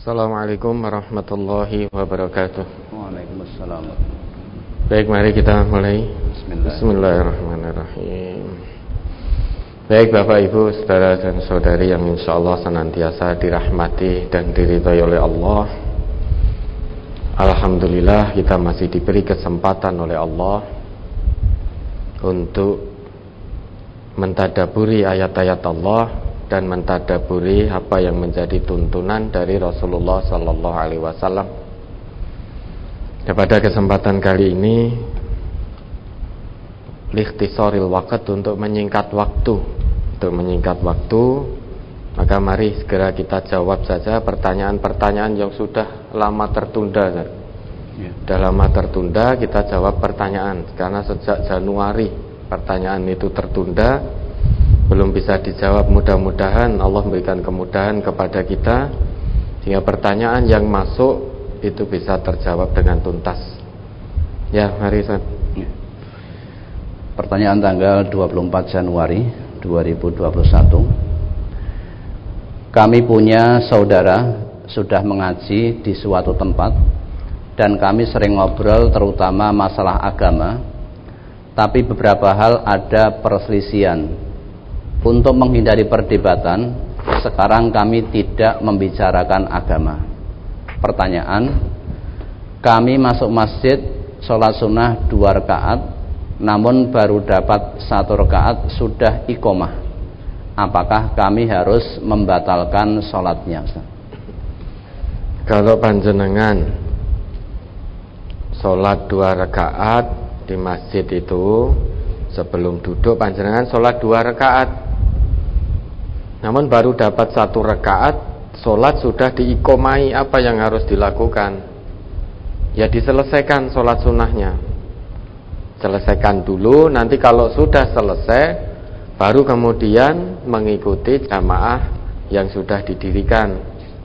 Assalamualaikum warahmatullahi wabarakatuh. Waalaikumsalam. Baik, mari kita mulai. Bismillahirrahmanirrahim. Baik Bapak Ibu, saudara dan saudari yang insyaallah senantiasa dirahmati dan diridhai oleh Allah. Alhamdulillah kita masih diberi kesempatan oleh Allah untuk mentadaburi ayat-ayat Allah dan mentadaburi apa yang menjadi tuntunan dari Rasulullah sallallahu alaihi wasallam. Pada kesempatan kali ini likhtisaril waqt, untuk menyingkat waktu, maka mari segera kita jawab saja pertanyaan-pertanyaan yang sudah lama tertunda. Sudah lama tertunda, kita jawab pertanyaan karena sejak Januari pertanyaan itu tertunda, belum bisa dijawab. Mudah-mudahan Allah memberikan kemudahan kepada kita sehingga pertanyaan yang masuk itu bisa terjawab dengan tuntas. Ya, mari Ustaz. Pertanyaan tanggal 24 Januari 2021. Kami punya saudara sudah mengaji di suatu tempat dan kami sering ngobrol terutama masalah agama, tapi beberapa hal ada perselisihan. Untuk menghindari perdebatan, sekarang kami tidak membicarakan agama. Pertanyaan, kami masuk masjid, sholat sunnah 2 rakaat, namun baru dapat 1 rakaat sudah iqomah. Apakah kami harus membatalkan sholatnya? Kalau panjenengan sholat 2 rakaat di masjid itu, sebelum duduk panjenengan sholat 2 rakaat, namun baru dapat 1 rakaat, sholat sudah diikomai, apa yang harus dilakukan? Ya diselesaikan sholat sunnahnya. Selesaikan dulu, nanti kalau sudah selesai baru kemudian mengikuti jamaah yang sudah didirikan.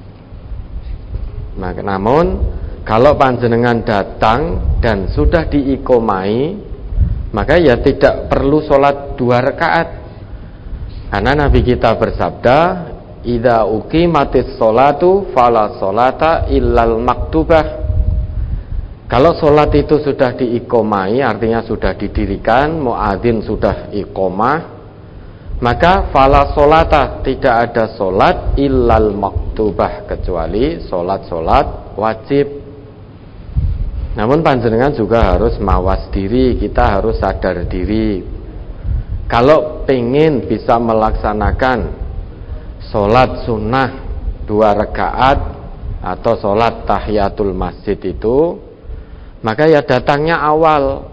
Namun kalau panjenengan datang dan sudah diikomai, maka ya tidak perlu sholat 2 rakaat. Karena Nabi kita bersabda, idza uqimatis sholatu fala sholata illal maktubah. Kalau sholat itu sudah diikomai, artinya sudah didirikan, muadzin sudah iqomah, maka fala sholata, tidak ada sholat illal maktubah, kecuali sholat-sholat wajib. Namun panjenengan juga harus mawas diri, kita harus sadar diri. Kalau pengen bisa melaksanakan sholat sunnah 2 rakaat atau sholat tahiyatul masjid itu, maka ya datangnya awal,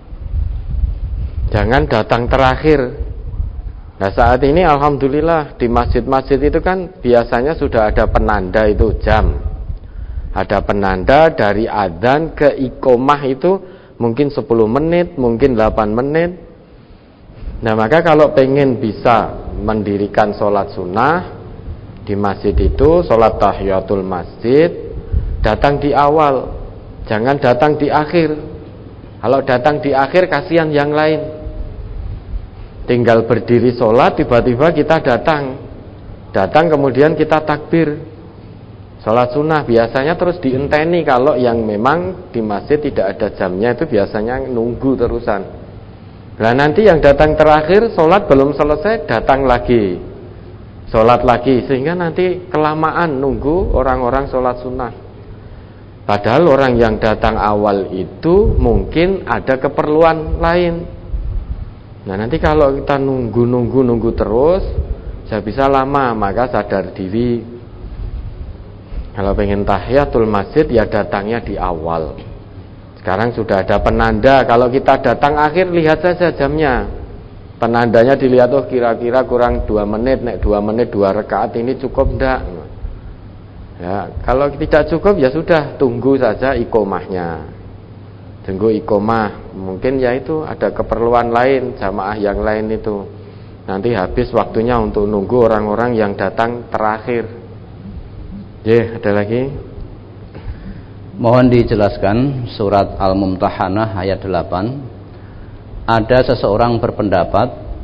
jangan datang terakhir. Nah saat ini alhamdulillah di masjid-masjid itu kan biasanya sudah ada penanda itu jam. Ada penanda dari adzan ke iqomah itu mungkin 10 menit, mungkin 8 menit. Nah maka kalau pengen bisa mendirikan sholat sunnah di masjid itu, sholat tahiyatul masjid, datang di awal, jangan datang di akhir. Kalau datang di akhir kasihan yang lain. Tinggal berdiri sholat, tiba-tiba kita datang kemudian kita takbir. Sholat sunnah biasanya terus dienteni. Kalau yang memang di masjid tidak ada jamnya itu biasanya nunggu terusan. Nah nanti yang datang terakhir sholat belum selesai, datang lagi, sholat lagi, sehingga nanti kelamaan nunggu orang-orang sholat sunnah. Padahal orang yang datang awal itu mungkin ada keperluan lain. Nah nanti kalau kita nunggu terus, saya bisa lama, maka sadar diri. Kalau pengen tahiyatul masjid ya datangnya di awal. Sekarang sudah ada penanda, kalau kita datang akhir lihat saja jamnya. Penandanya dilihat, oh kira-kira kurang 2 menit, nek 2 menit 2 rakaat ini cukup enggak? Ya, kalau tidak cukup ya sudah, tunggu saja iqomahnya. Tunggu iqomah, mungkin ya itu ada keperluan lain, jamaah yang lain itu. Nanti habis waktunya untuk nunggu orang-orang yang datang terakhir. Ada lagi? Mohon dijelaskan surat Al-Mumtahanah ayat 8. Ada seseorang berpendapat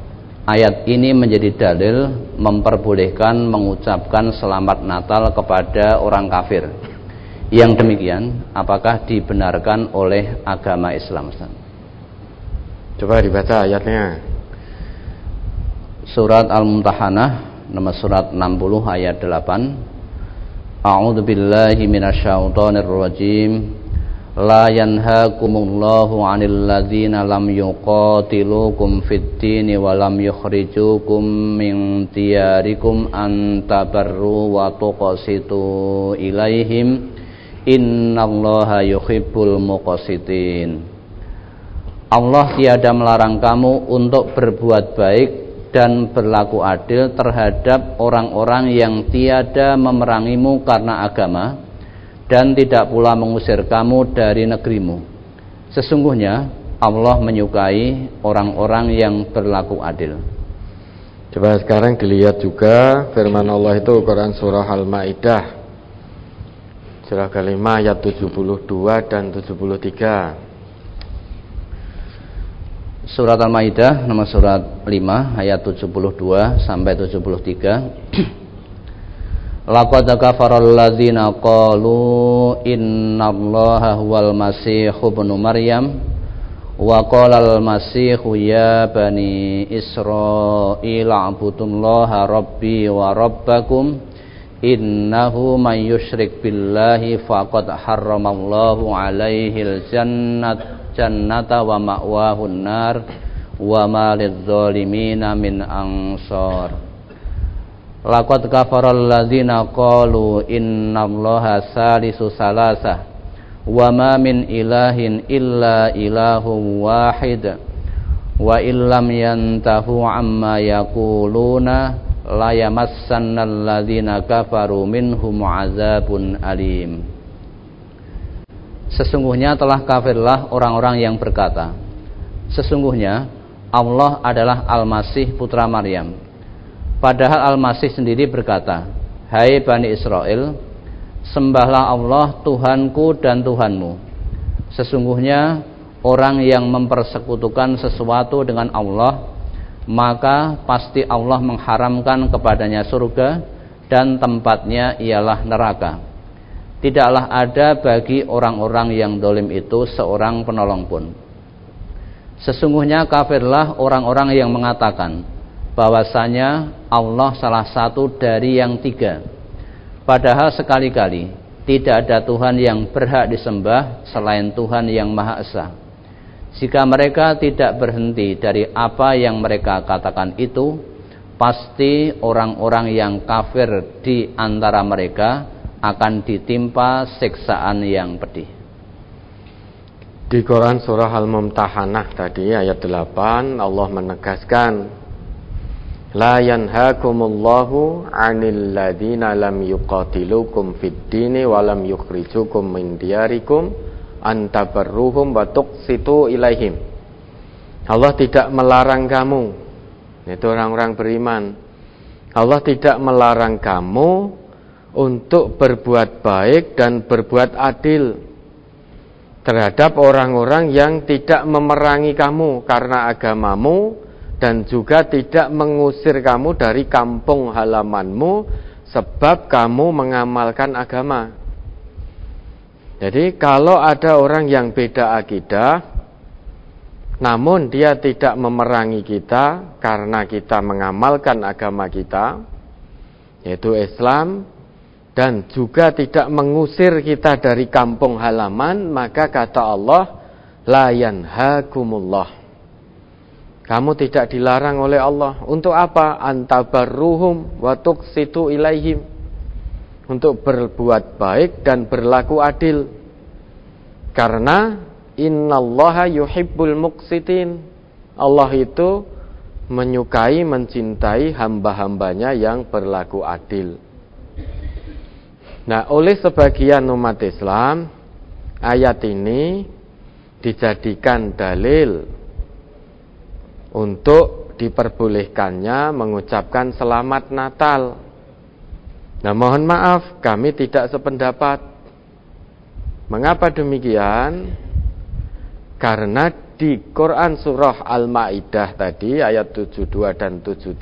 ayat ini menjadi dalil memperbolehkan mengucapkan selamat Natal kepada orang kafir. Yang demikian apakah dibenarkan oleh agama Islam, Ustaz? Coba dibaca ayatnya. Surat Al-Mumtahanah, nomor surat 60 ayat 8. A'udzu billahi minasyaitonir rajim. La yanhaakumullahu 'anil ladzina lam yuqatilukum fid dini wa lam yukhrijukum min diyarikum an tabarru wa tuqsitu ilaihim. Innallaha yuhibbul muqsitin. Allah tiada melarang kamu untuk berbuat baik dan berlaku adil terhadap orang-orang yang tiada memerangimu karena agama dan tidak pula mengusir kamu dari negerimu. Sesungguhnya Allah menyukai orang-orang yang berlaku adil. Coba sekarang dilihat juga firman Allah itu Quran surah Al-Maidah surah kelima ayat 72 dan 73. Surat Al-Maidah nomor surat 5 ayat 72 sampai 73. Laqad kafara alladzina qalu innallaha huwal masihu ibnu maryam wa qala al-masihu ya bani israila a'budullaha rabbi wa rabbakum innahu man yusyrik billahi faqad harramallahu alaihil jannata wa ma'wahun nar wa ma lidzalimina min ansar. Laqad kafara alladzina qalu innallaha salisu salasah wa ma min ilahin illa ilahun wahid wa illam yantahu amma yaquluna la yamassannal ladzina kafaru minhum azabun alim. Sesungguhnya telah kafirlah orang-orang yang berkata, sesungguhnya Allah adalah Al-Masih putra Maryam. Padahal Al-Masih sendiri berkata, hai Bani Israel, sembahlah Allah Tuhanku dan Tuhanmu. Sesungguhnya orang yang mempersekutukan sesuatu dengan Allah, maka pasti Allah mengharamkan kepadanya surga dan tempatnya ialah neraka. Tidaklah ada bagi orang-orang yang zalim itu seorang penolong pun. Sesungguhnya kafirlah orang-orang yang mengatakan bahwasanya Allah salah satu dari yang tiga. Padahal sekali-kali tidak ada Tuhan yang berhak disembah selain Tuhan yang Maha Esa. Jika mereka tidak berhenti dari apa yang mereka katakan itu, pasti orang-orang yang kafir di antara mereka akan ditimpa siksaan yang pedih. Di Quran surah Al-Mumtahanah tadi ayat 8 Allah menegaskan, la yanhaakumullahu 'anil ladzina lam yuqatilukum fid dini wa lam yukhrijukum min diyarikum antabarruhum wa tuqsitu ilaihim. Allah tidak melarang kamu, itu orang-orang beriman. Allah tidak melarang kamu untuk berbuat baik dan berbuat adil terhadap orang-orang yang tidak memerangi kamu karena agamamu dan juga tidak mengusir kamu dari kampung halamanmu sebab kamu mengamalkan agama. Jadi kalau ada orang yang beda akidah, namun dia tidak memerangi kita karena kita mengamalkan agama kita, yaitu Islam, dan juga tidak mengusir kita dari kampung halaman, maka kata Allah, la yanhaakumullah. Kamu tidak dilarang oleh Allah. Untuk apa? Antabarruhum wa tuqsitu ilaihim. Untuk berbuat baik dan berlaku adil. Karena innallaha yuhibbul muqsitin. Allah itu menyukai, mencintai hamba-hambanya yang berlaku adil. Nah, oleh sebagian umat Islam, ayat ini dijadikan dalil untuk diperbolehkannya mengucapkan selamat Natal. Nah, mohon maaf, kami tidak sependapat. Mengapa demikian? Karena di Quran surah Al-Maidah tadi ayat 72 dan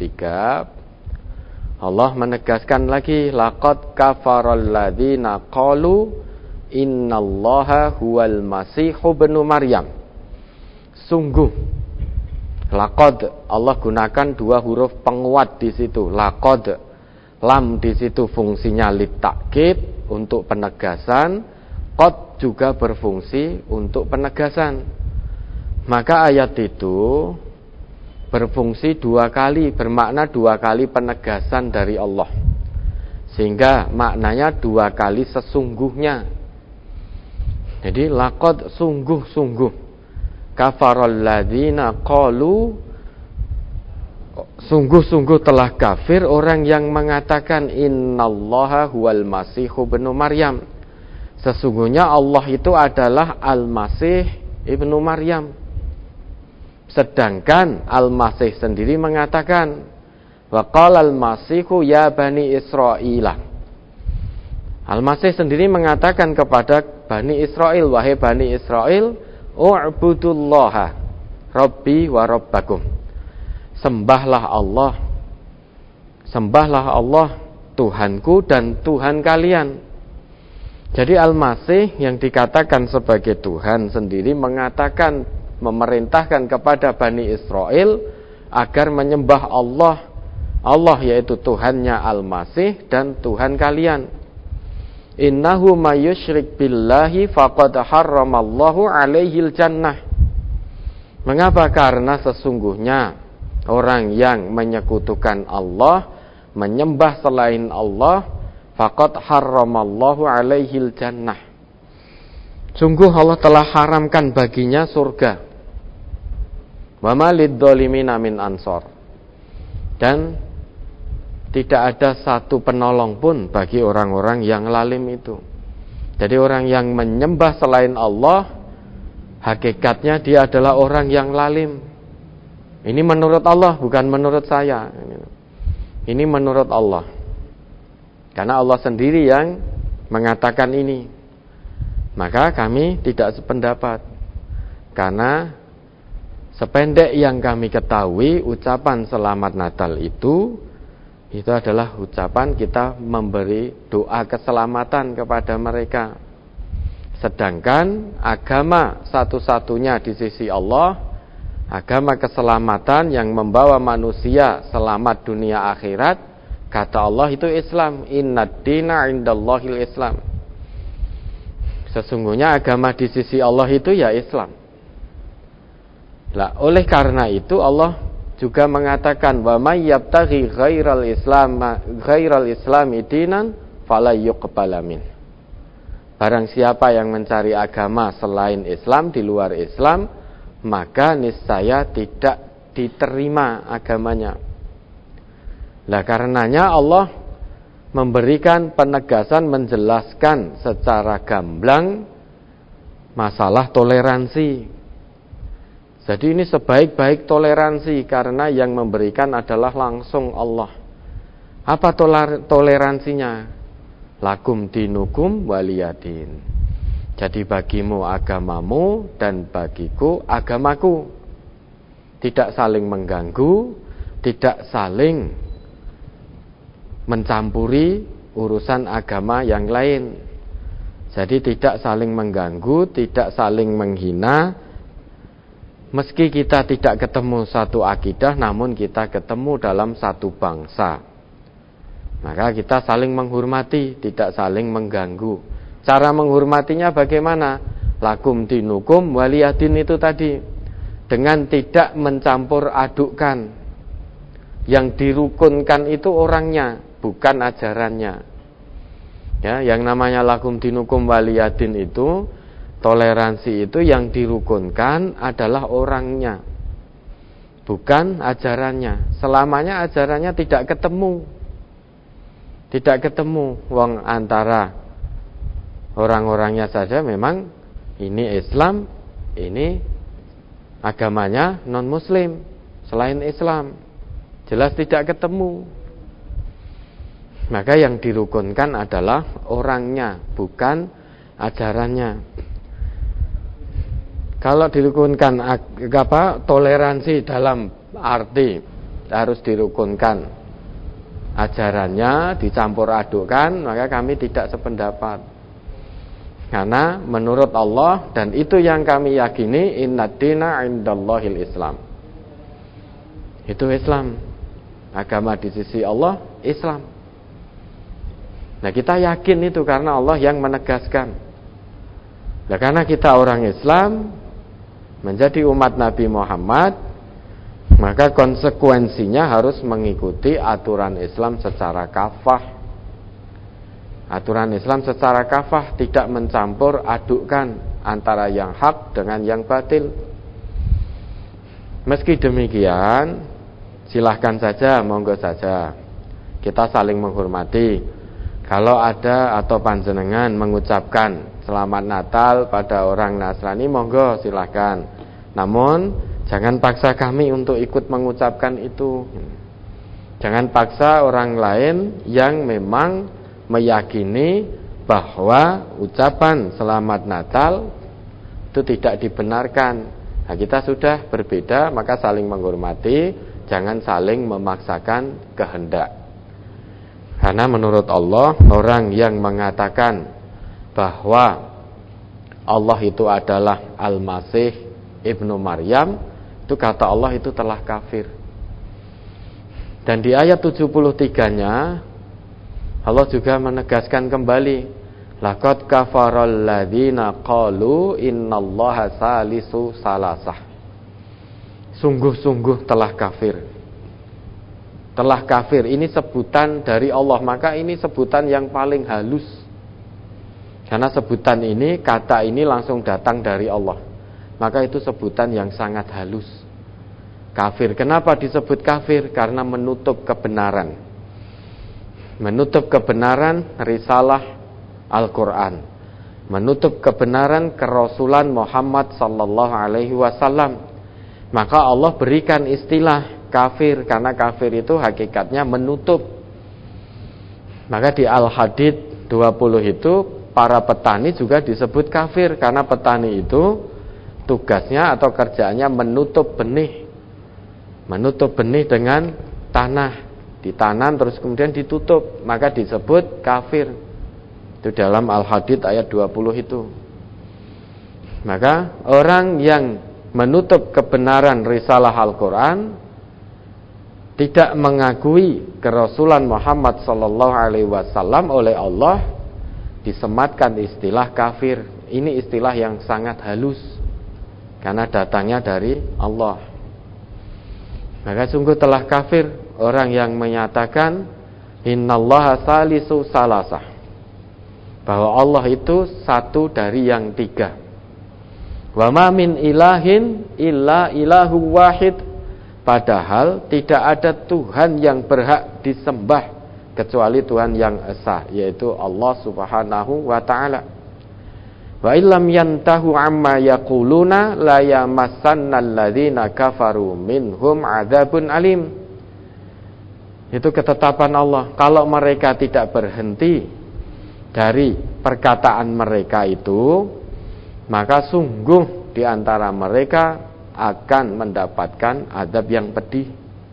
73 Allah menegaskan lagi, laqad kafaral ladzina qalu innallaha huwal masihu ibnu Maryam. Sungguh, laqad Allah gunakan dua huruf penguat di situ. Laqad, lam di situ fungsinya litakid untuk penegasan, qad juga berfungsi untuk penegasan. Maka ayat itu berfungsi dua kali, bermakna dua kali penegasan dari Allah, sehingga maknanya dua kali sesungguhnya. Jadi laqad, sungguh-sungguh, kafaral ladzina qalu, sungguh-sungguh telah kafir orang yang mengatakan innallaha huwal masihu ibnu Maryam. Sesungguhnya Allah itu adalah Al-Masih ibnu Maryam. Sedangkan Al-Masih sendiri mengatakan, wa qala al-Masihu ya bani Israil. Al-Masih sendiri mengatakan kepada Bani Israel, wahai Bani Israel, u'budullaha rabbi wa rabbakum. Sembahlah Allah Tuhanku dan Tuhan kalian. Jadi Al-Masih yang dikatakan sebagai Tuhan sendiri mengatakan, memerintahkan kepada Bani Israel agar menyembah Allah yaitu Tuhannya Al-Masih dan Tuhan kalian. Innahu may yusyrik billahi faqad harramallahu alaihil jannah. Mengapa? Karena sesungguhnya orang yang menyekutukan Allah, menyembah selain Allah, faqad harramallahu alaihil jannah. Sungguh Allah telah haramkan baginya surga. Wa ma lidzalimina min ansor. Dan tidak ada satu penolong pun bagi orang-orang yang lalim itu. Jadi orang yang menyembah selain Allah, hakikatnya dia adalah orang yang lalim. Ini menurut Allah, bukan menurut saya. Ini menurut Allah. Karena Allah sendiri yang mengatakan ini. Maka kami tidak sependapat. Karena sependek yang kami ketahui, ucapan selamat Natal itu adalah ucapan kita memberi doa keselamatan kepada mereka. Sedangkan agama satu-satunya di sisi Allah, agama keselamatan yang membawa manusia selamat dunia akhirat, kata Allah itu Islam. Innad dina indallahil Islam. Sesungguhnya agama di sisi Allah itu ya Islam. Lah, oleh karena itu Allah juga mengatakan, wa may yabtaghi ghairal islami dinan fala yuqbala min. Barang siapa yang mencari agama selain Islam, di luar Islam, maka niscaya tidak diterima agamanya. Lah karenanya Allah memberikan penegasan, menjelaskan secara gamblang masalah toleransi. Jadi ini sebaik-baik toleransi karena yang memberikan adalah langsung Allah. Apa toleransinya? Lakum dinukum waliyadin. Jadi bagimu agamamu dan bagiku agamaku. Tidak saling mengganggu, tidak saling mencampuri urusan agama yang lain. Jadi tidak saling mengganggu, tidak saling menghina. Meski kita tidak ketemu satu akidah, namun kita ketemu dalam satu bangsa. Maka kita saling menghormati, tidak saling mengganggu. Cara menghormatinya bagaimana? Lakum dinukum waliyadin itu tadi. Dengan tidak mencampur adukkan. Yang dirukunkan itu orangnya, bukan ajarannya. Ya, yang namanya lakum dinukum waliyadin itu, toleransi itu yang dirukunkan adalah orangnya, bukan ajarannya. Selamanya ajarannya tidak ketemu. Tidak ketemu. Wong antara orang-orangnya saja memang ini Islam, ini agamanya non-muslim, selain Islam. Jelas tidak ketemu. Maka yang dirukunkan adalah orangnya, bukan ajarannya. Kalau dirukunkan toleransi dalam arti harus dirukunkan ajarannya, dicampur adukkan, maka kami tidak sependapat. Karena menurut Allah, dan itu yang kami yakini, innad dina indallahil Islam. Itu Islam. Agama di sisi Allah, Islam. Nah, kita yakin itu karena Allah yang menegaskan. Nah, karena kita orang Islam, menjadi umat Nabi Muhammad, maka konsekuensinya harus mengikuti aturan Islam secara kafah. Aturan Islam secara kafah, tidak mencampur adukkan antara yang hak dengan yang batil. Meski demikian, silahkan saja, monggo saja, kita saling menghormati. Kalau ada atau panjenengan mengucapkan selamat Natal pada orang Nasrani, monggo silahkan. Namun jangan paksa kami untuk ikut mengucapkan itu. Jangan paksa orang lain yang memang meyakini bahwa ucapan selamat Natal itu tidak dibenarkan. Nah, kita sudah berbeda, maka saling menghormati, jangan saling memaksakan kehendak. Karena menurut Allah, orang yang mengatakan bahwa Allah itu adalah Al-Masih Ibnu Maryam, itu kata Allah itu telah kafir. Dan di ayat 73-nya Allah juga menegaskan kembali, laqad kafaral ladzina qalu innallaha salisu salasah. Sungguh-sungguh telah kafir. Telah kafir, ini sebutan dari Allah, maka ini sebutan yang paling halus. Karena sebutan ini, kata ini langsung datang dari Allah, maka itu sebutan yang sangat halus. Kafir, kenapa disebut kafir? Karena menutup kebenaran. Menutup kebenaran risalah Al-Quran, menutup kebenaran kerasulan Muhammad sallallahu alaihi wasallam. Maka Allah berikan istilah kafir, karena kafir itu hakikatnya menutup. Maka di Al-Hadid 20 itu para petani juga disebut kafir, karena petani itu tugasnya atau kerjaannya menutup benih. Menutup benih dengan tanah, ditanam terus kemudian ditutup, maka disebut kafir. Itu dalam Al-Hadid ayat 20 itu. Maka orang yang menutup kebenaran risalah Al-Quran, tidak mengakui kerasulan Muhammad sallallahu alaihi wasallam oleh Allah, disematkan istilah kafir. Ini istilah yang sangat halus karena datangnya dari Allah. Maka sungguh telah kafir orang yang menyatakan innallaha salisu salasah, bahwa Allah itu satu dari yang tiga. Wa ma min ilahin illa ilahu wahid. Padahal tidak ada Tuhan yang berhak disembah kecuali Tuhan yang esa, yaitu Allah Subhanahu wa ta'ala. Wa illam yantahu amma yaquluna la yamassannal ladzina kafaru minhum adzabun alim. Itu ketetapan Allah. Kalau mereka tidak berhenti dari perkataan mereka itu, maka sungguh di antara mereka akan mendapatkan azab yang pedih.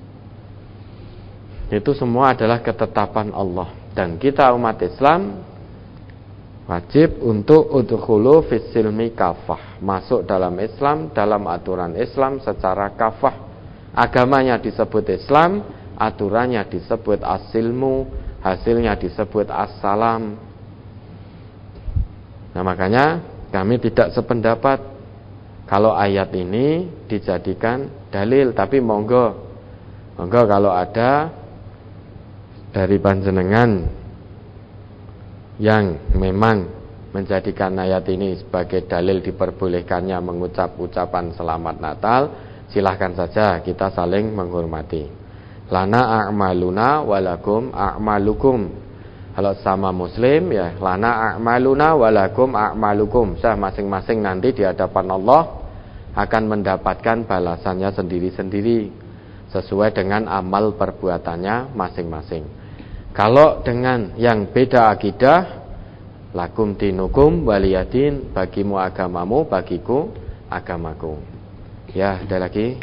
Itu semua adalah ketetapan Allah. Dan kita umat Islam wajib untuk udkhulu fis silmi kafah, masuk dalam Islam, dalam aturan Islam secara kafah. Agamanya disebut Islam, aturannya disebut as-silmu, hasilnya disebut as-salam. Nah, makanya kami tidak sependapat kalau ayat ini dijadikan dalil. Tapi monggo kalau ada dari panjenengan yang memang menjadikan ayat ini sebagai dalil diperbolehkannya mengucap ucapan selamat Natal, silahkan saja, kita saling menghormati. Lana a'maluna walakum a'malukum. Kalau sama muslim ya, lana a'maluna walakum a'malukum. Masing-masing nanti di hadapan Allah akan mendapatkan balasannya sendiri-sendiri sesuai dengan amal perbuatannya masing-masing. Kalau dengan yang beda akidah, lakum dinukum waliyadin, bagimu agamamu, bagiku agamaku. Ya, ada lagi.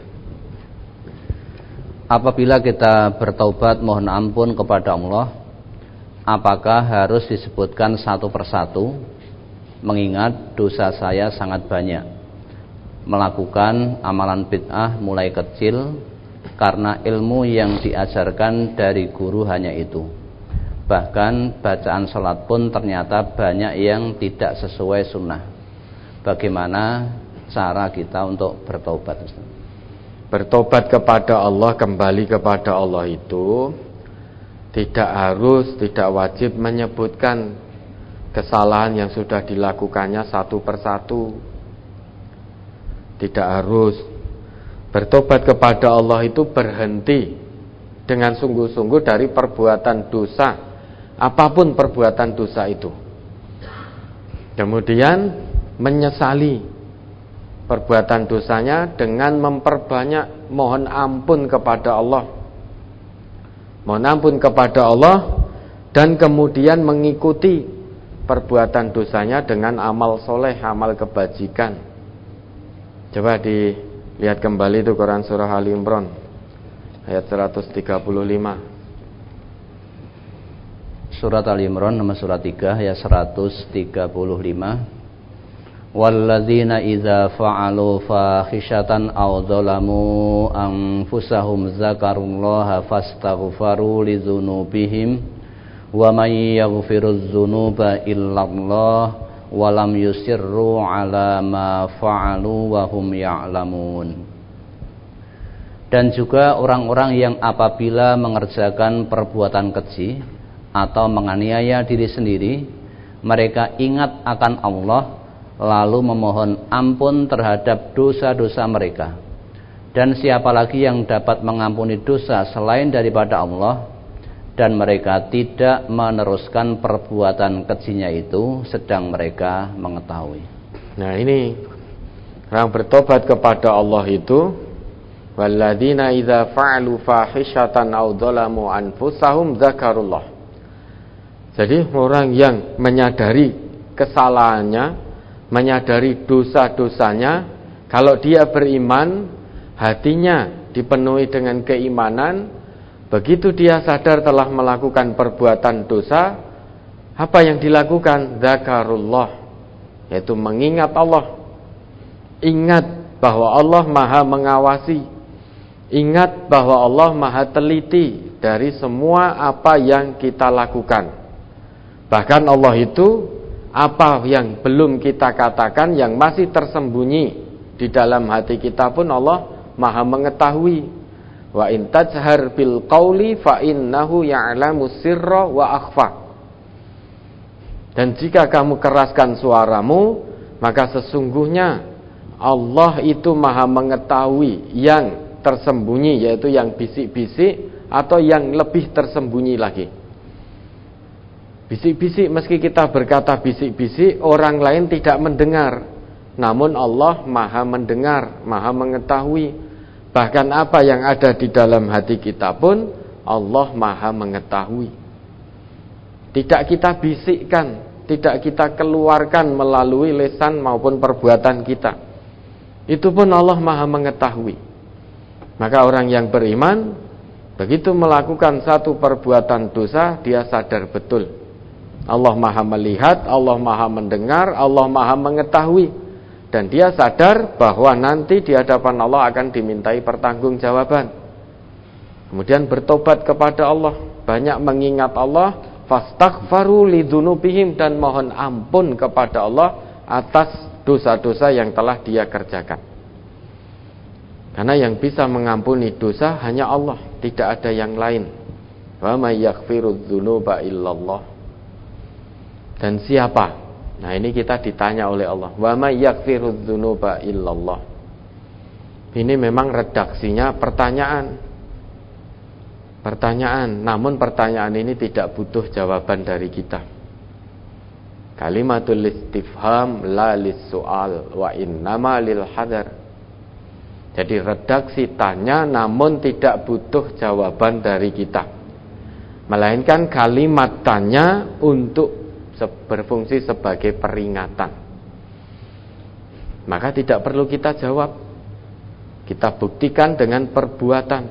Apabila kita bertaubat mohon ampun kepada Allah, apakah harus disebutkan satu persatu? Mengingat dosa saya sangat banyak, melakukan amalan bid'ah mulai kecil karena ilmu yang diajarkan dari guru hanya itu. Bahkan bacaan salat pun ternyata banyak yang tidak sesuai sunnah. Bagaimana cara kita untuk bertaubat? Bertobat kepada Allah, kembali kepada Allah itu tidak wajib menyebutkan kesalahan yang sudah dilakukannya satu persatu. Tidak harus. Bertobat kepada Allah itu berhenti dengan sungguh-sungguh dari perbuatan dosa, apapun perbuatan dosa itu. Kemudian menyesali perbuatan dosanya dengan memperbanyak mohon ampun kepada Allah. Mohon ampun kepada Allah dan kemudian mengikuti perbuatan dosanya dengan amal soleh, amal kebajikan. Coba dilihat kembali itu Quran surah Ali Imran ayat 135. Surat Ali Imran nomor surat 3 ayat 135. Walladzina idza fa'alu fakhishatan aw dzalamu anfusahum zakarullaha fastaghfaru lidzunubihim wa may yaghfirudz dzunuba illallah wa lam yusirru ala ma fa'alu wa hum ya'lamun. Dan juga orang-orang yang apabila mengerjakan perbuatan keji atau menganiaya diri sendiri, mereka ingat akan Allah lalu memohon ampun terhadap dosa-dosa mereka. Dan siapa lagi yang dapat mengampuni dosa selain daripada Allah? Dan mereka tidak meneruskan perbuatan kejinya itu sedang mereka mengetahui. Nah ini, orang bertobat kepada Allah itu, walladzina idza fa'alu fahishatan aw dzalamu anfusahum dzakarullah. Jadi orang yang menyadari kesalahannya, menyadari dosa-dosanya, kalau dia beriman, hatinya dipenuhi dengan keimanan, begitu dia sadar telah melakukan perbuatan dosa, apa yang dilakukan? Dzakarullah, yaitu mengingat Allah. Ingat bahwa Allah Maha mengawasi, ingat bahwa Allah Maha teliti dari semua apa yang kita lakukan. Bahkan Allah itu, apa yang belum kita katakan, yang masih tersembunyi di dalam hati kita pun Allah Maha mengetahui. Wa in tajhar bil qauli fa innahu ya'lamu sirra wa akhfa. Dan jika kamu keraskan suaramu, maka sesungguhnya Allah itu Maha mengetahui yang tersembunyi, yaitu yang bisik-bisik atau yang lebih tersembunyi lagi. Bisik-bisik, meski kita berkata bisik-bisik, orang lain tidak mendengar, namun Allah Maha mendengar, Maha mengetahui. Bahkan apa yang ada di dalam hati kita pun Allah Maha mengetahui. Tidak kita bisikkan, tidak kita keluarkan melalui lisan maupun perbuatan kita, itu pun Allah Maha mengetahui. Maka orang yang beriman, begitu melakukan satu perbuatan dosa, dia sadar betul Allah Maha melihat, Allah Maha mendengar, Allah Maha mengetahui. Dan dia sadar bahwa nanti di hadapan Allah akan dimintai pertanggungjawaban. Kemudian bertobat kepada Allah, banyak mengingat Allah, fastaghfaru lidzunubihim, dan mohon ampun kepada Allah atas dosa-dosa yang telah dia kerjakan. Karena yang bisa mengampuni dosa hanya Allah, tidak ada yang lain. Wa may yaghfirudz dzunuba illallah. Dan siapa? Nah ini kita ditanya oleh Allah. Wa may yaghfirudz dzunuba illallah. Ini memang redaksinya pertanyaan. Namun pertanyaan ini tidak butuh jawaban dari kita. Kalimatul istifham la lis-su'al wa innama lil hadar. Jadi redaksi tanya namun tidak butuh jawaban dari kita, melainkan kalimat tanya untuk berfungsi sebagai peringatan. maka tidak perlu kita jawab. Kita buktikan dengan perbuatan.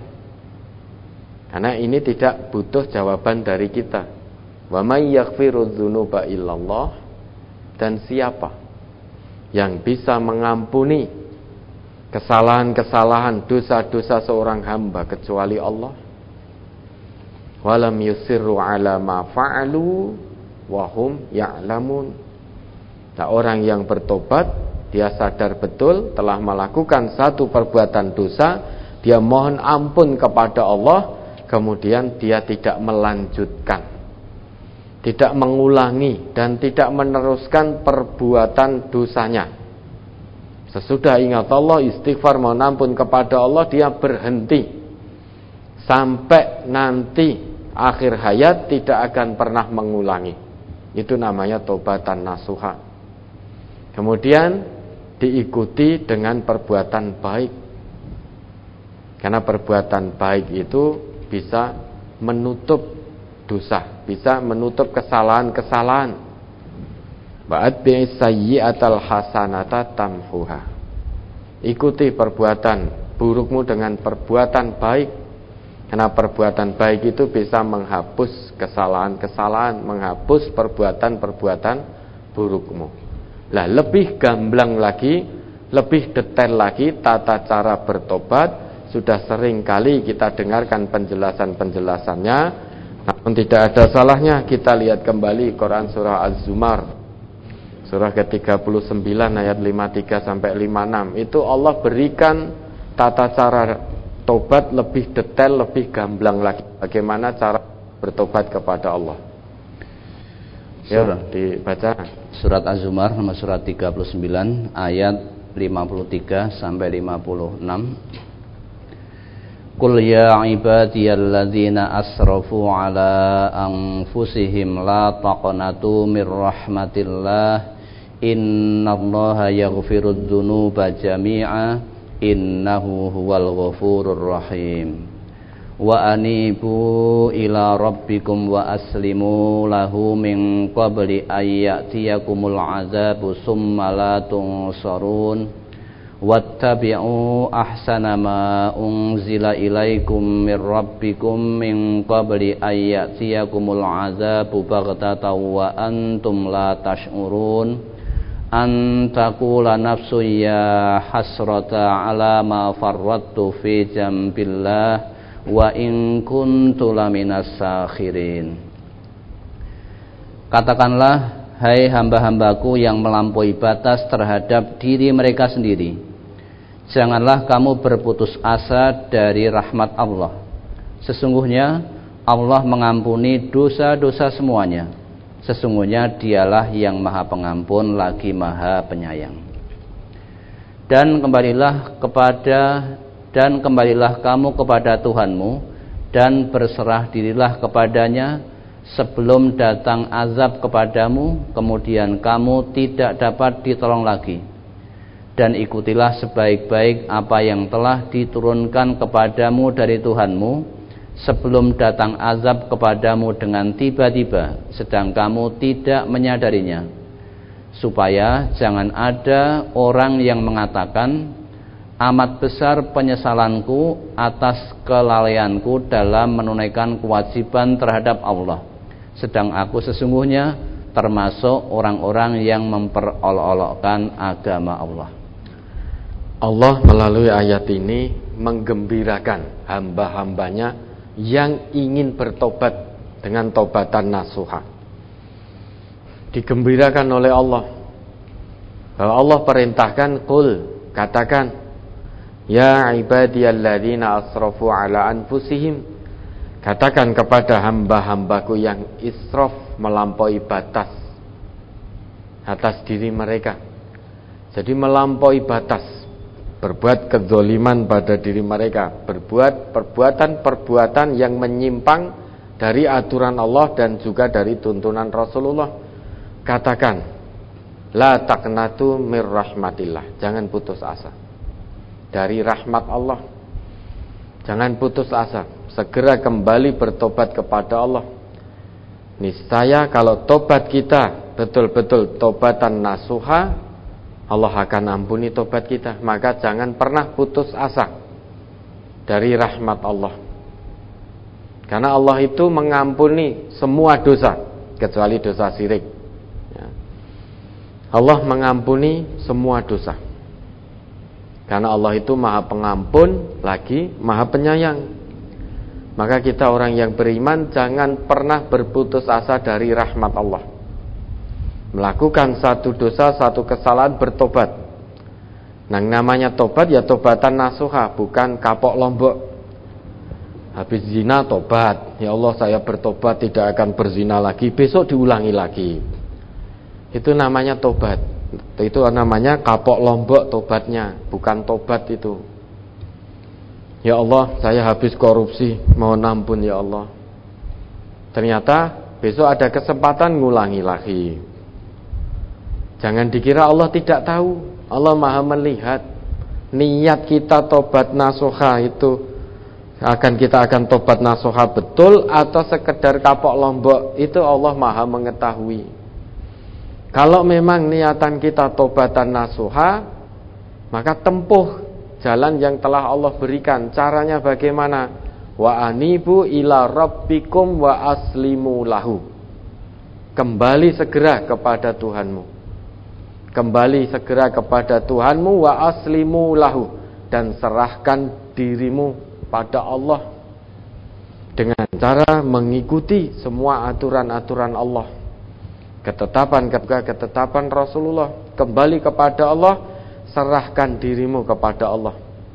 Karena ini tidak butuh jawaban dari kita. Wa may yaghfiru dzunuba illallah, dan siapa yang bisa mengampuni kesalahan-kesalahan, dosa-dosa seorang hamba kecuali Allah. Walam yusirru ala ma fa'alu wa hum ya'lamun. Nah, orang yang bertobat, dia sadar betul telah melakukan satu perbuatan dosa, dia mohon ampun kepada Allah, kemudian dia tidak melanjutkan, tidak mengulangi dan tidak meneruskan perbuatan dosanya. Sesudah ingat Allah, istighfar, mohon ampun kepada Allah, dia berhenti sampai nanti akhir hayat tidak akan pernah mengulangi. Itu namanya taubatan nasuha. Kemudian diikuti dengan perbuatan baik. Karena perbuatan baik itu bisa menutup dosa, bisa menutup kesalahan-kesalahan. Ba'atbi sayyi'atal hasanata tamhuha. Ikuti perbuatan burukmu dengan perbuatan baik. Karena perbuatan baik itu bisa menghapus kesalahan-kesalahan, menghapus perbuatan-perbuatan burukmu. Lah, lebih gamblang lagi, lebih detail lagi tata cara bertobat, sudah sering kali kita dengarkan penjelasan-penjelasannya. Namun tidak ada salahnya kita lihat kembali Quran surah Az-Zumar, surah ke-39 ayat 53 sampai 56. Itu Allah berikan tata cara tobat lebih detail, lebih gamblang lagi. Bagaimana cara bertobat kepada Allah. Ya, dibaca. Surat Az-Zumar nomor surat 39 ayat 53 sampai 56. Qul ya ibadiyalladzina asrafu ala anfusihim la taqnatu mir rahmatillah innallaha yaghfirudz dzunuba jami'a innahu huwal ghafurur rahim wa anibu ila rabbikum wa aslimu lahu min qabli ayyatiyakumul azabu summa la tunsarun wattabi'u ahsana ma unzila ilaikum min rabbikum min qabli ayyatiyakumul azabu baghtatan wa antum la tash'urun an taqula nafsu ya hasrata ala ma farrattu fi jambillah wa in kuntu laminas sakhirin. Katakanlah, hai hamba-hambaku yang melampaui batas terhadap diri mereka sendiri, janganlah kamu berputus asa dari rahmat Allah. Sesungguhnya Allah mengampuni dosa-dosa semuanya. Sesungguhnya dialah yang maha pengampun lagi maha penyayang. Dan kembalilah kamu kepada Tuhanmu dan berserah dirilah kepadanya sebelum datang azab kepadamu, kemudian kamu tidak dapat ditolong lagi. Dan ikutilah sebaik-baik apa yang telah diturunkan kepadamu dari Tuhanmu sebelum datang azab kepadamu dengan tiba-tiba, sedang kamu tidak menyadarinya, supaya jangan ada orang yang mengatakan, amat besar penyesalanku atas kelalaianku dalam menunaikan kewajiban terhadap Allah, sedang aku sesungguhnya termasuk orang-orang yang memperolok-olokkan agama Allah. Allah melalui ayat ini menggembirakan hamba-hambanya yang ingin bertobat dengan tobatan nasuha. Digembirakan oleh Allah bahwa Allah perintahkan, qul, katakan, ya ibadiyalladzina asrafu ala anfusihim, katakan kepada hamba-hambaku yang israf, melampaui batas atas diri mereka. Jadi melampaui batas, berbuat kezoliman pada diri mereka, berbuat perbuatan-perbuatan yang menyimpang dari aturan Allah dan juga dari tuntunan Rasulullah. Katakan, la taqnatu mir rahmatillah, jangan putus asa dari rahmat Allah. Jangan putus asa, segera kembali bertobat kepada Allah. Niscaya kalau tobat kita betul-betul tobatan nasuha, Allah akan ampuni tobat kita. Maka jangan pernah putus asa dari rahmat Allah. Karena Allah itu mengampuni semua dosa kecuali dosa syirik. Allah mengampuni semua dosa. Karena Allah itu Maha Pengampun lagi Maha Penyayang. Maka kita orang yang beriman jangan pernah berputus asa dari rahmat Allah. Melakukan satu dosa, satu kesalahan, bertobat. Nah, namanya tobat ya tobatan nasuha, bukan kapok lombok. Habis zina tobat, ya Allah saya bertobat tidak akan berzina lagi, besok diulangi lagi. Itu namanya tobat. Itu namanya kapok lombok tobatnya, bukan tobat itu. Ya Allah saya habis korupsi, mohon ampun ya Allah. Ternyata besok ada kesempatan ngulangi lagi. Jangan dikira Allah tidak tahu. Allah Maha melihat. Niat kita tobat nasuha itu kita akan tobat nasuha betul atau sekedar kapok lombok, itu Allah Maha mengetahui. Kalau memang niatan kita tobatan nasuha, maka tempuh jalan yang telah Allah berikan. Caranya bagaimana? Wa anibu ila rabbikum wa aslimu lahu. Kembali segera kepada Tuhanmu. Kembali segera kepada Tuhanmu wa aslimu lahu, dan serahkan dirimu pada Allah dengan cara mengikuti semua aturan-aturan Allah, ketetapan Rasulullah. Kembali kepada Allah, serahkan dirimu kepada Allah.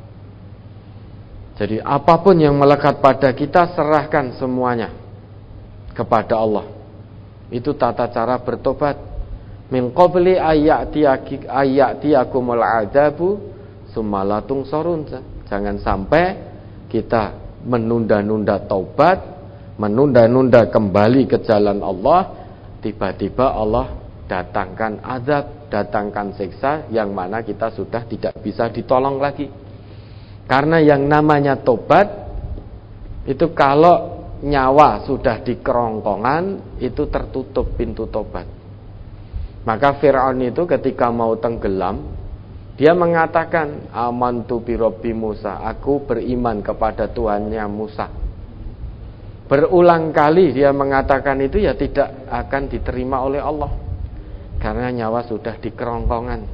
Jadi apapun yang melekat pada kita, serahkan semuanya kepada Allah. Itu tata cara bertobat. Min qabli ayyatiyakumul adabu summalatung sorun. Jangan sampai kita menunda-nunda taubat, menunda-nunda kembali ke jalan Allah, tiba-tiba Allah datangkan azab, datangkan siksa yang mana kita sudah tidak bisa ditolong lagi. Karena yang namanya tobat itu kalau nyawa sudah di kerongkongan, itu tertutup pintu tobat. Maka Fir'aun itu ketika mau tenggelam, dia mengatakan, amantu bi Rabbi Musa, aku beriman kepada Tuhannya Musa. Berulang kali dia mengatakan itu, ya tidak akan diterima oleh Allah, karena nyawa sudah di kerongkongan.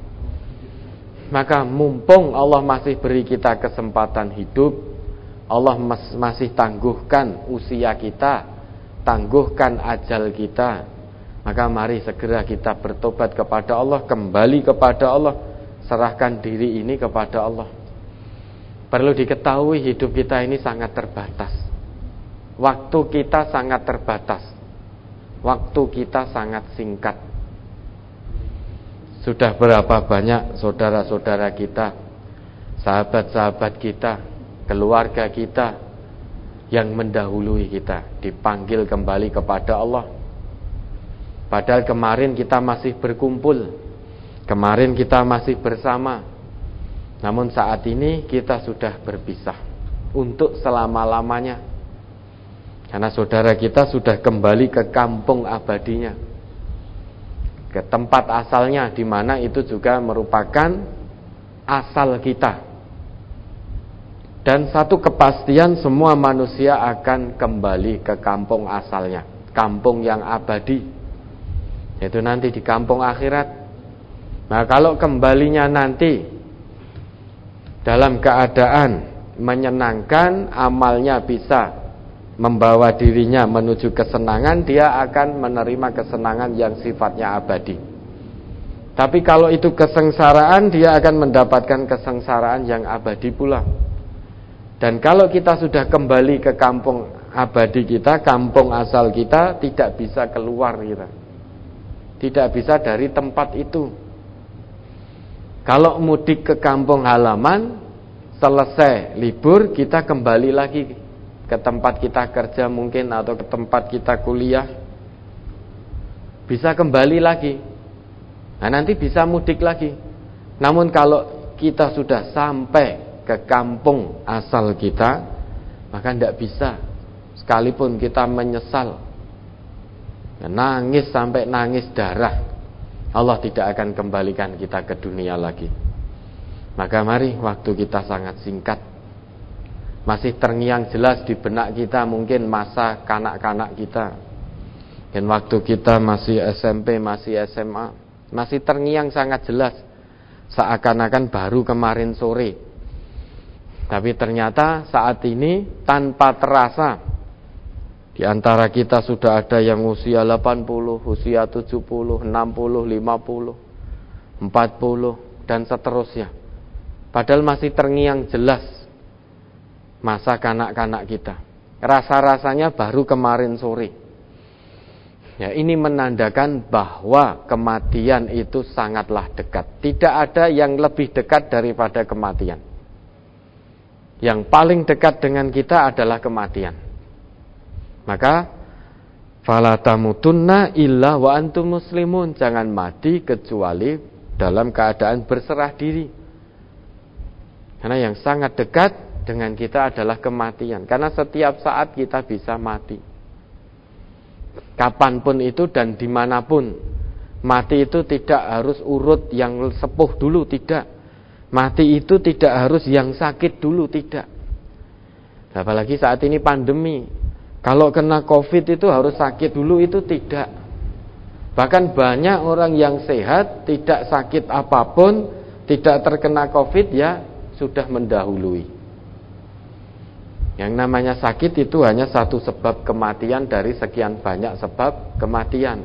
Maka mumpung Allah masih beri kita kesempatan hidup, Allah masih tangguhkan usia kita, tangguhkan ajal kita, maka mari segera kita bertobat kepada Allah, kembali kepada Allah, serahkan diri ini kepada Allah. Perlu diketahui hidup kita ini sangat terbatas. Waktu kita sangat terbatas. Waktu kita sangat singkat. Sudah berapa banyak saudara-saudara kita, sahabat-sahabat kita, keluarga kita yang mendahului kita dipanggil kembali kepada Allah. Padahal kemarin kita masih berkumpul, kemarin kita masih bersama. Namun saat ini kita sudah berpisah untuk selama-lamanya. Karena saudara kita sudah kembali ke kampung abadinya, ke tempat asalnya, di mana itu juga merupakan asal kita. Dan satu kepastian, semua manusia akan kembali ke kampung asalnya, kampung yang abadi, yaitu nanti di kampung akhirat. Nah, kalau kembalinya nanti dalam keadaan menyenangkan, amalnya bisa membawa dirinya menuju kesenangan, dia akan menerima kesenangan yang sifatnya abadi. Tapi kalau itu kesengsaraan, dia akan mendapatkan kesengsaraan yang abadi pula. Dan kalau kita sudah kembali ke kampung abadi kita, kampung asal kita, tidak bisa keluar kita. Tidak bisa dari tempat itu. Kalau mudik ke kampung halaman, selesai libur, kita kembali lagi ke tempat kita kerja mungkin, atau ke tempat kita kuliah. Bisa kembali lagi. Nah, nanti bisa mudik lagi. Namun kalau kita sudah sampai ke kampung asal kita, maka tidak bisa. Sekalipun kita menyesal, nangis sampai nangis darah, Allah tidak akan kembalikan kita ke dunia lagi. Maka mari, waktu kita sangat singkat. Masih terngiang jelas di benak kita mungkin masa kanak-kanak kita, dan waktu kita masih SMP, masih SMA, masih terngiang sangat jelas, seakan-akan baru kemarin sore. Tapi ternyata saat ini tanpa terasa, di antara kita sudah ada yang usia 80, usia 70, 60, 50, 40, dan seterusnya. Padahal masih terngiang jelas masa kanak-kanak kita. Rasa-rasanya baru kemarin sore. Ya, ini menandakan bahwa kematian itu sangatlah dekat. Tidak ada yang lebih dekat daripada kematian. Yang paling dekat dengan kita adalah kematian. Maka fala tamutunna illa wa antum muslimun, jangan mati kecuali dalam keadaan berserah diri. Karena yang sangat dekat dengan kita adalah kematian. Karena setiap saat kita bisa mati, kapanpun itu dan dimanapun. Mati itu tidak harus urut yang sepuh dulu, tidak. Mati itu tidak harus yang sakit dulu, tidak. Apalagi saat ini pandemi, kalau kena COVID itu harus sakit dulu, itu tidak. Bahkan banyak orang yang sehat, tidak sakit apapun, tidak terkena COVID, ya sudah mendahului. Yang namanya sakit itu hanya satu sebab kematian dari sekian banyak sebab kematian.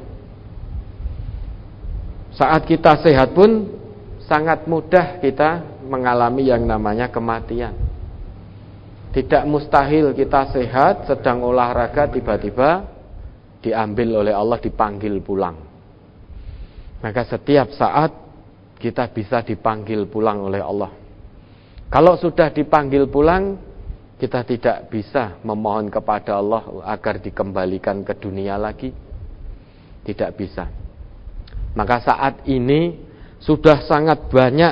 Saat kita sehat pun sangat mudah kita mengalami yang namanya kematian. Tidak mustahil kita sehat, sedang olahraga, tiba-tiba diambil oleh Allah, dipanggil pulang. Maka setiap saat kita bisa dipanggil pulang oleh Allah. Kalau sudah dipanggil pulang, kita tidak bisa memohon kepada Allah agar dikembalikan ke dunia lagi. Tidak bisa. Maka saat ini sudah sangat banyak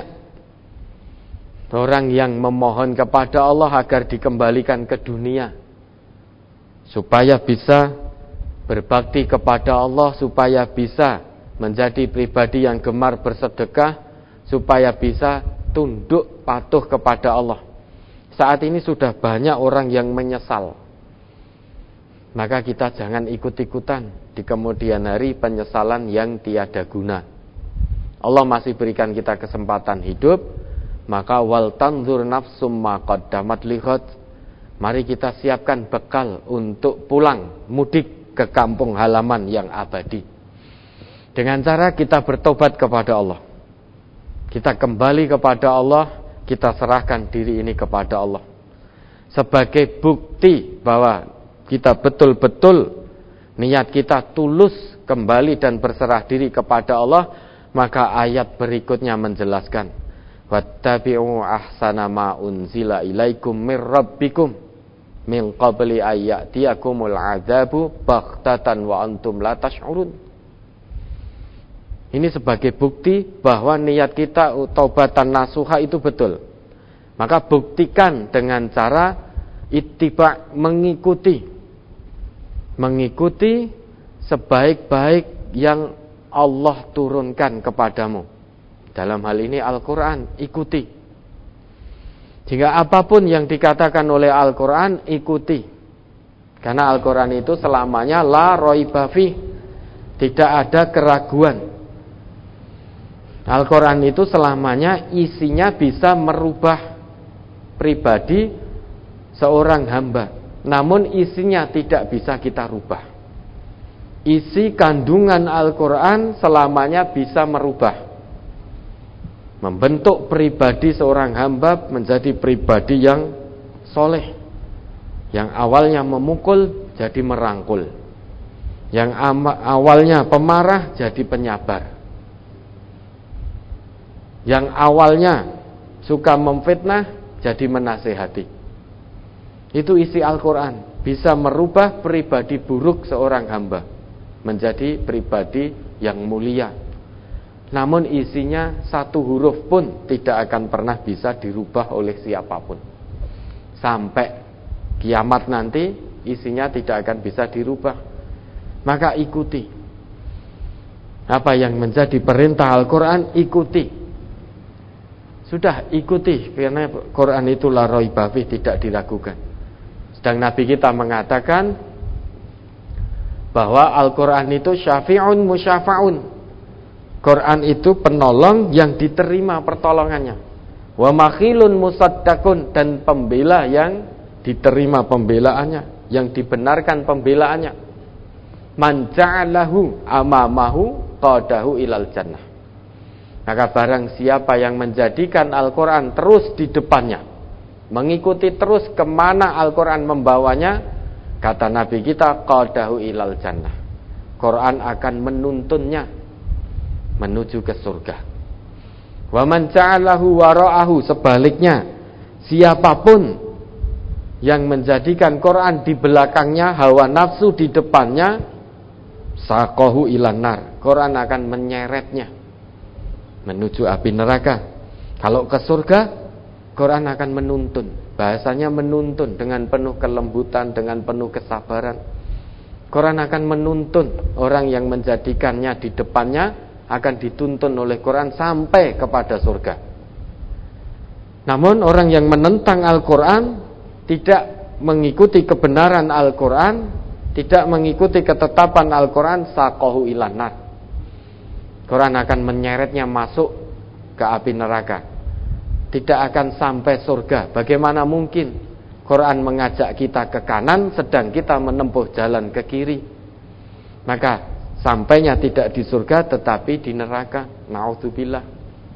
orang yang memohon kepada Allah agar dikembalikan ke dunia, supaya bisa berbakti kepada Allah, supaya bisa menjadi pribadi yang gemar bersedekah, supaya bisa tunduk patuh kepada Allah. Saat ini sudah banyak orang yang menyesal. Maka kita jangan ikut-ikutan di kemudian hari penyesalan yang tiada guna. Allah masih berikan kita kesempatan hidup, maka wal tanzur nafsum ma qaddamat lighad. Mari kita siapkan bekal untuk pulang mudik ke kampung halaman yang abadi. Dengan cara kita bertobat kepada Allah. Kita kembali kepada Allah, kita serahkan diri ini kepada Allah sebagai bukti bahwa kita betul-betul niat kita tulus kembali dan berserah diri kepada Allah. Maka ayat berikutnya menjelaskan, wattabi'u ahsana ma unzila ilaikum mir rabbikum min qabli ayyatiyakumul adzabu baghtatan wa antum la tash'urun. Ini sebagai bukti bahwa niat kita taubatan nasuha itu betul. Maka buktikan dengan cara ittiba, mengikuti sebaik-baik yang Allah turunkan kepadamu. Dalam hal ini Al-Quran, ikuti. Jika apapun yang dikatakan oleh Al-Quran, ikuti. Karena Al-Quran itu selamanya la raiba fi, tidak ada keraguan. Al-Quran itu selamanya isinya bisa merubah pribadi seorang hamba, namun isinya tidak bisa kita rubah. Isi kandungan Al-Quran selamanya bisa merubah, membentuk pribadi seorang hamba menjadi pribadi yang soleh, yang awalnya memukul jadi merangkul, yang awalnya pemarah jadi penyabar, yang awalnya suka memfitnah jadi menasehati. Itu isi Al-Quran, bisa merubah pribadi buruk seorang hamba menjadi pribadi yang mulia. Namun isinya satu huruf pun tidak akan pernah bisa dirubah oleh siapapun. Sampai kiamat nanti, isinya tidak akan bisa dirubah. Maka ikuti. Apa yang menjadi perintah Al-Quran, ikuti. Sudah ikuti, karena Quran itu la raiba fih, tidak diragukan. Sedang Nabi kita mengatakan bahwa Al-Quran itu syafi'un musyafa'un. Quran itu penolong yang diterima pertolongannya. Wa makhilun musaddaqun, dan pembela yang diterima pembelaannya, yang dibenarkan pembelaannya. Man ja'alahu amamahu qadahu ilal jannah. Maka barang siapa yang menjadikan Al-Quran terus di depannya, mengikuti terus kemana Al-Quran membawanya, kata Nabi kita, qadahu ilal jannah, Quran akan menuntunnya menuju ke surga. Wa man ja'alahu wara'ahu, sebaliknya, siapapun yang menjadikan Quran di belakangnya, hawa nafsu di depannya, saqahu ilan nar, Quran akan menyeretnya menuju api neraka. Kalau ke surga, Quran akan menuntun. Bahasanya menuntun dengan penuh kelembutan, dengan penuh kesabaran. Quran akan menuntun. Orang yang menjadikannya di depannya akan dituntun oleh Quran sampai kepada surga. Namun orang yang menentang Al-Quran, tidak mengikuti kebenaran Al-Quran, tidak mengikuti ketetapan Al-Quran, saqahu ilan nar, Quran akan menyeretnya masuk ke api neraka. Tidak akan sampai surga. Bagaimana mungkin Quran mengajak kita ke kanan sedang kita menempuh jalan ke kiri? Maka sampainya tidak di surga tetapi di neraka. Na'udzubillah.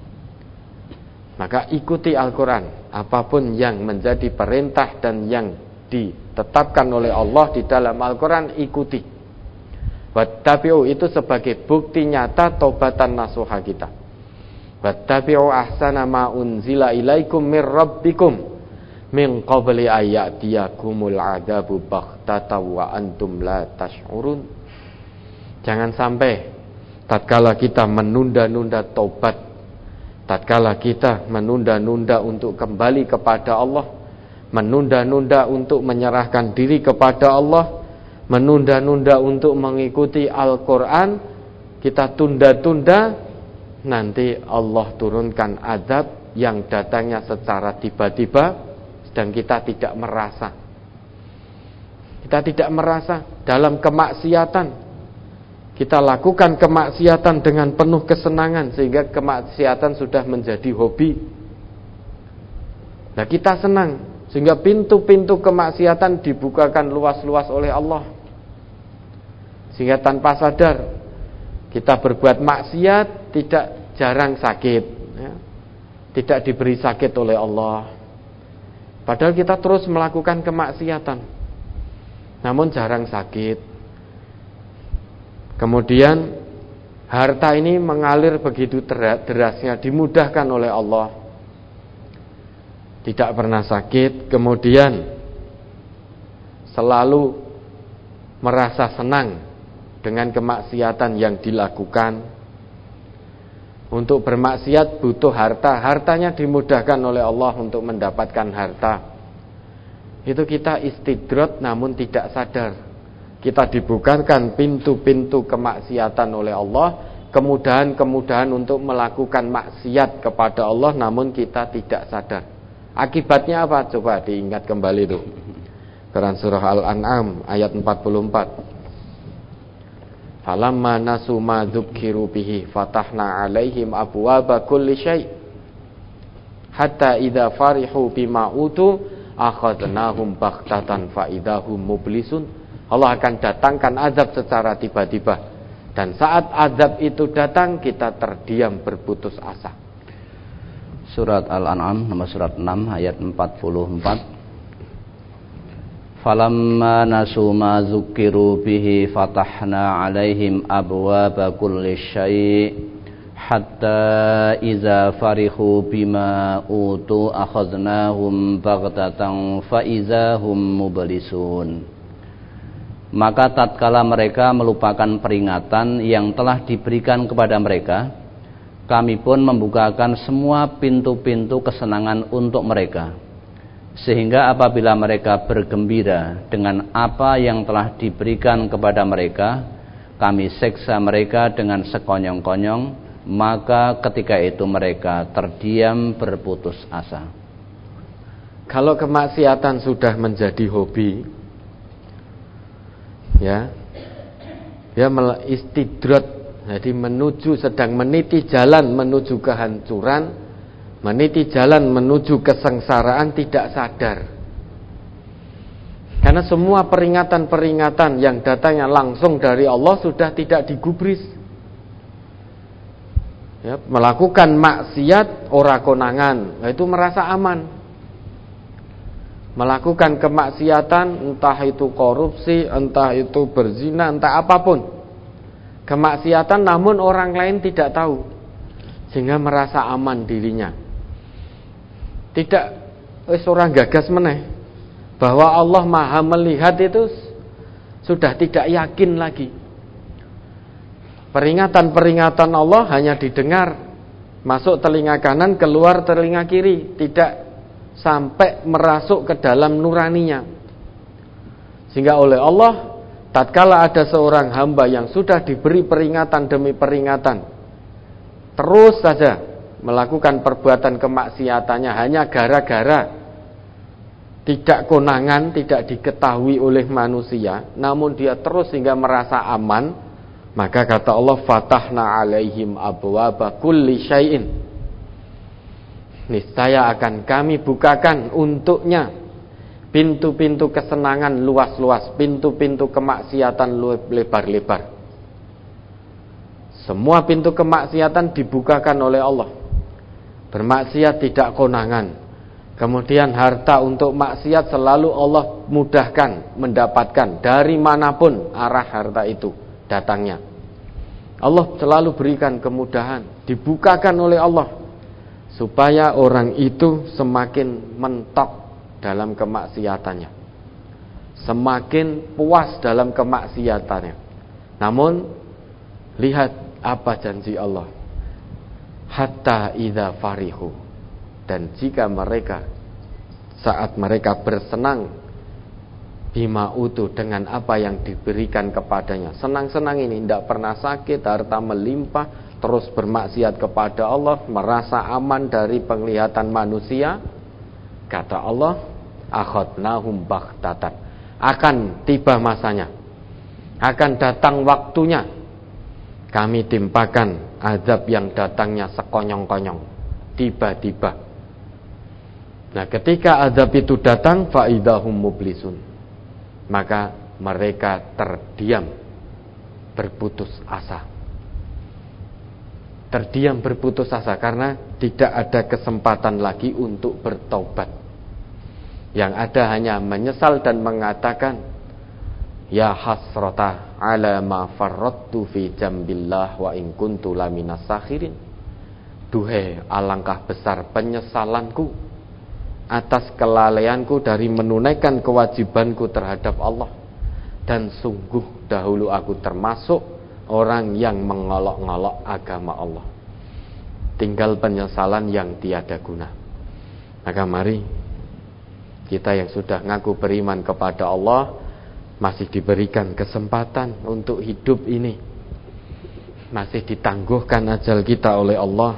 Maka ikuti Al-Quran. Apapun yang menjadi perintah dan yang ditetapkan oleh Allah di dalam Al-Quran, ikuti. Wattabi'u itu sebagai bukti nyata taubatan nasuha kita. Wattabi'u ahsana ma unzila ilaikum mir rabbikum min qabli ayyatiyakumul adabu baghtatan wa antum la tash'urun. Jangan sampai tatkala kita menunda-nunda taubat, tatkala kita menunda-nunda untuk kembali kepada Allah, menunda-nunda untuk menyerahkan diri kepada Allah, menunda-nunda untuk mengikuti Al-Quran, kita tunda-tunda, nanti Allah turunkan azab yang datangnya secara tiba-tiba, sedang kita tidak merasa. Kita tidak merasa dalam kemaksiatan. Kita lakukan kemaksiatan dengan penuh kesenangan, sehingga kemaksiatan sudah menjadi hobi. Nah, kita senang, sehingga pintu-pintu kemaksiatan dibukakan luas-luas oleh Allah. Sehingga tanpa sadar kita berbuat maksiat, tidak jarang sakit, ya. Tidak diberi sakit oleh Allah. Padahal kita terus melakukan kemaksiatan, namun jarang sakit. Kemudian harta ini mengalir begitu derasnya, dimudahkan oleh Allah, tidak pernah sakit. Kemudian selalu merasa senang dengan kemaksiatan yang dilakukan. Untuk bermaksiat butuh harta, hartanya dimudahkan oleh Allah untuk mendapatkan harta. Itu kita istidrat namun tidak sadar. Kita dibukakan pintu-pintu kemaksiatan oleh Allah, kemudahan-kemudahan untuk melakukan maksiat kepada Allah, namun kita tidak sadar. Akibatnya apa? Coba diingat kembali itu. Quran surah Al-An'am ayat 44. Falamma nasu ma dzukkiru bihi fatahna 'alaihim abwaaba kulli syai' hatta idza farihu bima utu akhadnahum baghtatan fa idahum mublisun. Allah akan datangkan azab secara tiba-tiba, dan saat azab itu datang kita terdiam berputus asa. Surat Al-An'am nomor surat 6 ayat 44. Falamma nasu ma dzukkiru bihi fatahna 'alaihim abwaaba kulli syai' hatta idza farihu bima utu akhadnahum baghtatan fa idzahum mublisun. Maka tatkala mereka melupakan peringatan yang telah diberikan kepada mereka, kami pun membukakan semua pintu-pintu kesenangan untuk mereka. Sehingga apabila mereka bergembira dengan apa yang telah diberikan kepada mereka, kami siksa mereka dengan sekonyong-konyong, maka ketika itu mereka terdiam berputus asa. Kalau kemaksiatan sudah menjadi hobi, ya istidrat, jadi sedang meniti jalan menuju kehancuran, meniti jalan menuju kesengsaraan, tidak sadar. Karena semua peringatan-peringatan yang datangnya langsung dari Allah sudah tidak digubris. Ya, melakukan maksiat ora konangan, itu merasa aman. Melakukan kemaksiatan, entah itu korupsi, entah itu berzina, entah apapun kemaksiatan, namun orang lain tidak tahu, sehingga merasa aman dirinya. Tidak orang gagas meneh bahwa Allah Maha melihat, itu sudah tidak yakin lagi. Peringatan-peringatan Allah hanya didengar, masuk telinga kanan, keluar telinga kiri, tidak sampai merasuk ke dalam nuraninya. Sehingga oleh Allah, tatkala ada seorang hamba yang sudah diberi peringatan demi peringatan, terus saja melakukan perbuatan kemaksiatannya hanya gara-gara tidak konangan, tidak diketahui oleh manusia, namun dia terus hingga merasa aman, maka kata Allah, fatahna alaihim abwaba kulli syai'in, niscaya akan kami bukakan untuknya pintu-pintu kesenangan luas-luas, pintu-pintu kemaksiatan lebar-lebar. Semua pintu kemaksiatan dibukakan oleh Allah. Bermaksiat tidak konangan, kemudian harta untuk maksiat selalu Allah mudahkan mendapatkan dari manapun arah harta itu datangnya. Allah selalu berikan kemudahan, dibukakan oleh Allah, supaya orang itu semakin mentok dalam kemaksiatannya, semakin puas dalam kemaksiatannya. Namun lihat apa janji Allah, hatta idza farihu, dan jika mereka, saat mereka bersenang, bima utu, dengan apa yang diberikan kepadanya, senang-senang ini, tidak pernah sakit, harta melimpah, terus bermaksiat kepada Allah, merasa aman dari penglihatan manusia, kata Allah, akhadnahum baghtatan, akan tiba masanya, akan datang waktunya, kami timpakan azab yang datangnya sekonyong-konyong, tiba-tiba. Nah, ketika azab itu datang, faidahum mublisun, maka mereka terdiam berputus asa. Terdiam berputus asa karena tidak ada kesempatan lagi untuk bertobat. Yang ada hanya menyesal dan mengatakan, ya hasrata ala ma farrattu fi jambillah wa in kuntu laminas sakhirin. Duhai, alangkah besar penyesalanku atas kelalaianku dari menunaikan kewajibanku terhadap Allah, dan sungguh dahulu aku termasuk orang yang mengolok-ngolok agama Allah. Tinggal penyesalan yang tiada guna. Maka mari kita yang sudah ngaku beriman kepada Allah, masih diberikan kesempatan untuk hidup ini, masih ditangguhkan ajal kita oleh Allah,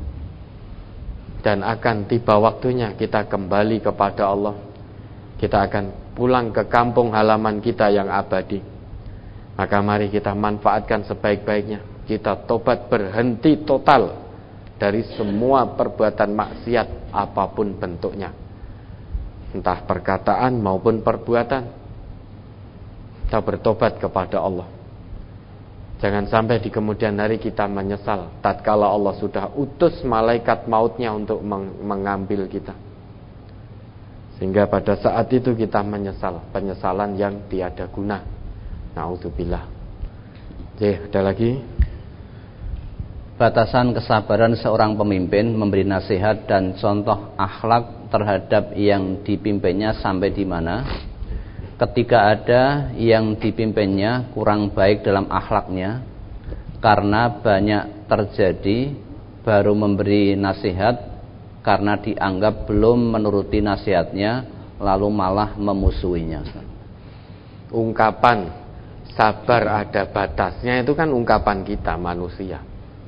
dan akan tiba waktunya kita kembali kepada Allah. Kita akan pulang ke kampung halaman kita yang abadi. Maka mari kita manfaatkan sebaik-baiknya. Kita tobat, berhenti total dari semua perbuatan maksiat apapun bentuknya, entah perkataan maupun perbuatan. Kita bertobat kepada Allah. Jangan sampai di kemudian hari kita menyesal tatkala Allah sudah utus malaikat mautnya untuk mengambil kita, sehingga pada saat itu kita menyesal penyesalan yang tiada guna. Na'udzubillah. Oke, ada lagi? Batasan kesabaran seorang pemimpin memberi nasihat dan contoh akhlak terhadap yang dipimpinnya sampai di mana? Ketika ada yang dipimpinnya kurang baik dalam akhlaknya, karena banyak terjadi, baru memberi nasihat karena dianggap belum menuruti nasihatnya, lalu malah memusuhinya. Ungkapan sabar ada batasnya itu kan ungkapan kita manusia.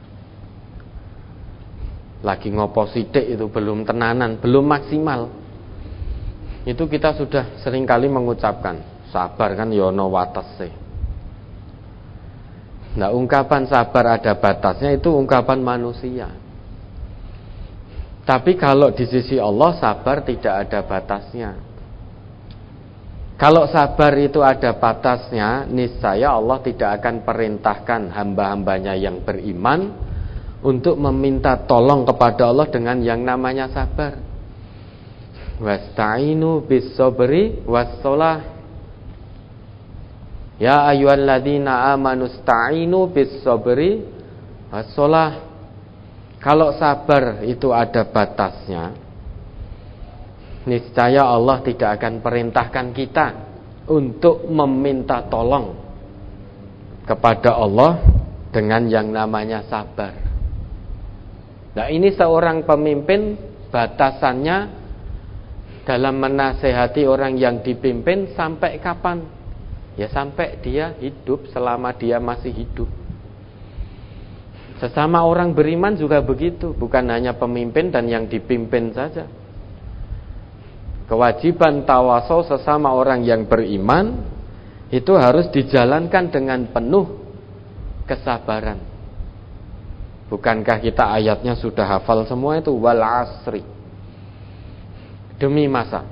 Lagi ngopo sidik itu belum tenanan, belum maksimal. Itu kita sudah seringkali mengucapkan sabar kan yono watese. Nah, ungkapan sabar ada batasnya itu ungkapan manusia. Tapi kalau di sisi Allah sabar tidak ada batasnya. Kalau sabar itu ada batasnya, niscaya Allah tidak akan perintahkan hamba-hambanya yang beriman untuk meminta tolong kepada Allah dengan yang namanya sabar. Wasta'inu bis-sabri was-shalah. Ya ayyuhalladzina amanu sta'inu bis-sabri was-shalah. Kalau sabar itu ada batasnya, niscaya Allah tidak akan perintahkan kita untuk meminta tolong kepada Allah dengan yang namanya sabar. Nah, ini seorang pemimpin batasannya dalam menasehati orang yang dipimpin sampai kapan? Ya sampai dia hidup, selama dia masih hidup. Sesama orang beriman juga begitu, bukan hanya pemimpin dan yang dipimpin saja. Kewajiban tawasau sesama orang yang beriman itu harus dijalankan dengan penuh kesabaran. Bukankah kita ayatnya sudah hafal semua itu? Wal asri, demi masa.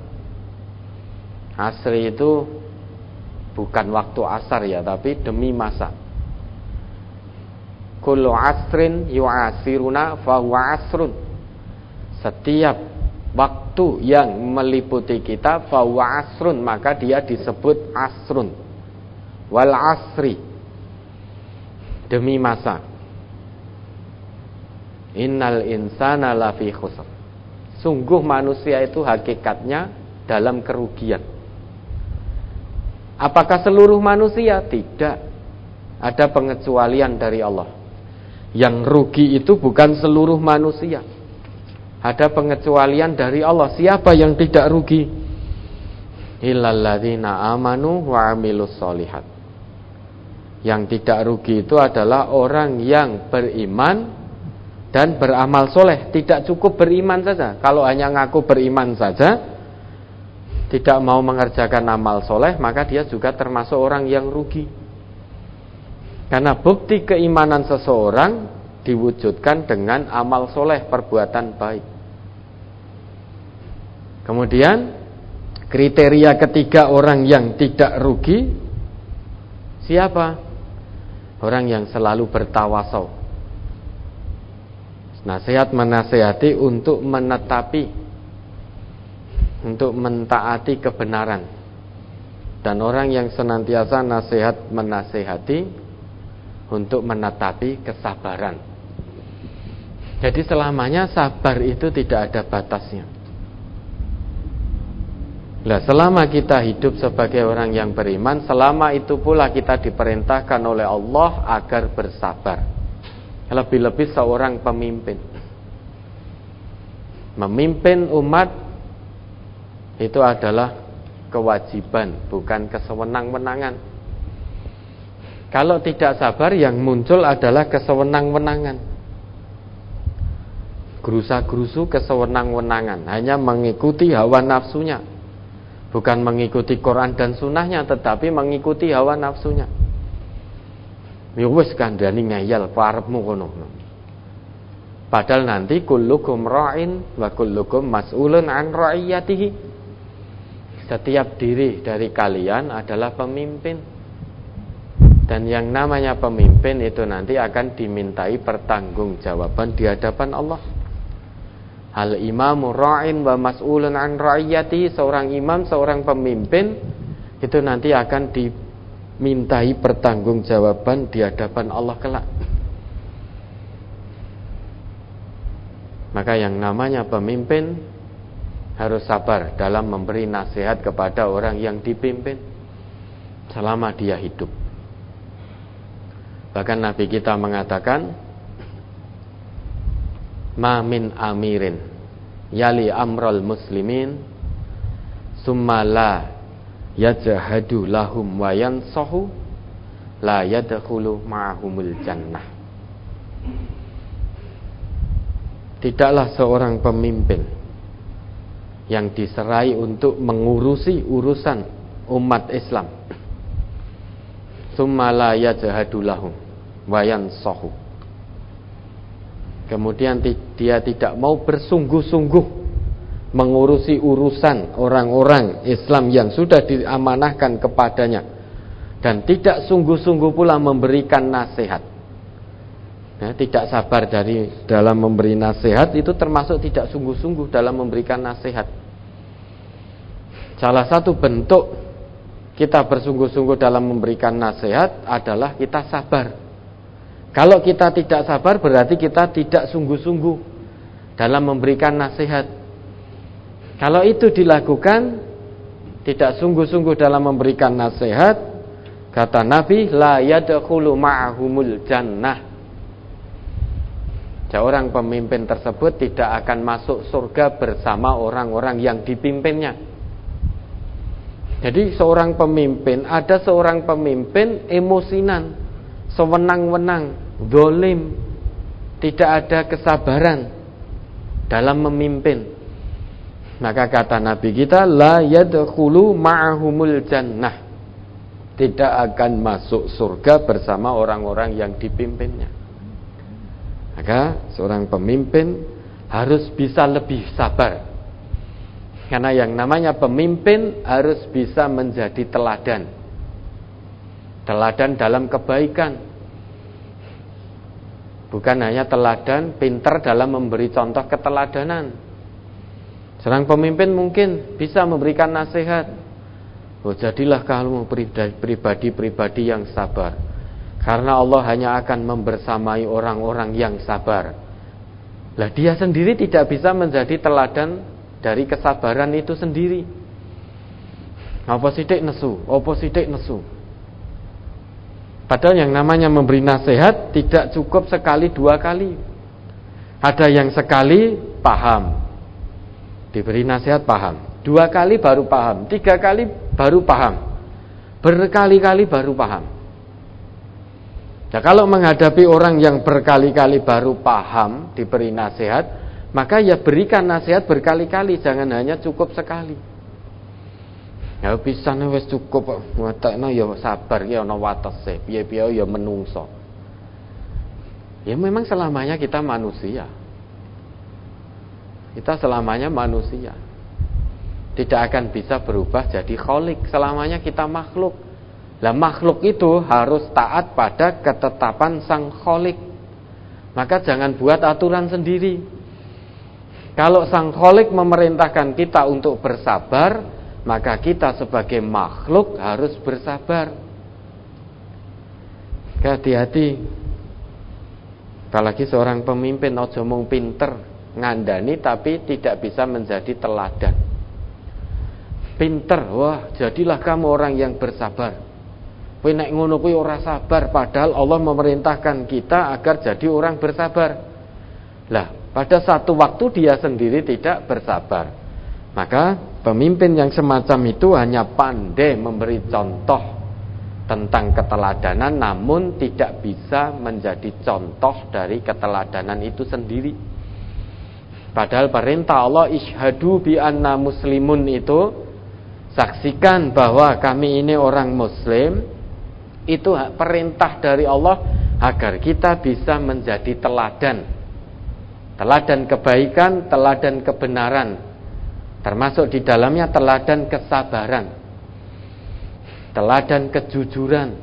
Asri itu bukan waktu asar ya, tapi demi masa. Kullu asrin yu'asiruna fahuwa asrun. Setiap waktu yang meliputi kita fahuwa asrun, maka dia disebut asrun. Wal asri, demi masa. Innal insana lafi khusr. Sungguh manusia itu hakikatnya dalam kerugian. Apakah seluruh manusia? Tidak. Ada pengecualian dari Allah. Yang rugi itu bukan seluruh manusia. Ada pengecualian dari Allah. Siapa yang tidak rugi? Illal ladzina amanu wa amilus sholihat. Yang tidak rugi itu adalah orang yang beriman dan beramal soleh. Tidak cukup beriman saja. Kalau hanya ngaku beriman saja, tidak mau mengerjakan amal soleh, maka dia juga termasuk orang yang rugi. Karena bukti keimanan seseorang diwujudkan dengan amal soleh, perbuatan baik. Kemudian kriteria ketiga orang yang tidak rugi, siapa? Orang yang selalu bertawasau. Nasihat menasehati untuk menetapi, untuk mentaati kebenaran. Dan orang yang senantiasa nasihat menasehati untuk menetapi kesabaran. Jadi selamanya sabar itu tidak ada batasnya. Nah, selama kita hidup sebagai orang yang beriman, selama itu pula kita diperintahkan oleh Allah agar bersabar. Lebih-lebih seorang pemimpin. Memimpin umat itu adalah kewajiban, bukan kesewenang-wenangan. Kalau tidak sabar, yang muncul adalah kesewenang-wenangan. Gerusa-gerusu kesewenang-wenangan, hanya mengikuti hawa nafsunya. Bukan mengikuti Quran dan sunnahnya, tetapi mengikuti hawa nafsunya. Ya wis kandhani ngeyel parepmu kono. Padahal nanti kullukum ra'in wa kullukum mas'ulun an ra'iyatihi. Setiap diri dari kalian adalah pemimpin. Dan yang namanya pemimpin itu nanti akan dimintai pertanggungjawaban di hadapan Allah. Al imamu ra'in wa mas'ulun an ra'iyatihi. Seorang imam, seorang pemimpin itu nanti akan dimintai pertanggungjawaban di hadapan Allah kelak. Maka yang namanya pemimpin harus sabar dalam memberi nasihat kepada orang yang dipimpin selama dia hidup. Bahkan Nabi kita mengatakan, ma min amirin yali amral muslimin summa la yajhadu lahum wa yansahu la yadkhulu ma'ahumul jannah. Tidaklah seorang pemimpin yang diserai untuk mengurusi urusan umat Islam summa la yajhadu lahum wa yansahu, kemudian dia tidak mau bersungguh-sungguh mengurusi urusan orang-orang Islam yang sudah diamanahkan kepadanya, dan tidak sungguh-sungguh pula memberikan nasihat. Tidak sabar dalam memberi nasihat itu termasuk tidak sungguh-sungguh dalam memberikan nasihat. Salah satu bentuk kita bersungguh-sungguh dalam memberikan nasihat adalah kita sabar. Kalau kita tidak sabar berarti kita tidak sungguh-sungguh dalam memberikan nasihat. Kalau itu dilakukan tidak sungguh-sungguh dalam memberikan nasihat, kata Nabi, la yadkhulu ma'ahumul jannah. Seorang pemimpin tersebut tidak akan masuk surga bersama orang-orang yang dipimpinnya. Jadi seorang pemimpin, ada seorang pemimpin emosinan, sewenang-wenang, zalim, tidak ada kesabaran dalam memimpin. Maka kata Nabi kita, la yadkhulu ma'ahumul jannah, tidak akan masuk surga bersama orang-orang yang dipimpinnya. Maka seorang pemimpin harus bisa lebih sabar, karena yang namanya pemimpin harus bisa menjadi teladan. Teladan dalam kebaikan, bukan hanya teladan pintar dalam memberi contoh keteladanan. Seorang pemimpin mungkin bisa memberikan nasihat, jadilah kamu pribadi-pribadi yang sabar, karena Allah hanya akan membersamai orang-orang yang sabar. Lah dia sendiri tidak bisa menjadi teladan dari kesabaran itu sendiri. Apa sidik nesu. Padahal yang namanya memberi nasihat tidak cukup sekali dua kali. Ada yang sekali paham, diberi nasihat paham, 2 kali baru paham, 3 kali baru paham, berkali-kali baru paham. Nah, kalau menghadapi orang yang berkali-kali baru paham diberi nasihat, maka ya berikan nasihat berkali-kali, jangan hanya cukup sekali. Ya pisane wis cukup, watekno ya sabar ya ana watese, piye-piye ya menungso. Ya memang selamanya kita manusia. Kita selamanya manusia. Tidak akan bisa berubah jadi kholik, selamanya kita makhluk. Lah makhluk itu harus taat pada ketetapan sang kholik. Maka jangan buat aturan sendiri. Kalau sang kholik memerintahkan kita untuk bersabar, maka kita sebagai makhluk harus bersabar. Hati-hati. Apalagi seorang pemimpin ojo mung pinter ngandani tapi tidak bisa menjadi teladan. Pinter, wah jadilah kamu orang yang bersabar. Kowe nek ngono kuwi ora sabar, padahal Allah memerintahkan kita agar jadi orang bersabar. Lah, pada satu waktu dia sendiri tidak bersabar. Maka pemimpin yang semacam itu hanya pandai memberi contoh tentang keteladanan, namun tidak bisa menjadi contoh dari keteladanan itu sendiri. Padahal perintah Allah isyhadu bi anna muslimun itu, saksikan bahwa kami ini orang muslim, itu perintah dari Allah agar kita bisa menjadi teladan. Teladan kebaikan, teladan kebenaran, termasuk di dalamnya teladan kesabaran, teladan kejujuran.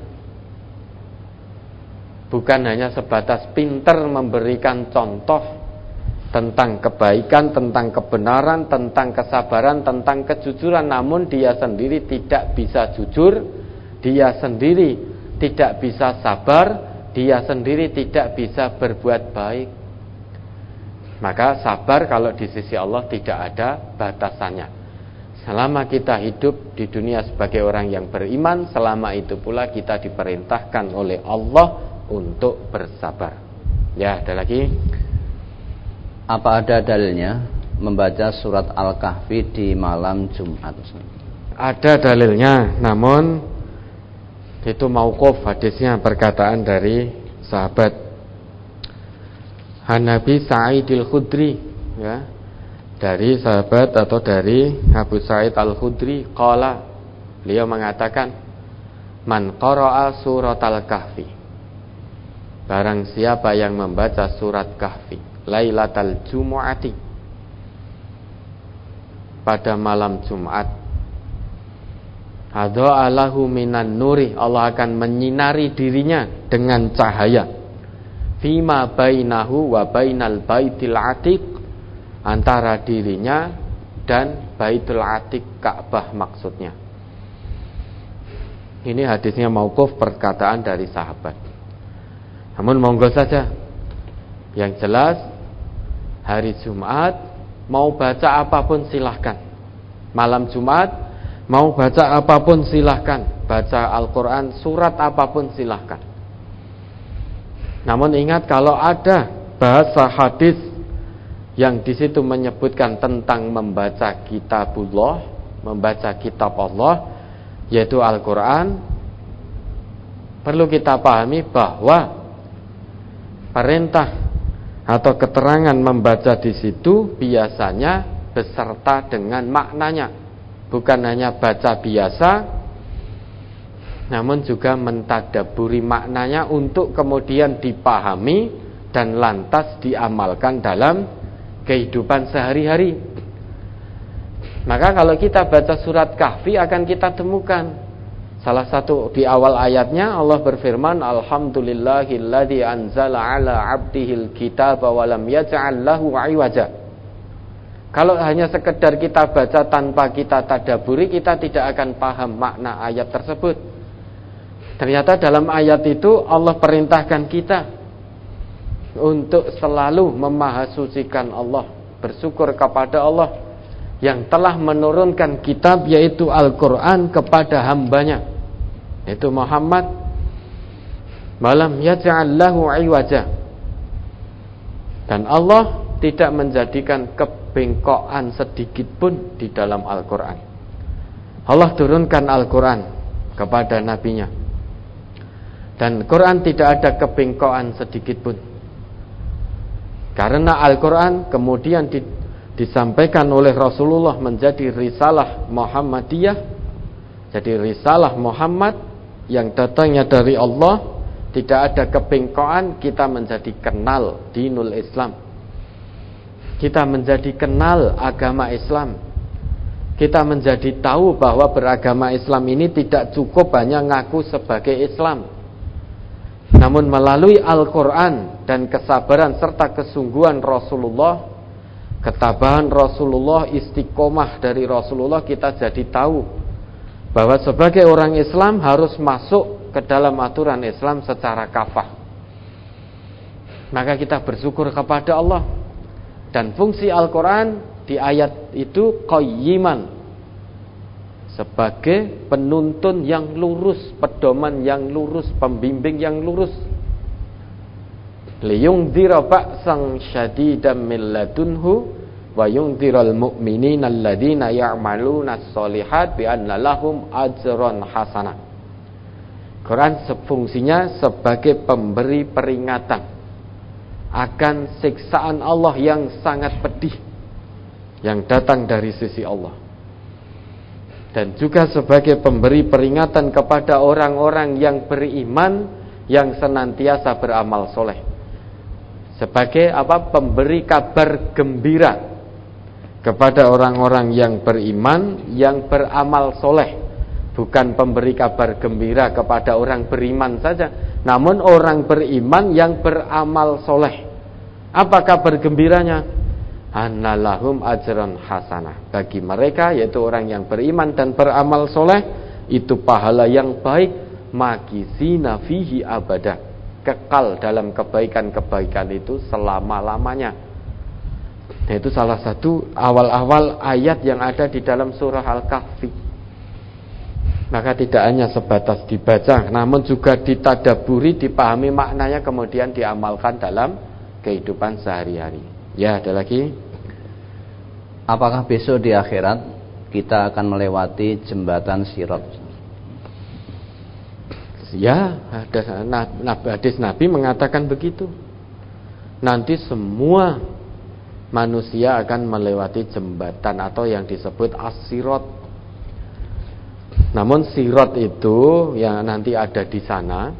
Bukan hanya sebatas pintar memberikan contoh tentang kebaikan, tentang kebenaran, tentang kesabaran, tentang kejujuran, namun dia sendiri tidak bisa jujur, dia sendiri tidak bisa sabar, dia sendiri tidak bisa berbuat baik. Maka sabar kalau di sisi Allah tidak ada batasannya. Selama kita hidup di dunia sebagai orang yang beriman, selama itu pula kita diperintahkan oleh Allah untuk bersabar. Ya, ada lagi. Apa ada dalilnya membaca surat Al-Kahfi di malam Jumat? Ada dalilnya, namun Itu mauquf hadisnya, perkataan dari sahabat. Nabi Sa'id al-Khudri, ya, dari sahabat atau dari Abu Sa'id al-Khudri, qala, beliau mengatakan, man qara'a suratal kahfi, barang siapa yang membaca surat kahfi lailatal jumu'ati, pada malam Jumat, adha'a lahu minan nuri, Allah akan menyinari dirinya dengan cahaya, fima bainahu wa bainal baitil atiq, antara dirinya dan Baitul Atiq, Ka'bah maksudnya. Ini hadisnya mauquf, perkataan dari sahabat. Namun monggo saja, yang jelas hari Jumat mau baca apapun silahkan. Malam Jumat mau baca apapun silahkan, baca Al-Quran surat apapun silahkan. Namun ingat, kalau ada bahasa hadis yang di situ menyebutkan tentang membaca kitabullah, membaca kitab Allah, yaitu Al-Quran, perlu kita pahami bahwa perintah atau keterangan membaca di situ biasanya beserta dengan maknanya, bukan hanya baca biasa, namun juga mentadaburi maknanya untuk kemudian dipahami dan lantas diamalkan dalam kehidupan sehari-hari. Maka kalau kita baca surat Kahfi akan kita temukan salah satu di awal ayatnya Allah berfirman, alhamdulillahilladzi anzala ala abdihil kitaba wa lam yaj'al lahu 'iwaja. Kalau hanya sekedar kita baca tanpa kita tadaburi, kita tidak akan paham makna ayat tersebut. Ternyata dalam ayat itu Allah perintahkan kita untuk selalu memahasucikan Allah, bersyukur kepada Allah yang telah menurunkan kitab yaitu Al-Quran kepada hambanya, yaitu Muhammad, malam yaj'al lahu 'iwaja, dan Allah tidak menjadikan kebengkokan sedikit pun di dalam Al-Quran. Allah turunkan Al-Quran kepada nabinya, dan Quran tidak ada kebengkokan sedikit pun. Karena Al-Quran kemudian disampaikan oleh Rasulullah menjadi risalah Muhammadiyah, jadi risalah Muhammad yang datangnya dari Allah, tidak ada kebengkokan. Kita menjadi kenal dinul Islam, kita menjadi kenal agama Islam, kita menjadi tahu bahwa beragama Islam ini tidak cukup hanya ngaku sebagai Islam, namun melalui Al-Quran dan kesabaran serta kesungguhan Rasulullah, ketabahan Rasulullah, istiqomah dari Rasulullah, kita jadi tahu bahwa sebagai orang Islam harus masuk ke dalam aturan Islam secara kafah. Maka kita bersyukur kepada Allah. Dan fungsi Al-Quran di ayat itu qayyiman, sebagai penuntun yang lurus, pedoman yang lurus, pembimbing yang lurus. Liyungdhira ba'san syadidan min ladunhu wa yungdhiral mu'minina alladzina ya'maluna sholihat bi anna lahum ajran hasanah. Quran fungsinya sebagai pemberi peringatan akan siksaan Allah yang sangat pedih yang datang dari sisi Allah, dan juga sebagai pemberi peringatan kepada orang-orang yang beriman yang senantiasa beramal soleh, sebagai pemberi kabar gembira kepada orang-orang yang beriman yang beramal soleh, bukan pemberi kabar gembira kepada orang beriman saja, namun orang beriman yang beramal soleh. Apa kabar gembiranya? Annalahum ajran hasanah, bagi mereka, yaitu orang yang beriman dan beramal soleh, itu pahala yang baik, makisina fihi abada, kekal dalam kebaikan-kebaikan itu selama-lamanya. Itu salah satu awal-awal ayat yang ada di dalam surah Al-Kahfi. Maka tidak hanya sebatas dibaca, namun juga ditadaburi, dipahami maknanya, kemudian diamalkan dalam kehidupan sehari-hari. Ya, ada lagi. Apakah besok di akhirat kita akan melewati jembatan Sirat? Ya, hadis Nabi mengatakan begitu. Nanti semua manusia akan melewati jembatan atau yang disebut as-sirat. Namun sirat itu yang nanti ada di sana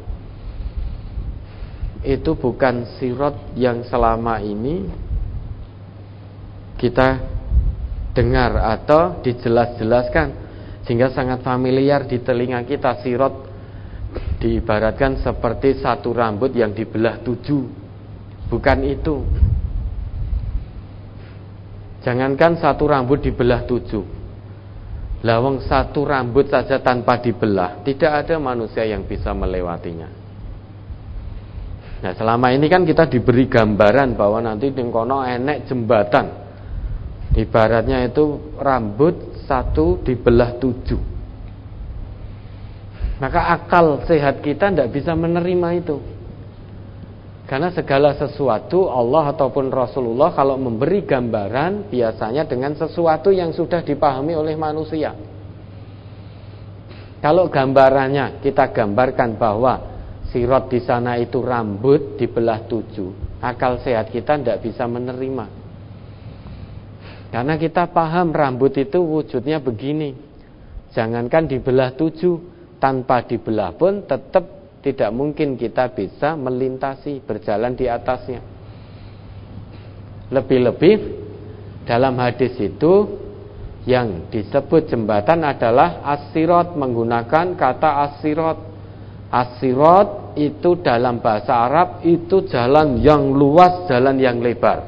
itu bukan sirat yang selama ini kita dengar atau dijelas-jelaskan sehingga sangat familiar di telinga kita. Sirat diibaratkan seperti satu rambut yang dibelah 7. Bukan itu. Jangankan satu rambut dibelah 7, lawang satu rambut saja tanpa dibelah, tidak ada manusia yang bisa melewatinya. Nah, selama ini kan kita diberi gambaran bahwa nanti di kono enek jembatan, ibaratnya itu rambut satu dibelah 7. Maka akal sehat kita tidak bisa menerima itu. Karena segala sesuatu Allah ataupun Rasulullah kalau memberi gambaran biasanya dengan sesuatu yang sudah dipahami oleh manusia. Kalau gambarannya kita gambarkan bahwa sirat di sana itu rambut dibelah 7, akal sehat kita tidak bisa menerima. Karena kita paham rambut itu wujudnya begini. Jangankan dibelah 7, tanpa dibelah pun tetap tidak mungkin kita bisa melintasi, berjalan di atasnya. Lebih-lebih dalam hadis itu yang disebut jembatan adalah as-sirat, menggunakan kata as-sirat. As-sirat itu dalam bahasa Arab itu jalan yang luas, jalan yang lebar.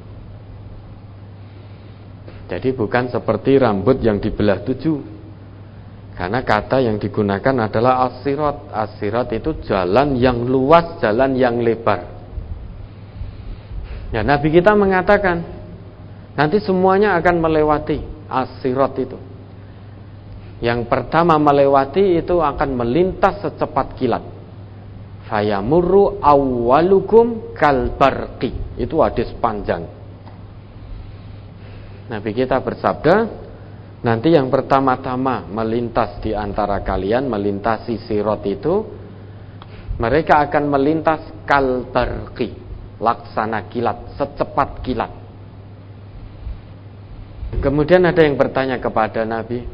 Jadi bukan seperti rambut yang dibelah 7. Karena kata yang digunakan adalah as-sirat. As-sirat itu jalan yang luas, jalan yang lebar. Ya, Nabi kita mengatakan nanti semuanya akan melewati as-sirat itu. Yang pertama melewati itu akan melintas secepat kilat. Fayamurru awwalukum kalbarqi. Itu hadis panjang. Nabi kita bersabda, nanti yang pertama-tama melintas di antara kalian, melintasi sirat itu, mereka akan melintas kalbarqi, laksana kilat, secepat kilat. Kemudian ada yang bertanya kepada Nabi,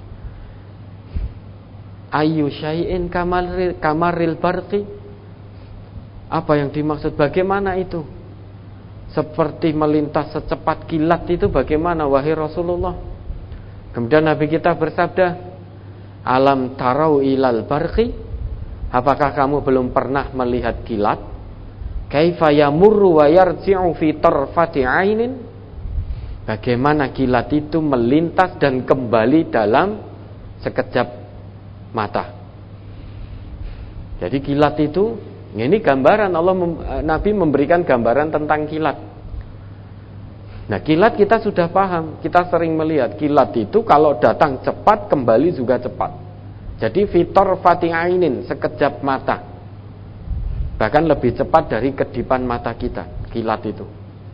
Ayyu syai'in kamaril barqi? Apa yang dimaksud? Bagaimana itu? Seperti melintas secepat kilat itu bagaimana wahai Rasulullah? Kemudian Nabi kita bersabda, alam tarau ilal barqi? Apakah kamu belum pernah melihat kilat? Kaifa yamurru wa yarji'u fi tarfati 'ainin? Bagaimana kilat itu melintas dan kembali dalam sekejap mata. Jadi kilat itu, ini gambaran Nabi memberikan gambaran tentang kilat. Nah, kilat kita sudah paham, kita sering melihat kilat itu kalau datang cepat, kembali juga cepat. Jadi fitor fati'ainin, sekejap mata. Bahkan lebih cepat dari kedipan mata kita, kilat itu.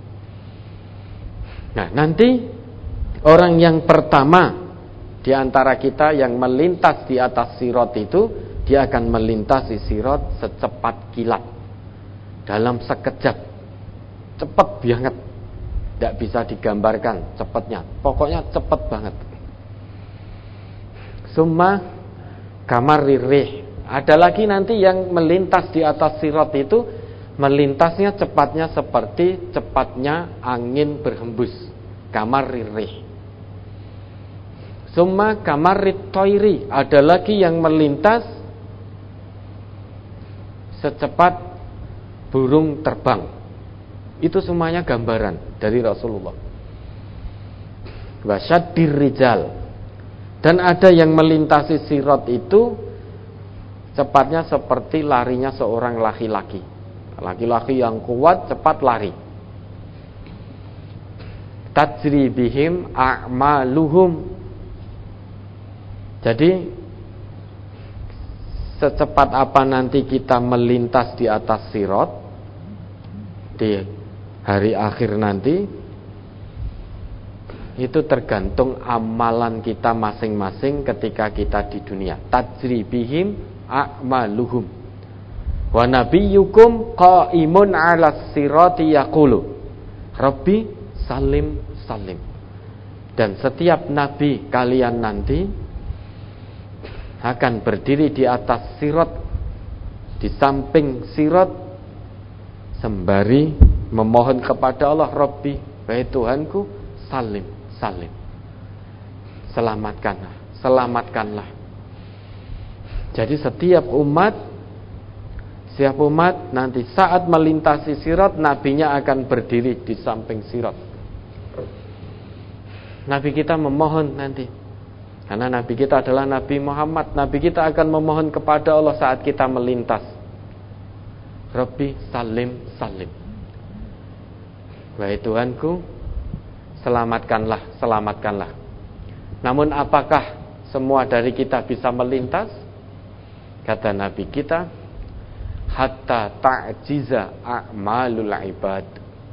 Nah, nanti orang yang pertama di antara kita yang melintas di atas sirat itu, dia akan melintasi sirat secepat kilat. Dalam sekejap. Cepat banget. Tidak bisa digambarkan cepatnya, pokoknya cepat banget. Summa kamaririh. Ada lagi nanti yang melintas di atas sirat itu, melintasnya cepatnya seperti cepatnya angin berhembus. Kamaririh. Summa kamarit toiri. Ada lagi yang melintas secepat burung terbang. Itu semuanya gambaran dari Rasulullah. Wasyaddir rijal. Dan ada yang melintasi sirat itu cepatnya seperti larinya seorang laki-laki. Laki-laki yang kuat cepat lari. Tajri bihim a'maluhum. Jadi secepat apa nanti kita melintas di atas sirat di hari akhir nanti, itu tergantung amalan kita masing-masing ketika kita di dunia. Tajri bihim a'maluhum wa nabiyyukum qa'imun 'alas sirati yaqulu Rabbi salim salim. Dan setiap nabi kalian nanti akan berdiri di atas sirat, di samping sirat, sembari memohon kepada Allah, Rabbi, wahai Tuhanku, salim salim, selamatkanlah, selamatkanlah. Jadi setiap umat nanti saat melintasi sirat, nabinya akan berdiri di samping sirat. Nabi kita memohon nanti, karena Nabi kita adalah Nabi Muhammad. Nabi kita akan memohon kepada Allah saat kita melintas, Rabbi salim salim, wahai Tuhanku, selamatkanlah, selamatkanlah. Namun apakah semua dari kita bisa melintas? Kata Nabi kita, hatta ta'jiza a'malul ibad.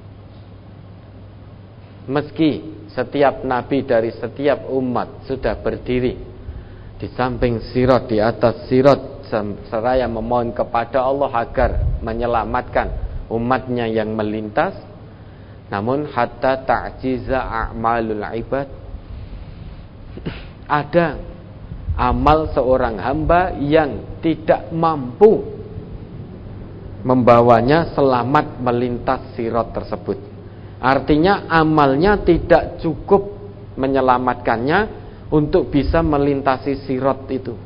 Meski setiap nabi dari setiap umat sudah berdiri di samping sirat, di atas sirat, seraya memohon kepada Allah agar menyelamatkan umatnya yang melintas, namun hatta ta'jiza a'malul ibad, ada amal seorang hamba yang tidak mampu membawanya selamat melintas sirat tersebut. Artinya amalnya tidak cukup menyelamatkannya untuk bisa melintasi sirat itu.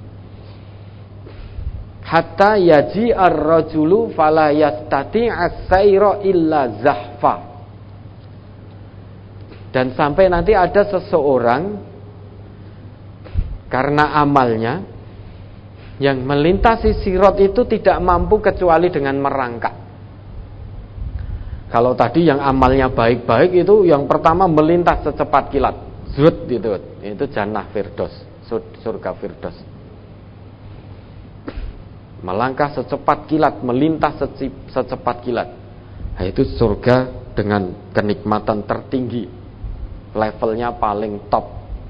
Hatta yaji ar-rajulu fala yastati as-sayra illa zahfa. Dan sampai nanti ada seseorang karena amalnya yang melintasi sirat itu tidak mampu kecuali dengan merangkak. Kalau tadi yang amalnya baik-baik itu yang pertama melintas secepat kilat, zut gitu, itu jannah firdaus, surga firdaus. Melangkah secepat kilat, melintas secepat kilat, nah, itu surga dengan kenikmatan tertinggi, levelnya paling top.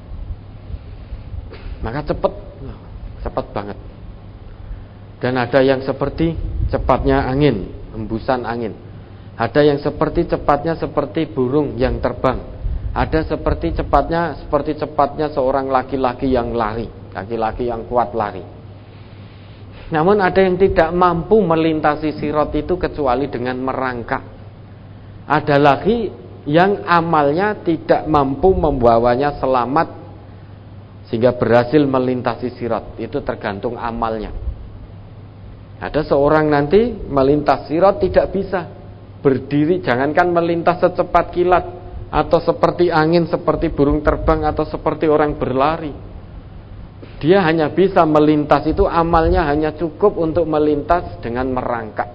Maka cepat banget. Dan ada yang seperti cepatnya angin, hembusan angin. Ada yang cepatnya seperti burung yang terbang. Ada seperti cepatnya seorang laki-laki yang lari, laki-laki yang kuat lari. Namun ada yang tidak mampu melintasi sirat itu kecuali dengan merangkak. Ada lagi yang amalnya tidak mampu membawanya selamat sehingga berhasil melintasi sirat. Itu tergantung amalnya. Ada seorang nanti melintas sirat tidak bisa berdiri, jangankan melintas secepat kilat, atau seperti angin, seperti burung terbang, atau seperti orang berlari. Dia hanya bisa melintas itu, amalnya hanya cukup untuk melintas dengan merangkak.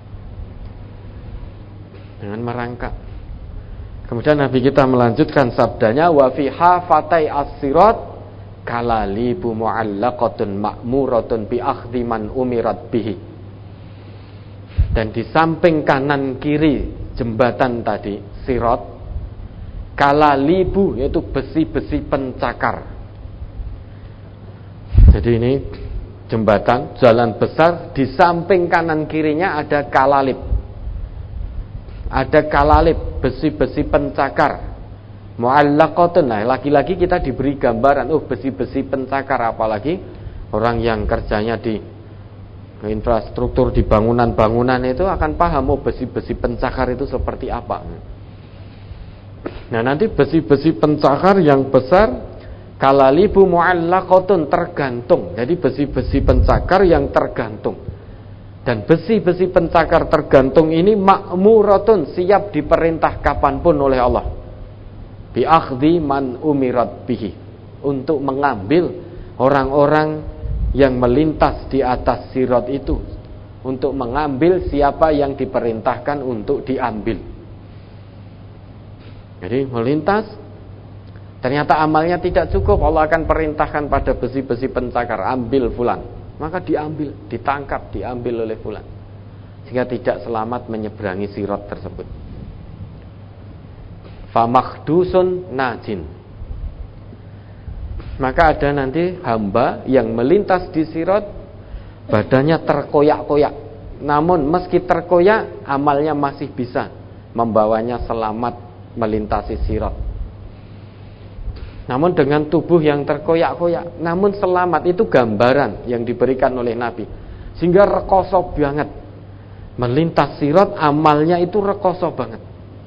Dengan merangkak. Kemudian Nabi kita melanjutkan sabdanya, wa fi hafatai as-sirat kalalibu mu'allaqatun ma'muratun bi akhdhi man umirat bihi. Dan di samping kanan kiri jembatan tadi, sirat, kalalibu, yaitu besi-besi pencakar. Jadi ini jembatan, jalan besar, di samping kanan kirinya ada kalalib. Ada kalalib, besi-besi pencakar. Mu'allaqatun, nah lagi-lagi kita diberi gambaran, besi-besi pencakar, apalagi orang yang kerjanya di infrastruktur, di bangunan-bangunan itu akan paham besi-besi pencakar itu seperti apa. Nah nanti besi-besi pencakar yang besar, kalalibu mu'allaqatun, tergantung. Jadi besi-besi pencakar yang tergantung. Dan besi-besi pencakar tergantung ini ma'muratun, siap diperintah kapanpun oleh Allah. Bi akhdhi man umirat bihi, untuk mengambil orang-orang yang melintas di atas sirat itu, untuk mengambil siapa yang diperintahkan untuk diambil. Jadi melintas, ternyata amalnya tidak cukup, Allah akan perintahkan pada besi-besi pencakar, ambil fulan, maka diambil, ditangkap, diambil oleh fulan, sehingga tidak selamat menyeberangi sirat tersebut. Famakhdusun najin, maka ada nanti hamba yang melintas di sirat badannya terkoyak-koyak. Namun meski terkoyak, amalnya masih bisa membawanya selamat melintasi sirat. Namun dengan tubuh yang terkoyak-koyak, namun selamat, itu gambaran yang diberikan oleh Nabi. Sehingga rekoso banget. Melintas sirat, amalnya itu rekoso banget.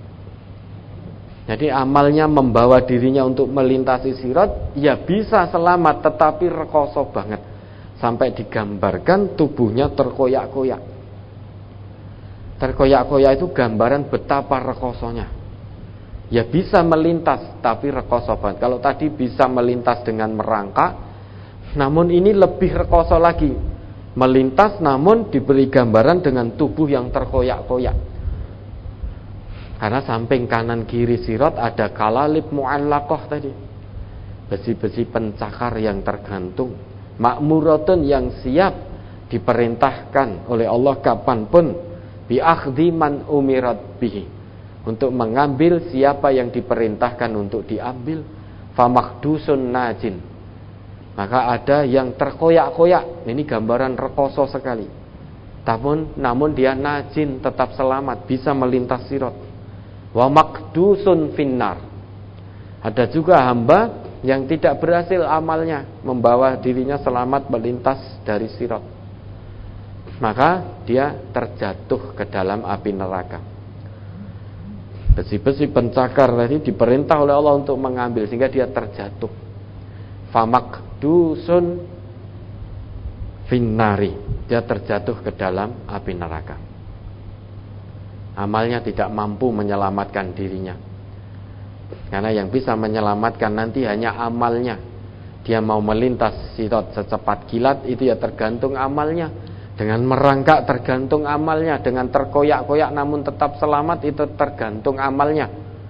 Jadi amalnya membawa dirinya untuk melintasi sirat, ya bisa selamat, tetapi rekoso banget. Sampai digambarkan tubuhnya terkoyak-koyak. Terkoyak-koyak itu gambaran betapa rekosonya. Ya bisa melintas, tapi rekoso banget. Kalau tadi bisa melintas dengan merangkak, namun ini lebih rekoso lagi. Melintas namun diberi gambaran dengan tubuh yang terkoyak-koyak. Karena samping kanan kiri sirat ada kalalib mu'allaqah tadi. Besi-besi pencakar yang tergantung. Ma'muratun yang siap diperintahkan oleh Allah kapanpun. Bi'akhdi man umirat bihi. Untuk mengambil siapa yang diperintahkan untuk diambil. Famakdusun najin. Maka ada yang terkoyak-koyak. Ini gambaran rekoso sekali. Namun dia najin, tetap selamat, bisa melintas sirat. Wa makdusun finnar. Ada juga hamba yang tidak berhasil amalnya membawa dirinya selamat melintas dari sirat. Maka dia terjatuh ke dalam api neraka. Besi-besi pencakar tadi diperintah oleh Allah untuk mengambil, sehingga dia terjatuh. Famakdusun finnari. Dia terjatuh ke dalam api neraka. Amalnya tidak mampu menyelamatkan dirinya. Karena yang bisa menyelamatkan nanti hanya amalnya. Dia mau melintas sirat secepat kilat, itu ya tergantung amalnya. Dengan merangkak tergantung amalnya. Dengan terkoyak-koyak namun tetap selamat, itu tergantung amalnya.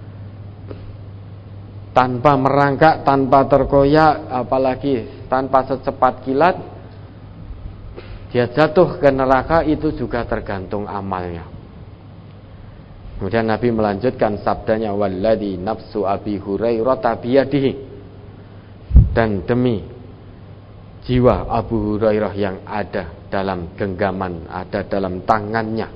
Tanpa merangkak, tanpa terkoyak, apalagi tanpa secepat kilat, dia jatuh ke neraka, itu juga tergantung amalnya. Kemudian Nabi melanjutkan sabdanya, walladzi nafsu Abi Hurairah biyadihi, dan demi jiwa Abu Hurairah yang ada dalam genggaman, ada dalam tangannya,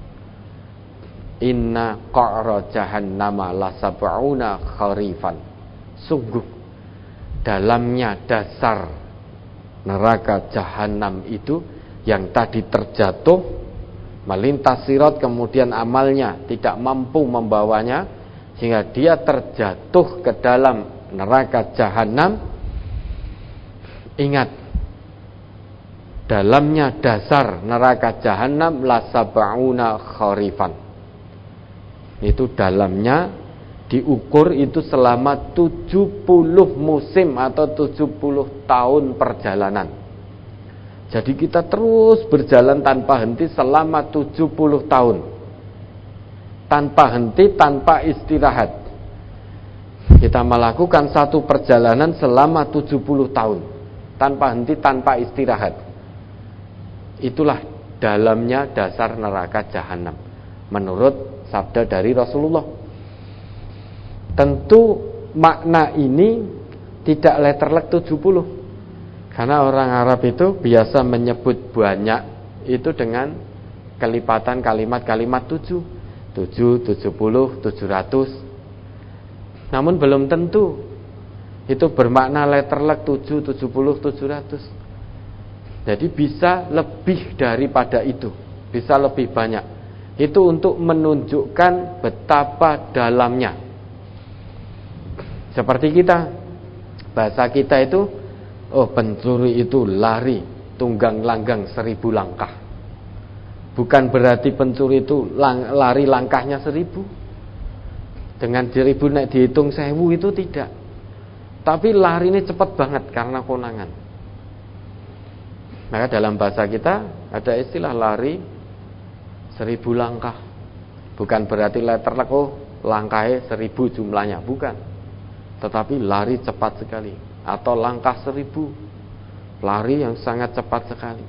inna qa'ra jahannama la sab'una kharifan. Sungguh dalamnya dasar neraka jahanam itu, yang tadi terjatuh melintas sirat, kemudian amalnya tidak mampu membawanya sehingga dia terjatuh ke dalam neraka jahanam. Ingat, dalamnya dasar neraka jahanam la sab'una kharifan. Itu dalamnya diukur itu selama 70 musim atau 70 tahun perjalanan. Jadi kita terus berjalan tanpa henti selama 70 tahun. Tanpa henti, tanpa istirahat. Kita melakukan satu perjalanan selama 70 tahun. Tanpa henti, tanpa istirahat. Itulah dalamnya dasar neraka jahanam. Menurut sabda dari Rasulullah. Tentu makna ini tidak letterlek 70. Karena orang Arab itu biasa menyebut banyak itu dengan kelipatan kalimat-kalimat 7, 70, 700. Namun belum tentu itu bermakna letterlek 7, 70, 700. Jadi bisa lebih daripada itu, bisa lebih banyak. Itu untuk menunjukkan betapa dalamnya. Seperti kita, bahasa kita itu, oh, pencuri itu lari tunggang langgang 1000 langkah. Bukan berarti pencuri itu lari langkahnya 1000. Dengan 1000 naik dihitung 1000 itu tidak. Tapi lari ini cepat banget karena konangan. Maka dalam bahasa kita ada istilah lari 1000 langkah. Bukan berarti letterlek, oh langkahnya 1000 jumlahnya, bukan. Tetapi lari cepat sekali. Atau langkah 1000, lari yang sangat cepat sekali.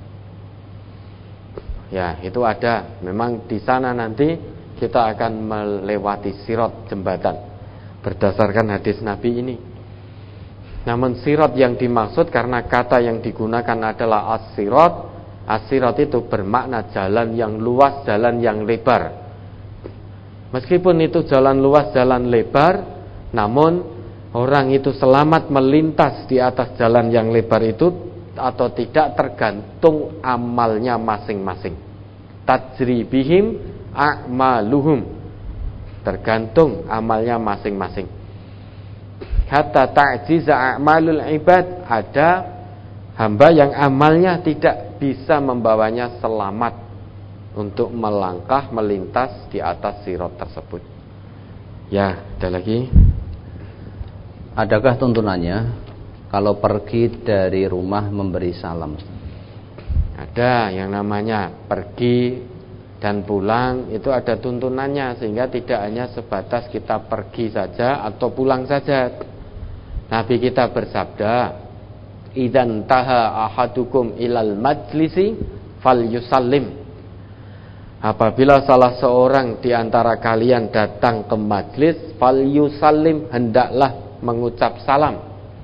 Ya, itu ada. Memang di sana nanti kita akan melewati sirat, jembatan, berdasarkan hadis Nabi ini. Namun sirat yang dimaksud karena kata yang digunakan adalah as-sirat, As-sirat itu bermakna jalan yang luas, jalan yang lebar. Meskipun itu jalan luas, jalan lebar, namun orang itu selamat melintas di atas jalan yang lebar itu atau tidak tergantung amalnya masing-masing. Tajri bihim a'maluhum, tergantung amalnya masing-masing. Hatta ta'jiza a'malul ibad, ada hamba yang amalnya tidak bisa membawanya selamat untuk melangkah melintas di atas sirat tersebut. Ya, ada lagi. Adakah tuntunannya kalau pergi dari rumah memberi salam? Ada yang namanya pergi dan pulang, itu ada tuntunannya, sehingga tidak hanya sebatas kita pergi saja atau pulang saja. Nabi kita bersabda, idzan taha ahadukum ilal majlisi falyusallim. Apabila salah seorang di antara kalian datang ke majlis, falyusallim, hendaklah mengucap salam.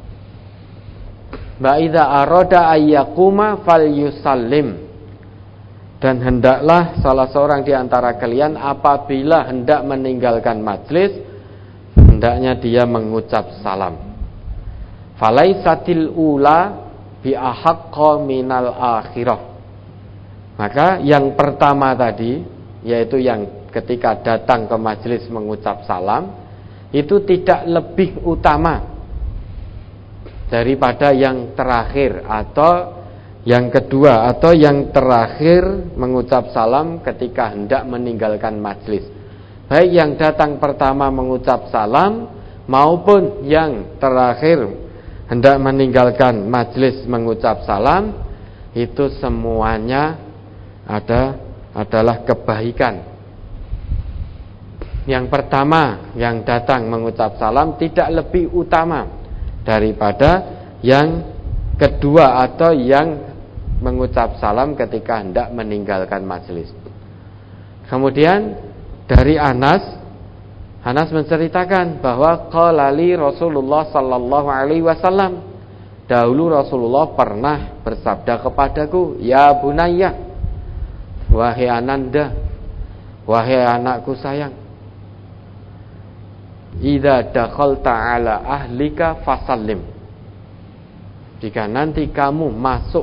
Wa idza arada ayyakuma falyusallim, dan hendaklah salah seorang di antara kalian apabila hendak meninggalkan majlis, hendaknya dia mengucap salam. Falaisatil ula bi ahaqqa minal akhirah. Maka yang pertama tadi, yaitu yang ketika datang ke majelis mengucap salam, itu tidak lebih utama daripada yang terakhir atau yang kedua atau yang terakhir mengucap salam ketika hendak meninggalkan majelis. Baik yang datang pertama mengucap salam maupun yang terakhir hendak meninggalkan majelis mengucap salam, itu semuanya adalah kebaikan. Yang pertama yang datang mengucap salam tidak lebih utama daripada yang kedua atau yang mengucap salam ketika hendak meninggalkan majelis. Kemudian dari Anas menceritakan bahwa qala li Rasulullah sallallahu alaihi wasallam, dahulu Rasulullah pernah bersabda kepadaku, ya bunayya, wahai ananda, wahai anakku sayang, idza dakhalta ala ahlika fasallim, jika nanti kamu masuk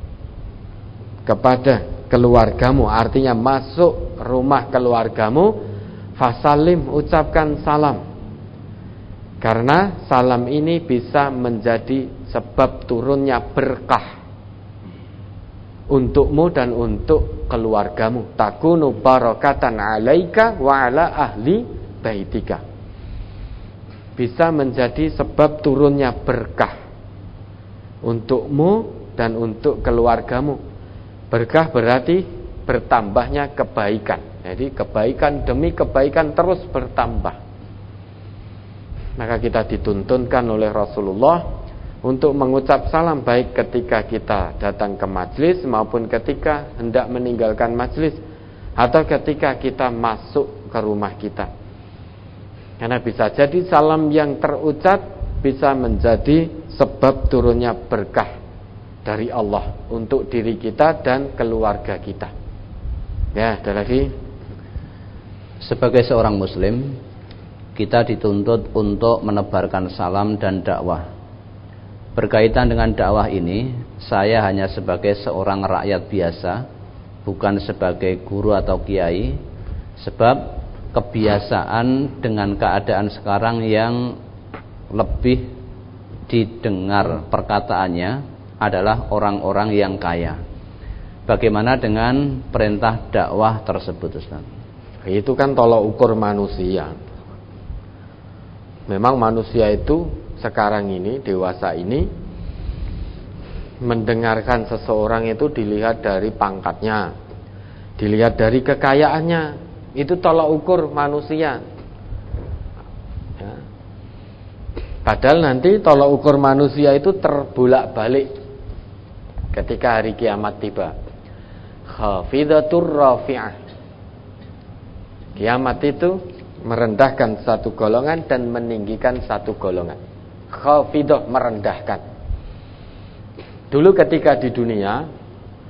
kepada keluargamu, artinya masuk rumah keluargamu, fasalim, ucapkan salam. Karena salam ini bisa menjadi sebab turunnya berkah untukmu dan untuk keluargamu. Takunu barakatan alaika wa ala ahli baitika. Bisa menjadi sebab turunnya berkah untukmu dan untuk keluargamu. Berkah berarti bertambahnya kebaikan. Jadi kebaikan demi kebaikan terus bertambah. Maka kita dituntunkan oleh Rasulullah untuk mengucap salam baik ketika kita datang ke majlis maupun ketika hendak meninggalkan majlis atau ketika kita masuk ke rumah kita. Karena bisa jadi salam yang terucap bisa menjadi sebab turunnya berkah dari Allah untuk diri kita dan keluarga kita. Ya, ada lagi. Sebagai seorang muslim, kita dituntut untuk menebarkan salam dan dakwah. Berkaitan dengan dakwah ini, saya hanya sebagai seorang rakyat biasa, bukan sebagai guru atau kiai, sebab kebiasaan dengan keadaan sekarang yang lebih didengar perkataannya adalah orang-orang yang kaya. Bagaimana dengan perintah dakwah tersebut, Ustaz? Itu kan tolak ukur manusia. Memang manusia itu sekarang ini, dewasa ini, mendengarkan seseorang itu dilihat dari pangkatnya, dilihat dari kekayaannya. Itu tolak ukur manusia ya. Padahal nanti tolak ukur manusia itu terbolak-balik ketika hari kiamat tiba. Khafidatur rafi'ah. Kiamat itu merendahkan satu golongan dan meninggikan satu golongan. Khafidah, merendahkan. Dulu ketika di dunia,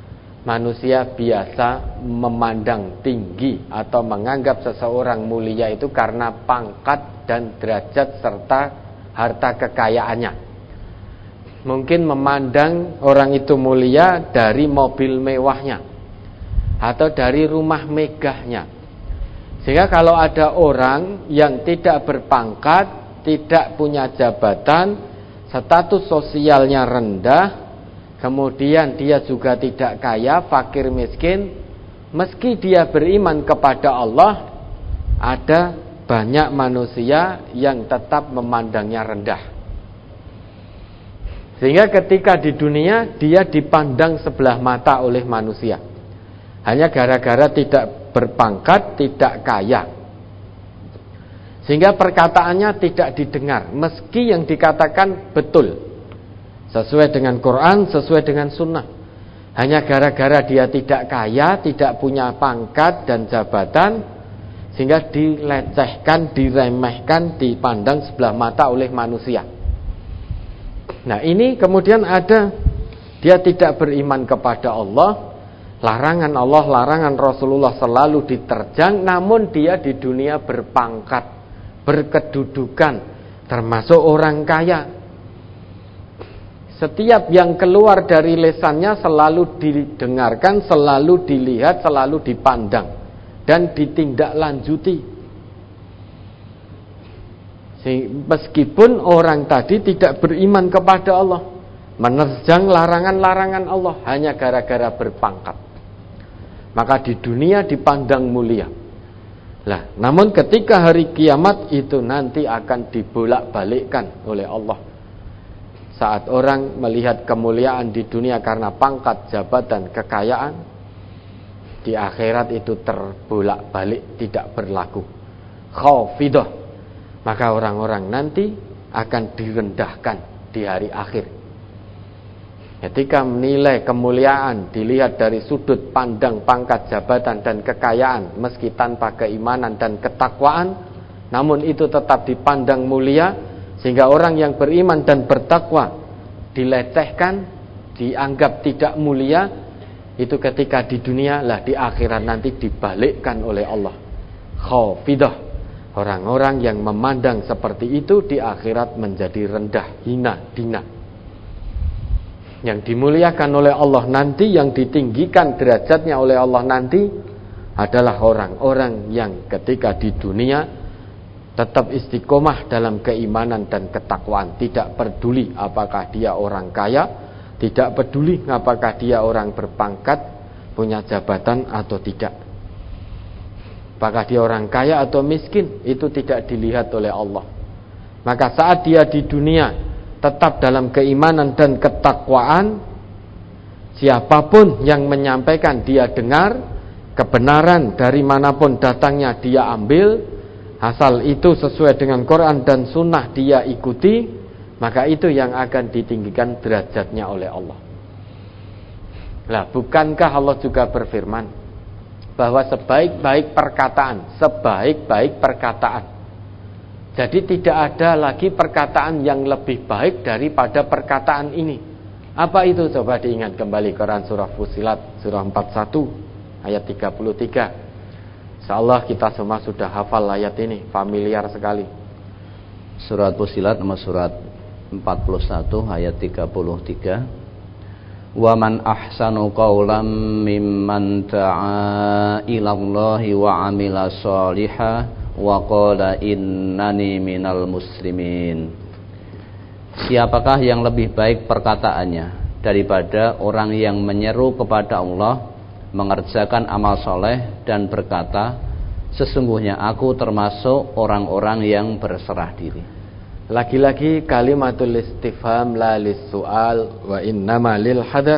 manusia biasa memandang tinggi atau menganggap seseorang mulia itu karena pangkat dan derajat serta harta kekayaannya. Mungkin memandang orang itu mulia dari mobil mewahnya atau dari rumah megahnya. Sehingga kalau ada orang yang tidak berpangkat, tidak punya jabatan, status sosialnya rendah, kemudian dia juga tidak kaya, fakir miskin, meski dia beriman kepada Allah, ada banyak manusia yang tetap memandangnya rendah. Sehingga ketika di dunia dia dipandang sebelah mata oleh manusia, hanya gara-gara tidak berpangkat, tidak kaya. Sehingga perkataannya tidak didengar, meski yang dikatakan betul, sesuai dengan Quran, sesuai dengan sunnah. Hanya gara-gara dia tidak kaya, tidak punya pangkat dan jabatan, sehingga dilecehkan, diremehkan, dipandang sebelah mata oleh manusia. Nah ini kemudian ada, dia tidak beriman kepada Allah, larangan Allah, larangan Rasulullah selalu diterjang, namun dia di dunia berpangkat, berkedudukan, termasuk orang kaya. Setiap yang keluar dari lisannya selalu didengarkan, selalu dilihat, selalu dipandang dan ditindaklanjuti. Meskipun orang tadi tidak beriman kepada Allah, menerjang larangan-larangan Allah hanya gara-gara berpangkat, maka di dunia dipandang mulia. Lah, namun ketika hari kiamat itu nanti akan dibolak-balikkan oleh Allah. Saat orang melihat kemuliaan di dunia karena pangkat, jabatan, kekayaan, di akhirat itu terbolak-balik, tidak berlaku. Khafidah. Maka orang-orang nanti akan direndahkan di hari akhir. Ketika menilai kemuliaan dilihat dari sudut pandang pangkat, jabatan, dan kekayaan, meski tanpa keimanan dan ketakwaan, namun itu tetap dipandang mulia, sehingga orang yang beriman dan bertakwa dilecehkan, dianggap tidak mulia, itu ketika di dunia, lah di akhirat nanti dibalikkan oleh Allah. Khafidah. Orang-orang yang memandang seperti itu di akhirat menjadi rendah, hina, dina. Yang dimuliakan oleh Allah nanti, yang ditinggikan derajatnya oleh Allah nanti adalah orang-orang yang ketika di dunia tetap istiqomah dalam keimanan dan ketakwaan, tidak peduli apakah dia orang kaya, tidak peduli apakah dia orang berpangkat, punya jabatan atau tidak. Apakah dia orang kaya atau miskin, itu tidak dilihat oleh Allah. Maka saat dia di dunia tetap dalam keimanan dan ketakwaan, siapapun yang menyampaikan dia dengar, kebenaran dari manapun datangnya dia ambil, asal itu sesuai dengan Quran dan sunnah dia ikuti, maka itu yang akan ditinggikan derajatnya oleh Allah. Lah, bukankah Allah juga berfirman bahwa sebaik-baik perkataan, jadi tidak ada lagi perkataan yang lebih baik daripada perkataan ini. Apa itu? Coba diingat kembali Quran surah Fussilat surah 41 ayat 33. Insyaallah kita semua sudah hafal ayat ini, familiar sekali. Surat Fussilat nomor surat 41 ayat 33. Wa man ahsanu qawlan mimman da'a ilallahi wa amila shalihan wa qala innani minal muslimin. Siapakah yang lebih baik perkataannya daripada orang yang menyeru kepada Allah, mengerjakan amal soleh dan berkata, sesungguhnya aku termasuk orang-orang yang berserah diri. Lagi-lagi kalimatul istifham la lis-su'al wa innama lil hadar.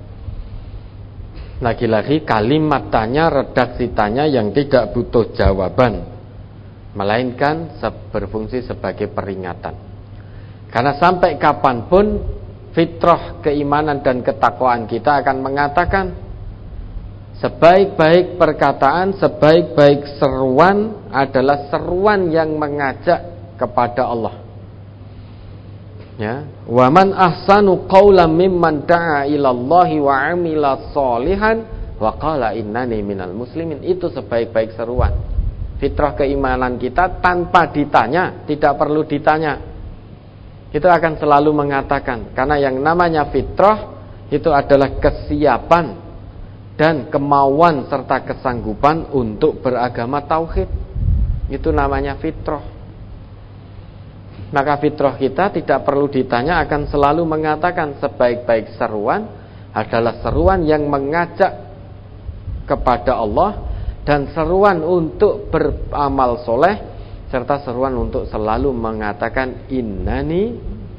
Lagi-lagi kalimat tanya, redaksi tanya yang tidak butuh jawaban, melainkan berfungsi sebagai peringatan. Karena sampai kapanpun fitrah keimanan dan ketakwaan kita akan mengatakan sebaik-baik perkataan, sebaik-baik seruan adalah seruan yang mengajak kepada Allah, Ya, wa man ahsanu qawlan mimman da'a ilallahi wa 'amila sholihan wa qala innani minal muslimin. Itu sebaik-baik seruan. Fitrah keimanan kita tanpa ditanya, tidak perlu ditanya, itu akan selalu mengatakan. Karena yang namanya fitrah itu adalah kesiapan dan kemauan serta kesanggupan untuk beragama tauhid. Itu namanya fitrah. Maka fitrah kita tidak perlu ditanya, akan selalu mengatakan sebaik-baik seruan adalah seruan yang mengajak kepada Allah dan seruan untuk beramal soleh, serta seruan untuk selalu mengatakan innani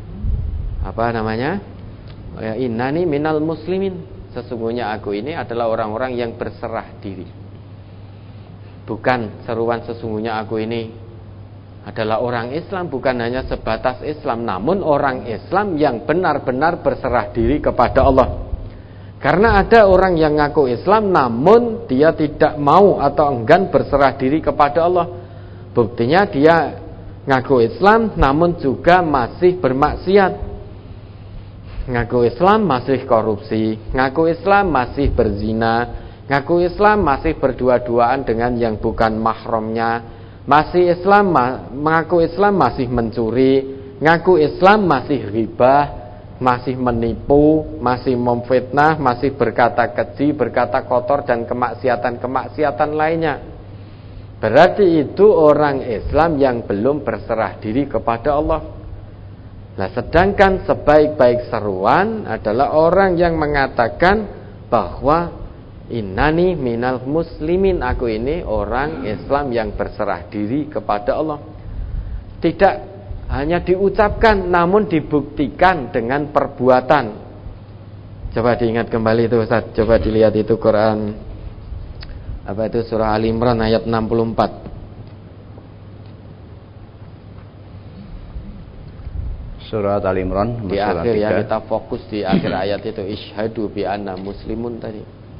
innani minal muslimin. Sesungguhnya aku ini adalah orang-orang yang berserah diri. Bukan seruan sesungguhnya aku ini adalah orang Islam, bukan hanya sebatas Islam, namun orang Islam yang benar-benar berserah diri kepada Allah. Karena ada orang yang ngaku Islam namun dia tidak mau atau enggan berserah diri kepada Allah. Buktinya dia ngaku Islam namun juga masih bermaksiat. Ngaku Islam masih korupsi, ngaku Islam masih berzina, ngaku Islam masih berdua-duaan dengan yang bukan mahramnya, mengaku Islam masih mencuri, ngaku Islam masih ghibah, masih menipu, masih memfitnah, masih berkata keji, berkata kotor dan kemaksiatan-kemaksiatan lainnya. Berarti itu orang Islam yang belum berserah diri kepada Allah. Nah, sedangkan sebaik-baik seruan adalah orang yang mengatakan bahwa innani minal muslimin, aku ini orang Islam yang berserah diri kepada Allah. Tidak hanya diucapkan namun dibuktikan dengan perbuatan. Coba diingat kembali itu Ustaz, coba dilihat itu Quran surah Ali Imran ayat 64. Surat Al Imran di akhir 3. Ya, kita fokus di akhir ayat itu, isyhadu bi anna muslimun tadi.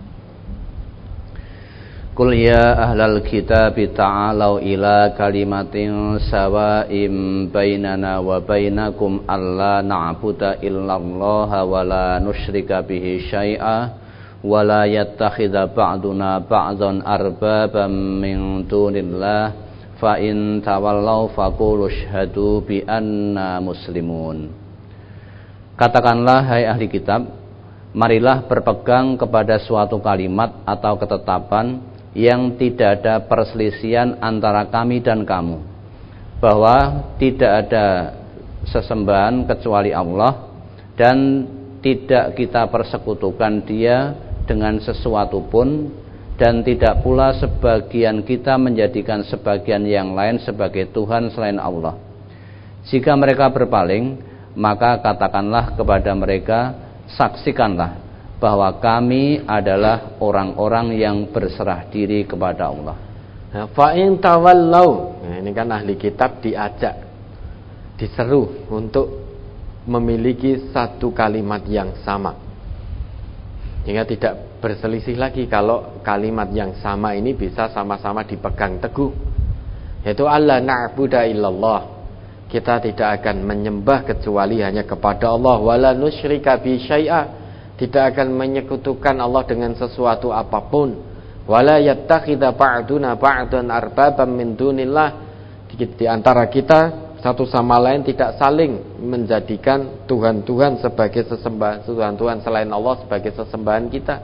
Qul ya ahlal kitab ta'alau ila kalimatin sawa'im bainana wa bainakum alla na'budu illallaha wa la nusyrika bihi syai'a wa la yattakhidha ba'duna ba'dhan arbaban min dunillah fa in tawallaw faqulu syhadu bi anna muslimun. Katakanlah hai ahli kitab, marilah berpegang kepada suatu kalimat atau ketetapan yang tidak ada perselisihan antara kami dan kamu, bahwa tidak ada sesembahan kecuali Allah dan tidak kita persekutukan Dia dengan sesuatu pun, dan tidak pula sebagian kita menjadikan sebagian yang lain sebagai Tuhan selain Allah. Jika mereka berpaling, maka katakanlah kepada mereka, saksikanlah bahwa kami adalah orang-orang yang berserah diri kepada Allah. Fa in tawallau, ini kan ahli kitab diajak, diseru untuk memiliki satu kalimat yang sama, sehingga tidak berselisih lagi kalau kalimat yang sama ini bisa sama-sama dipegang teguh, yaitu alla na'budu illallah, kita tidak akan menyembah kecuali hanya kepada Allah, wala nusyrika bi syai'a, tidak akan menyekutukan Allah dengan sesuatu apapun, wala yattakhidha ba'duna ba'dan arbaban min dunillah, di antara kita satu sama lain tidak saling menjadikan Tuhan-Tuhan sebagai sesembahan, Tuhan-Tuhan selain Allah sebagai sesembahan kita.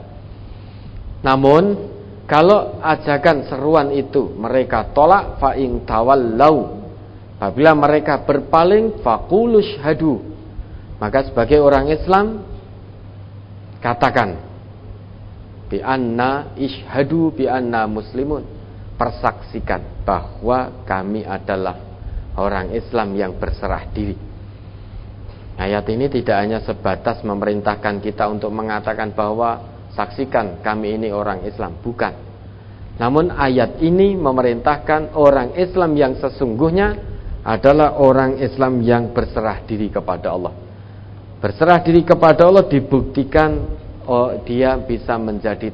Namun kalau ajakan seruan itu mereka tolak, fa in tawallau, apabila mereka berpaling, faqulu syhadu, maka sebagai orang Islam katakan bi anna ishhadu bi anna muslimun, persaksikan bahwa kami adalah orang Islam yang berserah diri. Ayat ini tidak hanya sebatas memerintahkan kita untuk mengatakan bahwa saksikan kami ini orang Islam, bukan. Namun ayat ini memerintahkan orang Islam yang sesungguhnya adalah orang Islam yang berserah diri kepada Allah. Berserah diri kepada Allah dibuktikan dia bisa menjadi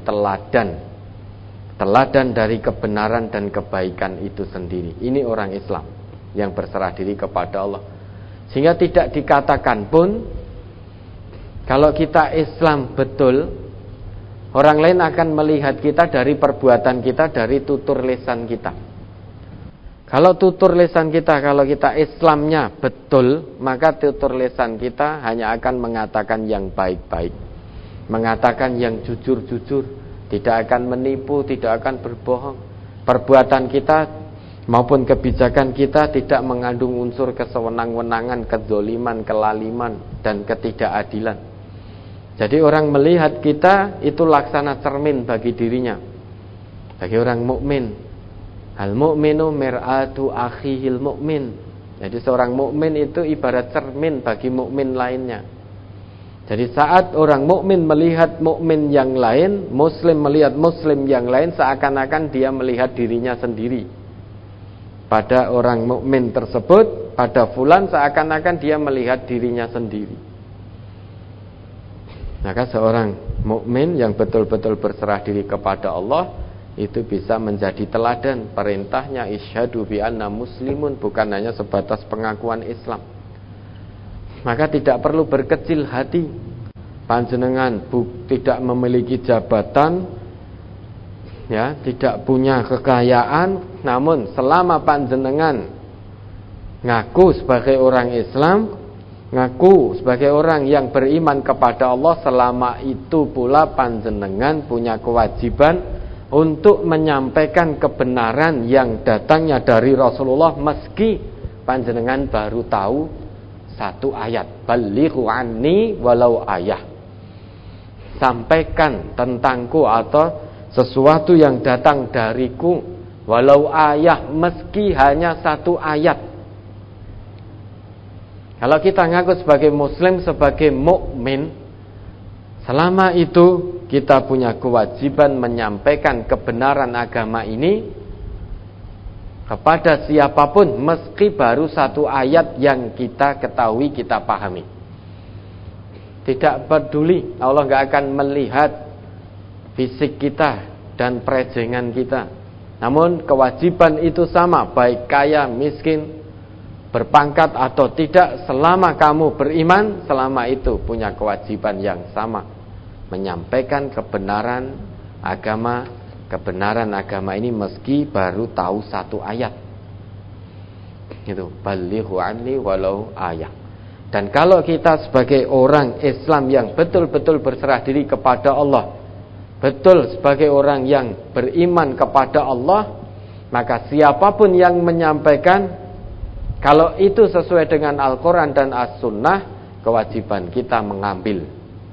teladan dari kebenaran dan kebaikan itu sendiri. Ini orang Islam yang berserah diri kepada Allah. Sehingga tidak dikatakan pun kalau kita Islam betul, orang lain akan melihat kita dari perbuatan kita, dari tutur lisan kita. Kalau tutur lisan kita, kalau kita Islamnya betul, maka tutur lisan kita hanya akan mengatakan yang baik-baik, mengatakan yang jujur-jujur, tidak akan menipu, tidak akan berbohong. Perbuatan kita maupun kebijakan kita tidak mengandung unsur kesewenang-wenangan, kedzoliman, kelaliman, dan ketidakadilan. Jadi orang melihat kita itu laksana cermin bagi dirinya. Bagi orang mukmin, al mu'minu mir'atu akhihil mu'min. Jadi seorang mukmin itu ibarat cermin bagi mukmin lainnya. Jadi saat orang mukmin melihat mukmin yang lain, muslim melihat muslim yang lain, seakan-akan dia melihat dirinya sendiri. Pada orang mukmin tersebut, pada fulan, seakan-akan dia melihat dirinya sendiri. Maka seorang mukmin yang betul-betul berserah diri kepada Allah itu bisa menjadi teladan. Perintahnya isyhadu bi anna muslimun, bukan hanya sebatas pengakuan Islam. Maka tidak perlu berkecil hati. Panjenengan tidak memiliki jabatan, ya, tidak punya kekayaan, namun selama panjenengan ngaku sebagai orang Islam, ngaku sebagai orang yang beriman kepada Allah, selama itu pula panjenengan punya kewajiban untuk menyampaikan kebenaran yang datangnya dari Rasulullah, meski panjenengan baru tahu satu ayat. Balighu anni walau ayah. Sampaikan tentangku atau sesuatu yang datang dariku walau ayah, meski hanya satu ayat. Kalau kita ngaku sebagai muslim, sebagai mukmin, selama itu kita punya kewajiban menyampaikan kebenaran agama ini kepada siapapun, meski baru satu ayat yang kita ketahui, kita pahami. Tidak peduli, Allah gak akan melihat fisik kita dan prejengan kita. Namun kewajiban itu sama, baik kaya, miskin, berpangkat atau tidak, selama kamu beriman, selama itu punya kewajiban yang sama, menyampaikan kebenaran agama ini meski baru tahu satu ayat. Itu balighu anni walau ayat. Dan kalau kita sebagai orang Islam yang betul-betul berserah diri kepada Allah, betul sebagai orang yang beriman kepada Allah, maka siapapun yang menyampaikan, kalau itu sesuai dengan Al-Quran dan As-Sunnah, kewajiban kita mengambil.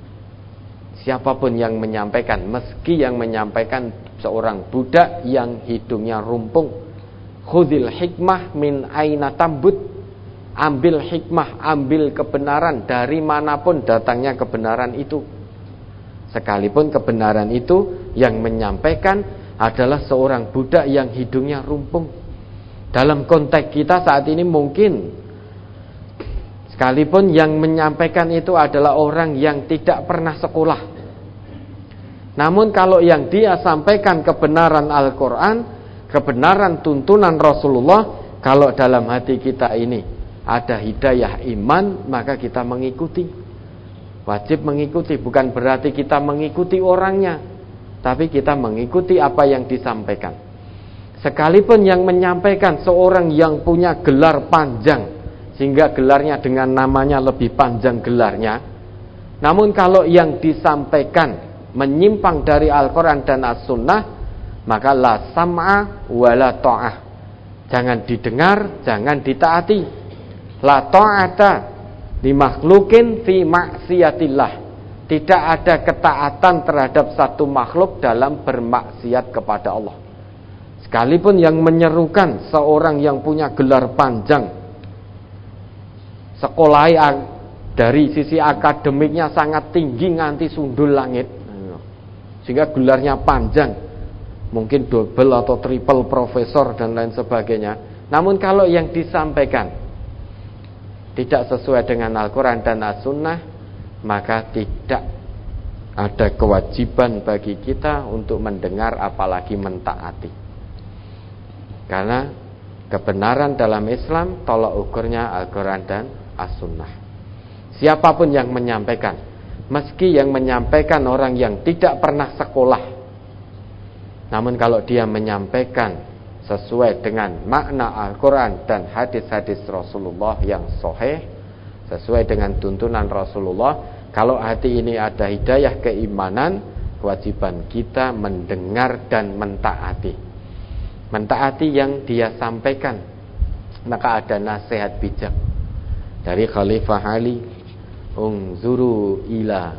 Siapapun yang menyampaikan, meski yang menyampaikan seorang budak yang hidungnya rumpung. Khudhil hikmah min aina tambut. Ambil hikmah, ambil kebenaran dari manapun datangnya kebenaran itu. Sekalipun kebenaran itu yang menyampaikan adalah seorang budak yang hidungnya rumpung. Dalam konteks kita saat ini mungkin sekalipun yang menyampaikan itu adalah orang yang tidak pernah sekolah, namun kalau yang dia sampaikan kebenaran Al-Quran, kebenaran tuntunan Rasulullah, kalau dalam hati kita ini ada hidayah iman, maka kita mengikuti. Wajib mengikuti, bukan berarti kita mengikuti orangnya, tapi kita mengikuti apa yang disampaikan. Sekalipun yang menyampaikan seorang yang punya gelar panjang, sehingga gelarnya dengan namanya lebih panjang gelarnya, namun kalau yang disampaikan menyimpang dari Al-Quran dan As-Sunnah, maka la sam'a wa la ta'ah. Jangan didengar, jangan ditaati. La ta'ata li makhlukin fi maksiatillah. Tidak ada ketaatan terhadap satu makhluk dalam bermaksiat kepada Allah. Sekalipun yang menyerukan seorang yang punya gelar panjang, sekolah dari sisi akademiknya sangat tinggi nganti sundul langit, sehingga gelarnya panjang, mungkin double atau triple profesor dan lain sebagainya. Namun kalau yang disampaikan tidak sesuai dengan Al-Quran dan As-Sunnah, maka tidak ada kewajiban bagi kita untuk mendengar apalagi mentaati. Karena kebenaran dalam Islam tolak ukurnya Al-Quran dan as-sunnah. Siapapun yang menyampaikan, meski yang menyampaikan orang yang tidak pernah sekolah, namun kalau dia menyampaikan sesuai dengan makna Al-Quran dan hadis-hadis Rasulullah yang sahih, sesuai dengan tuntunan Rasulullah, kalau hati ini ada hidayah keimanan, kewajiban kita mendengar dan mentaati. Mentaati yang dia sampaikan. Maka ada nasihat bijak dari Khalifah Ali, unzuru ila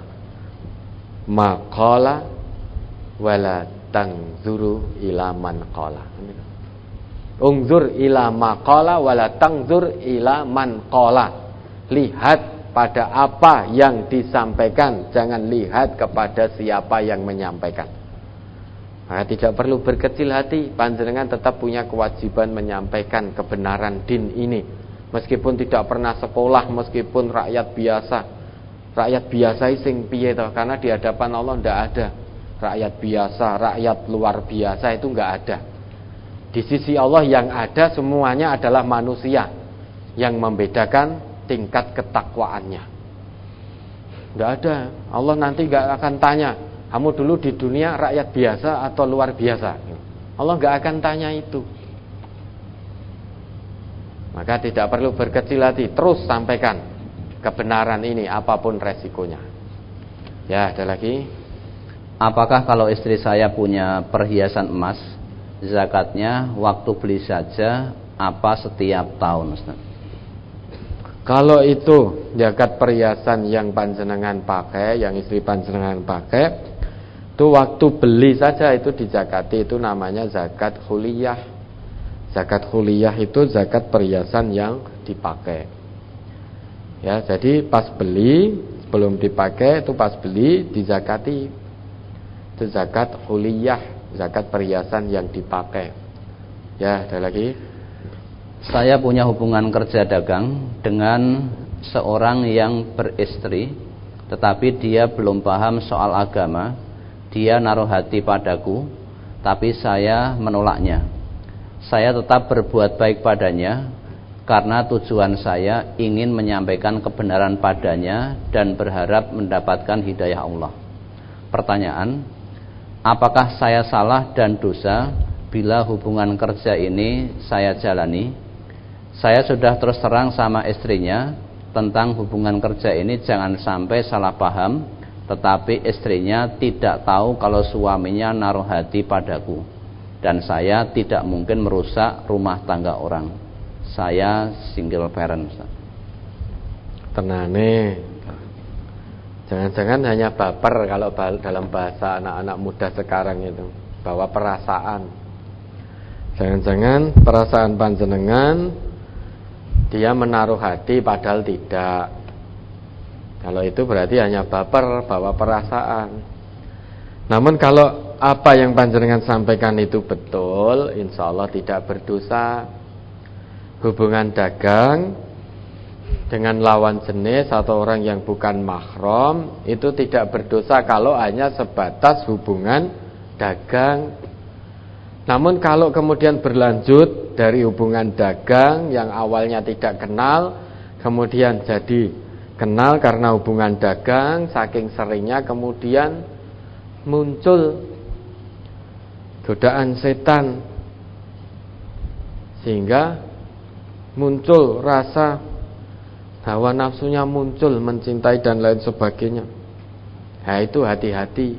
maqala wala tangzuru ila man qala. Unzur ila maqala wala tangzur ila man qala. Lihat pada apa yang disampaikan, jangan lihat kepada siapa yang menyampaikan. Maka tidak perlu berkecil hati, panjenengan tetap punya kewajiban menyampaikan kebenaran din ini. Meskipun tidak pernah sekolah, meskipun rakyat biasa. Rakyat biasa sing piye toh, karena di hadapan Allah tidak ada rakyat biasa, rakyat luar biasa, itu enggak ada. Di sisi Allah yang ada semuanya adalah manusia. Yang membedakan tingkat ketakwaannya. Tidak ada. Allah nanti enggak akan tanya, kamu dulu di dunia rakyat biasa atau luar biasa. Allah enggak akan tanya itu. Maka tidak perlu berkecil hati, terus sampaikan kebenaran ini apapun resikonya. Ya, ada lagi. Apakah kalau istri saya punya perhiasan emas, zakatnya waktu beli saja apa setiap tahun, Ustaz? Kalau itu zakat perhiasan yang panjenengan pakai, yang istri panjenengan pakai, itu waktu beli saja itu dizakati, itu namanya zakat khuliyah. Zakat khuliyah itu zakat perhiasan yang dipakai. Ya, jadi pas beli, sebelum dipakai itu pas beli dizakati. Itu zakat khuliyah, zakat perhiasan yang dipakai. Ya, ada lagi. Saya punya hubungan kerja dagang dengan seorang yang beristri, tetapi dia belum paham soal agama. Dia naruh hati padaku, tapi saya menolaknya. Saya tetap berbuat baik padanya, karena tujuan saya ingin menyampaikan kebenaran padanya dan berharap mendapatkan hidayah Allah. Pertanyaan, apakah saya salah dan dosa bila hubungan kerja ini saya jalani? Saya sudah terus terang sama istrinya tentang hubungan kerja ini, jangan sampai salah paham. Tetapi istrinya tidak tahu kalau suaminya naruh hati padaku, dan saya tidak mungkin merusak rumah tangga orang. Saya single parent. Tenane, jangan-jangan hanya baper kalau dalam bahasa anak-anak muda sekarang itu, bawa perasaan. Jangan-jangan perasaan panjenengan dia menaruh hati padahal tidak. Kalau itu berarti hanya baper, bawa perasaan. Namun kalau apa yang panjenengan sampaikan itu betul, insya Allah tidak berdosa. Hubungan dagang dengan lawan jenis atau orang yang bukan mahram itu tidak berdosa kalau hanya sebatas hubungan dagang. Namun kalau kemudian berlanjut dari hubungan dagang yang awalnya tidak kenal, kemudian jadi kenal karena hubungan dagang, saking seringnya kemudian muncul godaan setan, sehingga muncul rasa hawa nafsunya muncul, mencintai dan lain sebagainya. Nah itu hati-hati.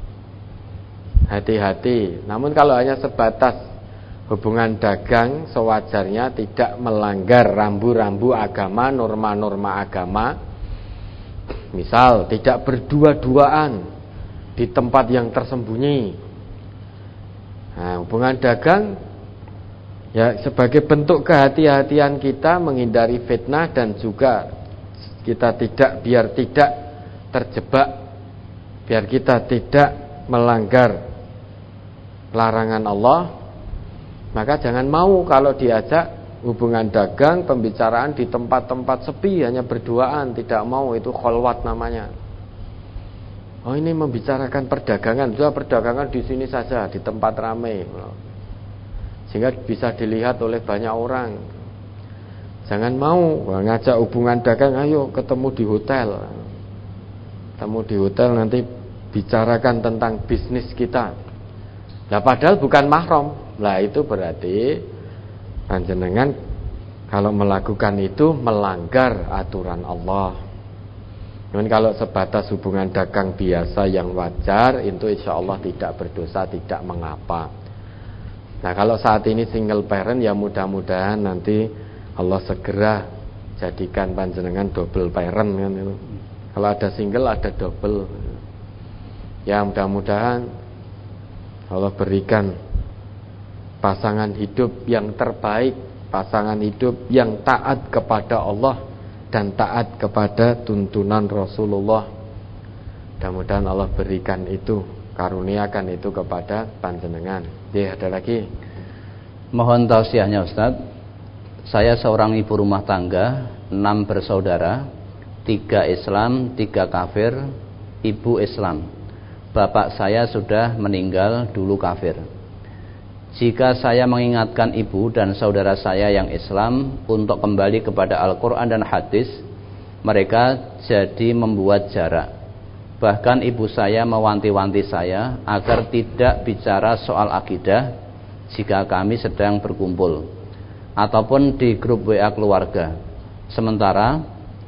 Hati-hati. Namun kalau hanya sebatas hubungan dagang, sewajarnya tidak melanggar rambu-rambu agama, norma-norma agama. Misal tidak berdua-duaan di tempat yang tersembunyi. Nah, hubungan dagang ya sebagai bentuk kehati-hatian kita menghindari fitnah dan juga kita biar tidak terjebak, biar kita tidak melanggar larangan Allah. Maka jangan mau kalau diajak hubungan dagang, pembicaraan di tempat-tempat sepi, hanya berduaan, tidak mau, itu kholwat namanya. Oh ini membicarakan perdagangan, sudah perdagangan di sini saja, di tempat ramai, sehingga bisa dilihat oleh banyak orang. Jangan mau ngajak hubungan dagang, ayo ketemu di hotel. Ketemu di hotel nanti bicarakan tentang bisnis kita. Nah padahal bukan mahram. Lah itu berarti panjenengan kalau melakukan itu melanggar aturan Allah. Namun kalau sebatas hubungan dagang biasa yang wajar, itu insya Allah tidak berdosa, tidak mengapa. Nah kalau saat ini single parent, ya mudah-mudahan nanti Allah segera jadikan panjenengan double parent kan itu. Kalau ada single ada double. Ya mudah-mudahan Allah berikan pasangan hidup yang terbaik, pasangan hidup yang taat kepada Allah dan taat kepada tuntunan Rasulullah. Mudah-mudahan Allah berikan itu, karuniakan itu kepada panjenengan. Ya, ada lagi. Mohon tausiahnya Ustaz. Saya seorang ibu rumah tangga, 6 bersaudara, 3 Islam, 3 kafir, ibu Islam. Bapak saya sudah meninggal dulu kafir. Jika saya mengingatkan ibu dan saudara saya yang Islam untuk kembali kepada Al-Quran dan hadis, mereka jadi membuat jarak. Bahkan ibu saya mewanti-wanti saya agar tidak bicara soal akidah jika kami sedang berkumpul ataupun di grup WA keluarga. Sementara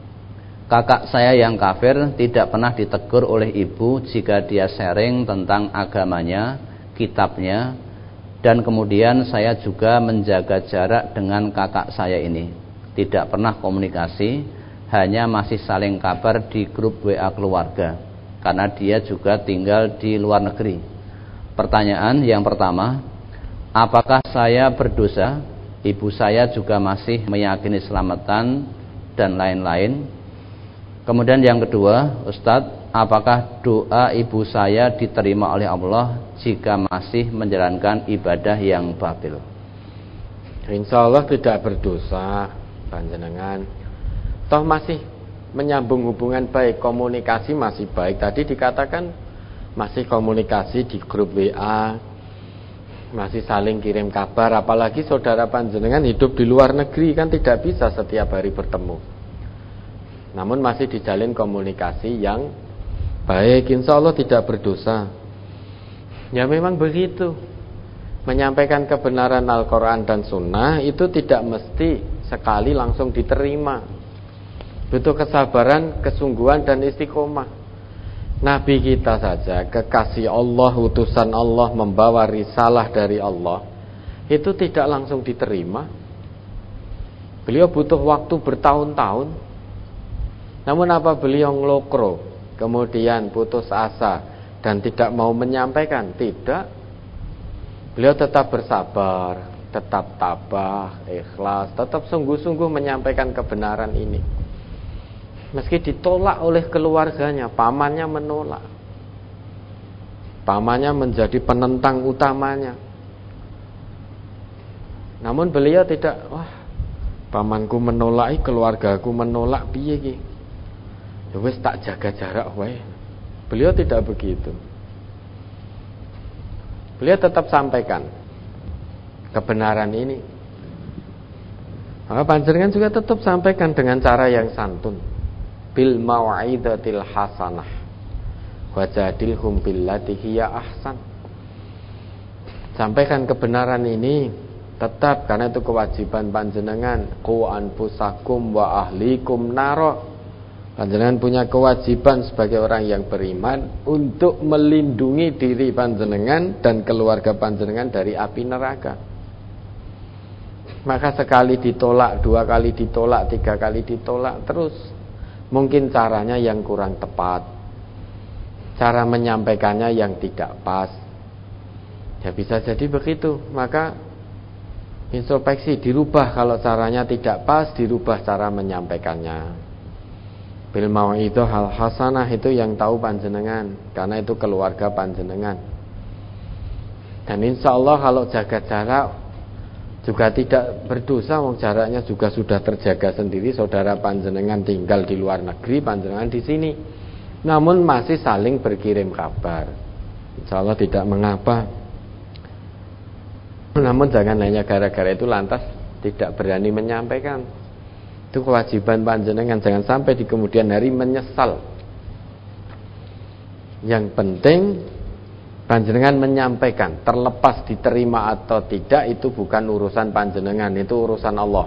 kakak saya yang kafir tidak pernah ditegur oleh ibu jika dia sharing tentang agamanya, kitabnya. Dan kemudian saya juga menjaga jarak dengan kakak saya ini. Tidak pernah komunikasi, hanya masih saling kabar di grup WA keluarga. Karena dia juga tinggal di luar negeri. Pertanyaan yang pertama, apakah saya berdosa? Ibu saya juga masih meyakini selamatan dan lain-lain. Kemudian yang kedua, Ustadz, apakah doa ibu saya diterima oleh Allah jika masih menjalankan ibadah yang batil? Insya Allah tidak berdosa panjenengan. Toh masih menyambung hubungan baik, komunikasi masih baik. Tadi dikatakan masih komunikasi di grup WA, masih saling kirim kabar. Apalagi saudara panjenengan hidup di luar negeri, kan tidak bisa setiap hari bertemu. Namun masih dijalin komunikasi yang baik, insya Allah tidak berdosa. Ya memang begitu. Menyampaikan kebenaran Al-Quran dan Sunnah itu tidak mesti sekali langsung diterima. Butuh kesabaran, kesungguhan dan istiqomah. Nabi kita saja, kekasih Allah, utusan Allah, membawa risalah dari Allah, itu tidak langsung diterima. Beliau butuh waktu bertahun-tahun. Namun apa beliau ngelokro, kemudian putus asa dan tidak mau menyampaikan? Tidak. Beliau tetap bersabar, tetap tabah, ikhlas, tetap sungguh-sungguh menyampaikan kebenaran ini. Meski ditolak oleh keluarganya, pamannya menolak. Pamannya menjadi penentang utamanya. Namun beliau tidak, pamanku menolak, keluargaku menolak, piye iki? Ya wis tak jaga jarak wae. Beliau tidak begitu. Beliau tetap sampaikan kebenaran ini. Maka panjenengan juga tetap sampaikan dengan cara yang santun. Bil mau'izatil hasanah wajadilhum billati hiya ahsan. Sampaikan kebenaran ini tetap, karena itu kewajiban panjenengan. Qu anfusakum wa ahlikum naro. Panjenengan punya kewajiban sebagai orang yang beriman untuk melindungi diri panjenengan dan keluarga panjenengan dari api neraka. Maka sekali ditolak, 2 kali ditolak, 3 kali ditolak terus. Mungkin caranya yang kurang tepat, cara menyampaikannya yang tidak pas. Ya bisa jadi begitu. Maka introspeksi, dirubah kalau caranya tidak pas, dirubah cara menyampaikannya. Bil mau'izah hal hasanah itu yang tahu panjenengan, karena itu keluarga panjenengan. Dan insya Allah kalau jaga jarak juga tidak berdosa, wong jaraknya juga sudah terjaga sendiri. Saudara panjenengan tinggal di luar negeri, panjenengan di sini, namun masih saling berkirim kabar. Insya Allah tidak mengapa. Namun jangan hanya gara-gara itu lantas tidak berani menyampaikan. Itu kewajiban panjenengan, jangan sampai di kemudian hari menyesal. Yang penting panjenengan menyampaikan, terlepas diterima atau tidak itu bukan urusan panjenengan, itu urusan Allah.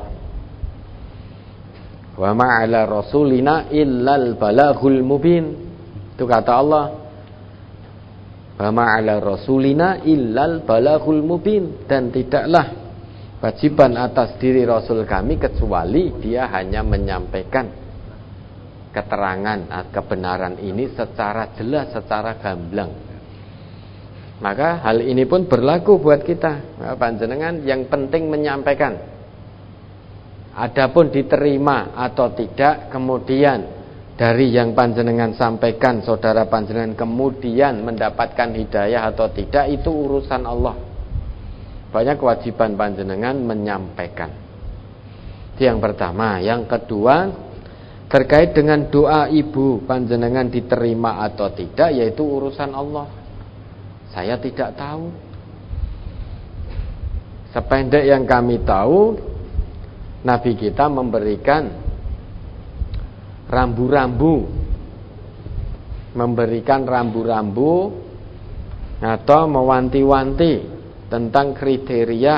Wa ma'ala rasulina illal balaghul mubin. Itu kata Allah. Wa ma'ala rasulina illal balaghul mubin, dan tidaklah kewajiban atas diri Rasul kami kecuali dia hanya menyampaikan keterangan kebenaran ini secara jelas, secara gamblang. Maka hal ini pun berlaku buat kita. Panjenengan yang penting menyampaikan. Adapun diterima atau tidak, kemudian dari yang panjenengan sampaikan, saudara panjenengan kemudian mendapatkan hidayah atau tidak, itu urusan Allah. Banyak kewajiban panjenengan menyampaikan. Itu yang pertama. Yang kedua, terkait dengan doa ibu panjenengan diterima atau tidak, yaitu urusan Allah. Saya tidak tahu. Sependek yang kami tahu, Nabi kita memberikan rambu-rambu, atau mewanti-wanti tentang kriteria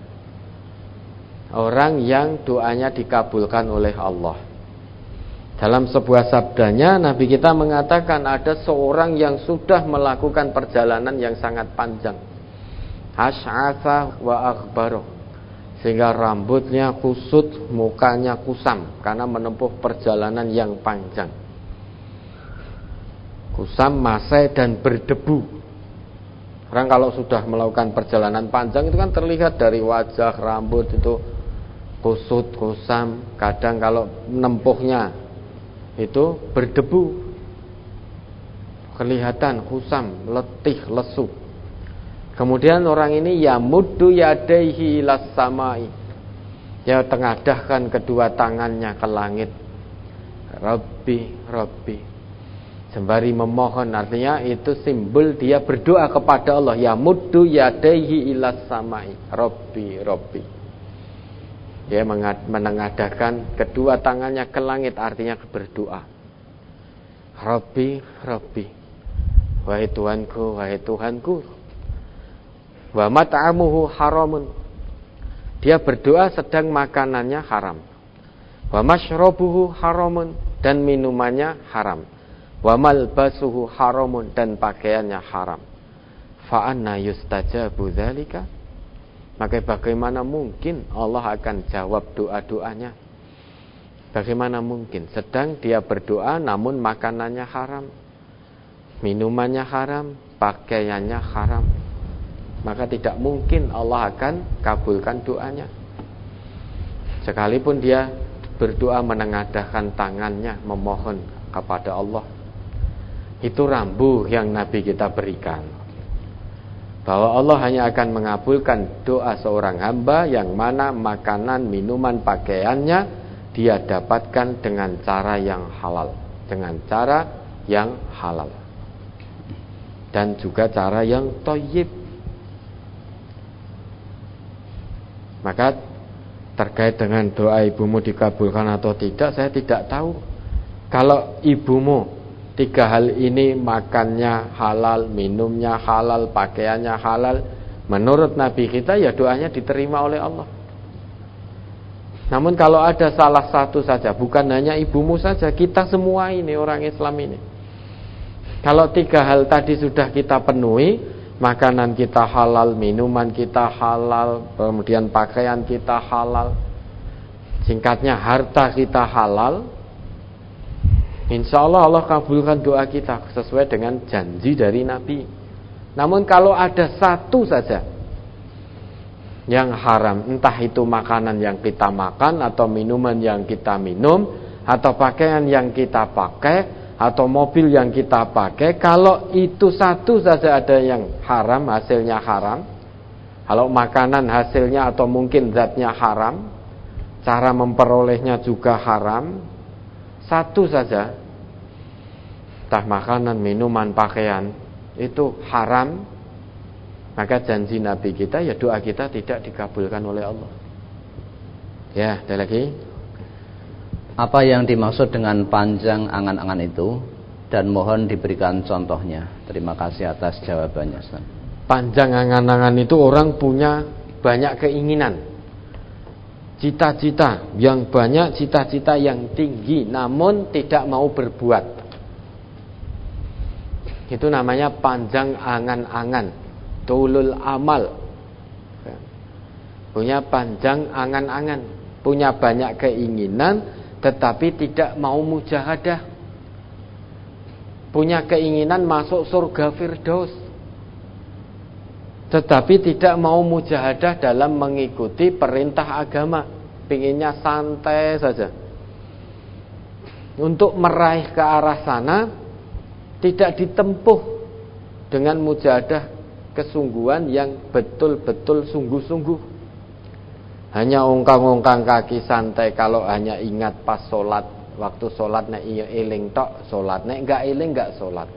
orang yang doanya dikabulkan oleh Allah. Dalam sebuah sabdanya, Nabi kita mengatakan ada seorang yang sudah melakukan perjalanan yang sangat panjang, asy'atha wa aghbara, sehingga rambutnya kusut, mukanya kusam karena menempuh perjalanan yang panjang. Kusam, masai, dan berdebu. Orang kalau sudah melakukan perjalanan panjang itu kan terlihat dari wajah, rambut itu kusut, kusam. Kadang kalau menempuhnya itu berdebu, kelihatan kusam, letih, lesu. Kemudian orang ini yamuddu yadaihi ilas samai, dia tengadahkan kedua tangannya ke langit. Rabbi, Rabbi, sembari memohon, artinya itu simbol dia berdoa kepada Allah. Yamuddu yadaihi ilas samai, Rabbi, Rabbi. Dia menengadahkan kedua tangannya ke langit, artinya berdoa. Rabbi, Rabbi, wahai Tuhanku, wahai Tuhanku. Wa mat'amuhu haramun, dia berdoa sedang makanannya haram. Wa mashrabuhu haramun, dan minumannya haram. Wa malbasuhu haramun, dan pakaiannya haram. Fa anna yustajabu dzalika, maka bagaimana mungkin Allah akan jawab doa-doanya? Bagaimana mungkin sedang dia berdoa namun makanannya haram, minumannya haram, pakaiannya haram? Maka tidak mungkin Allah akan kabulkan doanya. Sekalipun dia berdoa menengadahkan tangannya memohon kepada Allah. Itu rambu yang Nabi kita berikan, bahwa Allah hanya akan mengabulkan doa seorang hamba yang mana makanan, minuman, pakaiannya dia dapatkan dengan cara yang halal, dengan cara yang halal, dan juga cara yang thayyib. Maka terkait dengan doa ibumu dikabulkan atau tidak, saya tidak tahu. Kalau ibumu 3 hal ini, makannya halal, minumnya halal, pakaiannya halal, menurut Nabi kita ya doanya diterima oleh Allah. Namun kalau ada salah satu saja, bukan hanya ibumu saja, kita semua ini orang Islam ini, kalau 3 hal tadi sudah kita penuhi, makanan kita halal, minuman kita halal, kemudian pakaian kita halal, singkatnya harta kita halal, insya Allah Allah kabulkan doa kita sesuai dengan janji dari Nabi. Namun kalau ada satu saja yang haram, entah itu makanan yang kita makan, atau minuman yang kita minum, atau pakaian yang kita pakai, atau mobil yang kita pakai, kalau itu satu saja ada yang haram, hasilnya haram. Kalau makanan hasilnya atau mungkin zatnya haram, cara memperolehnya juga haram, satu saja, entah makanan, minuman, pakaian itu haram, maka janji Nabi kita ya doa kita tidak dikabulkan oleh Allah. Ya, ada lagi. Apa yang dimaksud dengan panjang angan-angan itu, dan mohon diberikan contohnya. Terima kasih atas jawabannya, Ustaz. Panjang angan-angan itu orang punya banyak keinginan, cita-cita yang banyak, cita-cita yang tinggi, namun tidak mau berbuat. Itu namanya panjang angan-angan, tulul amal. Punya panjang angan-angan, punya banyak keinginan, tetapi tidak mau mujahadah. Punya keinginan masuk surga Firdaus, tetapi tidak mau mujahadah dalam mengikuti perintah agama. Pinginnya santai saja. Untuk meraih ke arah sana tidak ditempuh dengan mujahadah kesungguhan yang betul-betul sungguh-sungguh. Hanya ongkang-ongkang kaki santai kalau hanya ingat pas sholat. Waktu sholat nek iya eling tok sholat, nek enggak eling enggak sholat.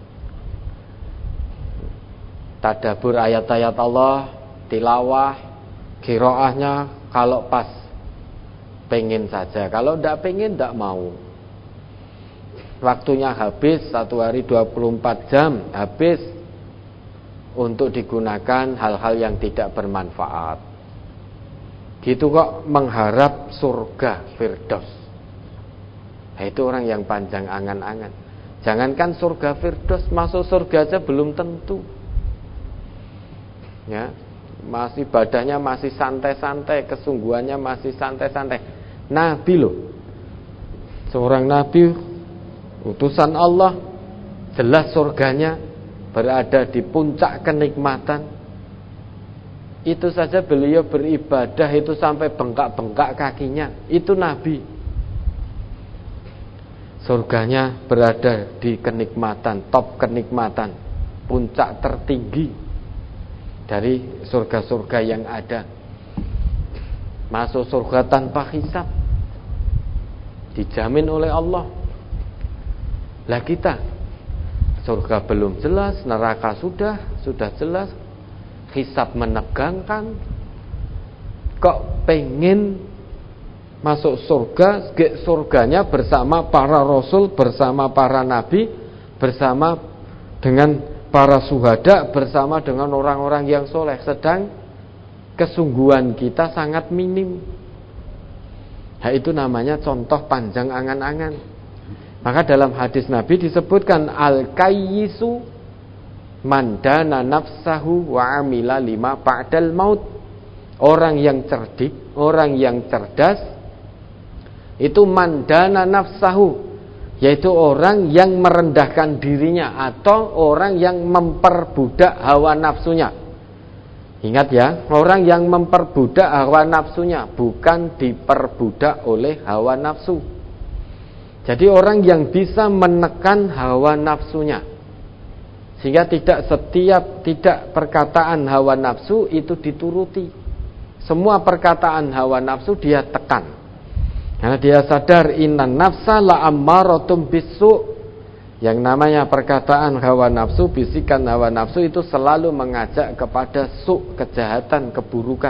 Tadabbur ayat-ayat Allah, tilawah, qiraahnya kalau pas pengen saja, kalau enggak pengen enggak mau. Waktunya habis, 1 hari 24 jam habis untuk digunakan hal-hal yang tidak bermanfaat. Gitu kok mengharap surga Firdaus. Nah, itu orang yang panjang angan-angan. Jangankan surga Firdaus, masuk surga aja belum tentu. Ya, masih ibadahnya masih santai-santai, kesungguhannya masih santai-santai. Nabi loh, seorang nabi, utusan Allah, jelas surganya berada di puncak kenikmatan. Itu saja beliau beribadah itu sampai bengkak-bengkak kakinya. Itu Nabi. Surganya berada di kenikmatan, top kenikmatan, puncak tertinggi dari surga-surga yang ada. Masuk surga tanpa hisab, dijamin oleh Allah. Lah kita, surga belum jelas, neraka sudah jelas, hisab menegangkan, kok pengen masuk surga, surganya bersama para rasul, bersama para nabi, bersama dengan para syuhada, bersama dengan orang-orang yang soleh. Sedang kesungguhan kita sangat minim. Nah, itu namanya contoh panjang angan-angan. Maka dalam hadis Nabi disebutkan al-kayyisu man dana nafsahu wa amila lima ba'dal maut. Orang yang cerdik, orang yang cerdas itu man dana nafsahu, yaitu orang yang merendahkan dirinya atau orang yang memperbudak hawa nafsunya. Ingat ya, orang yang memperbudak hawa nafsunya, bukan diperbudak oleh hawa nafsu. Jadi orang yang bisa menekan hawa nafsunya, sehingga tidak perkataan hawa nafsu itu dituruti. Semua perkataan hawa nafsu dia tekan. Karena dia sadar innan nafsa la'ammaratum bisu. Yang namanya perkataan hawa nafsu, bisikan hawa nafsu itu selalu mengajak kepada su, kejahatan, keburukan.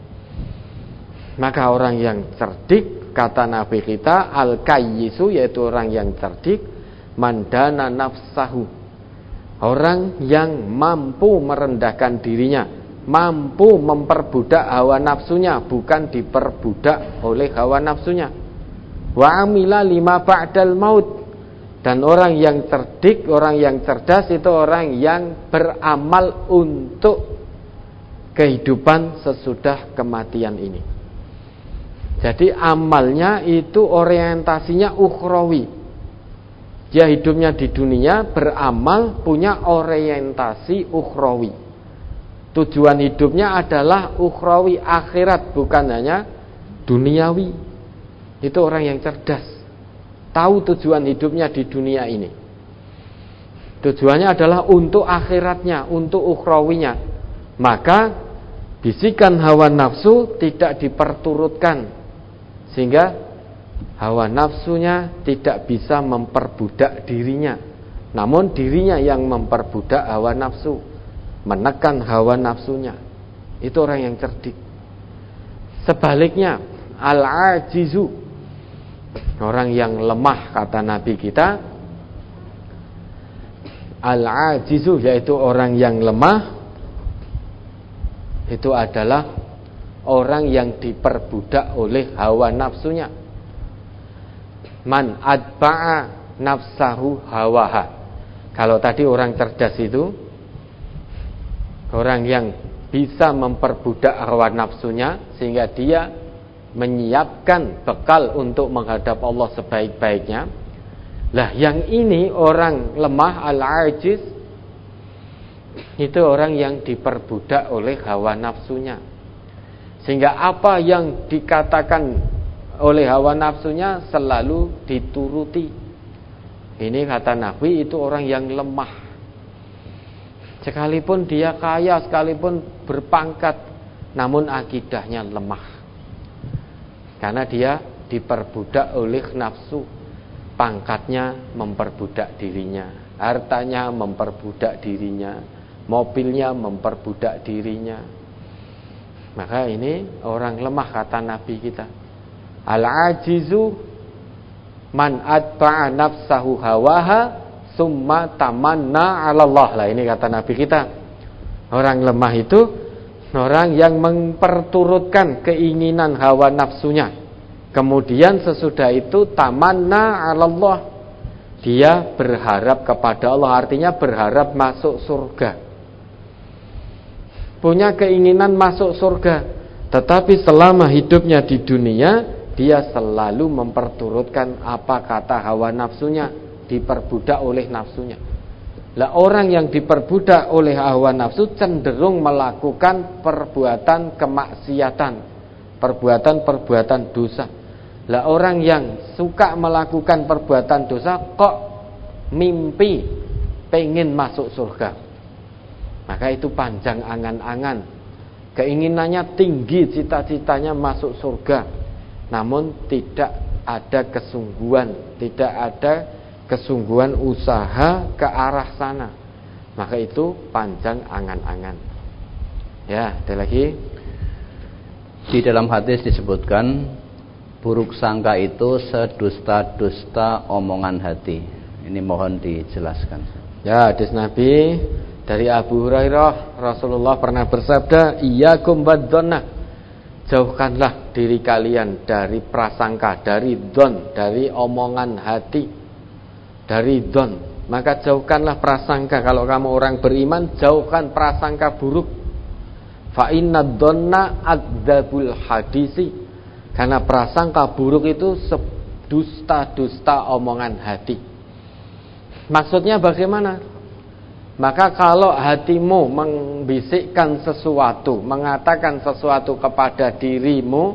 Maka orang yang cerdik, kata Nabi kita, al-kayyisu, yaitu orang yang cerdik, mandana nafsahu, orang yang mampu merendahkan dirinya, mampu memperbudak hawa nafsunya, bukan diperbudak oleh hawa nafsunya. Wa amila lima ba'dal maut. Dan orang yang cerdik, orang yang cerdas itu orang yang beramal untuk kehidupan sesudah kematian ini. Jadi amalnya itu orientasinya ukhrawi. Dia hidupnya di dunia beramal, punya orientasi ukhrawi. Tujuan hidupnya adalah ukhrawi, akhirat, bukan hanya duniawi. Itu orang yang cerdas, tahu tujuan hidupnya di dunia ini. Tujuannya adalah untuk akhiratnya, untuk ukhrawinya. Maka bisikan hawa nafsu tidak diperturutkan, sehingga hawa nafsunya tidak bisa memperbudak dirinya. Namun dirinya yang memperbudak hawa nafsu, menekan hawa nafsunya. Itu orang yang cerdik. Sebaliknya, al-ajizu, Orang yang lemah, kata Nabi kita, al-ajizu, yaitu orang yang lemah, itu adalah orang yang diperbudak oleh hawa nafsunya. Man adba'a nafsahu hawaha. Kalau tadi orang cerdas itu orang yang bisa memperbudak hawa nafsunya sehingga dia menyiapkan bekal untuk menghadap Allah sebaik-baiknya. Lah yang ini orang lemah, al-ajiz, itu orang yang diperbudak oleh hawa nafsunya. Sehingga apa yang dikatakan oleh hawa nafsunya selalu dituruti. Ini kata Nabi, itu orang yang lemah. Sekalipun dia kaya, sekalipun berpangkat, namun akidahnya lemah. Karena dia diperbudak oleh nafsu. Pangkatnya memperbudak dirinya, hartanya memperbudak dirinya, mobilnya memperbudak dirinya. Maka ini orang lemah, kata Nabi kita. Al-ajizu man atba'a nafsahu hawaha summa tamanna 'ala Allah. Lah ini kata Nabi kita. Orang lemah itu orang yang memperturutkan keinginan hawa nafsunya. Kemudian sesudah itu tamanna 'ala Allah. Dia berharap kepada Allah, artinya berharap masuk surga. Punya keinginan masuk surga, tetapi selama hidupnya di dunia dia selalu memperturutkan apa kata hawa nafsunya, diperbudak oleh nafsunya. Lah orang yang diperbudak oleh hawa nafsu cenderung melakukan perbuatan kemaksiatan, perbuatan dosa. Lah orang yang suka melakukan perbuatan dosa kok mimpi pengen masuk surga, maka itu panjang angan-angan, keinginannya tinggi, cita-citanya masuk surga, namun tidak ada kesungguhan usaha ke arah sana, maka itu panjang angan-angan. Ya, ada lagi. Di dalam hadis disebutkan buruk sangka itu sedusta-dusta omongan hati. Ini mohon dijelaskan. Ya, hadis Nabi dari Abu Hurairah, Rasulullah pernah bersabda, "Iyyakum badzanna." Jauhkanlah diri kalian dari prasangka, dari dzon, dari omongan hati, dari dzon. Maka jauhkanlah prasangka. Kalau kamu orang beriman, jauhkan prasangka buruk. Fa inna dzanna adzabul hadisi. Karena prasangka buruk itu dusta-dusta omongan hati. Maksudnya bagaimana? Maka kalau hatimu membisikkan sesuatu, mengatakan sesuatu kepada dirimu,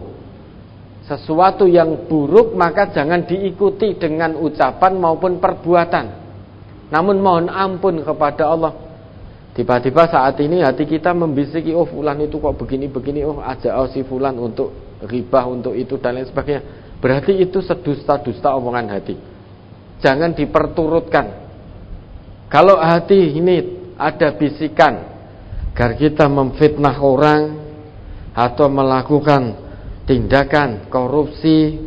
sesuatu yang buruk, maka jangan diikuti dengan ucapan maupun perbuatan. Namun mohon ampun kepada Allah. Tiba-tiba saat ini hati kita membisiki, oh fulan itu kok begini-begini, oh ajak si fulan untuk ghibah, untuk itu dan lain sebagainya. Berarti itu sedusta-dusta omongan hati. Jangan diperturutkan. Kalau hati ini ada bisikan agar kita memfitnah orang atau melakukan tindakan korupsi,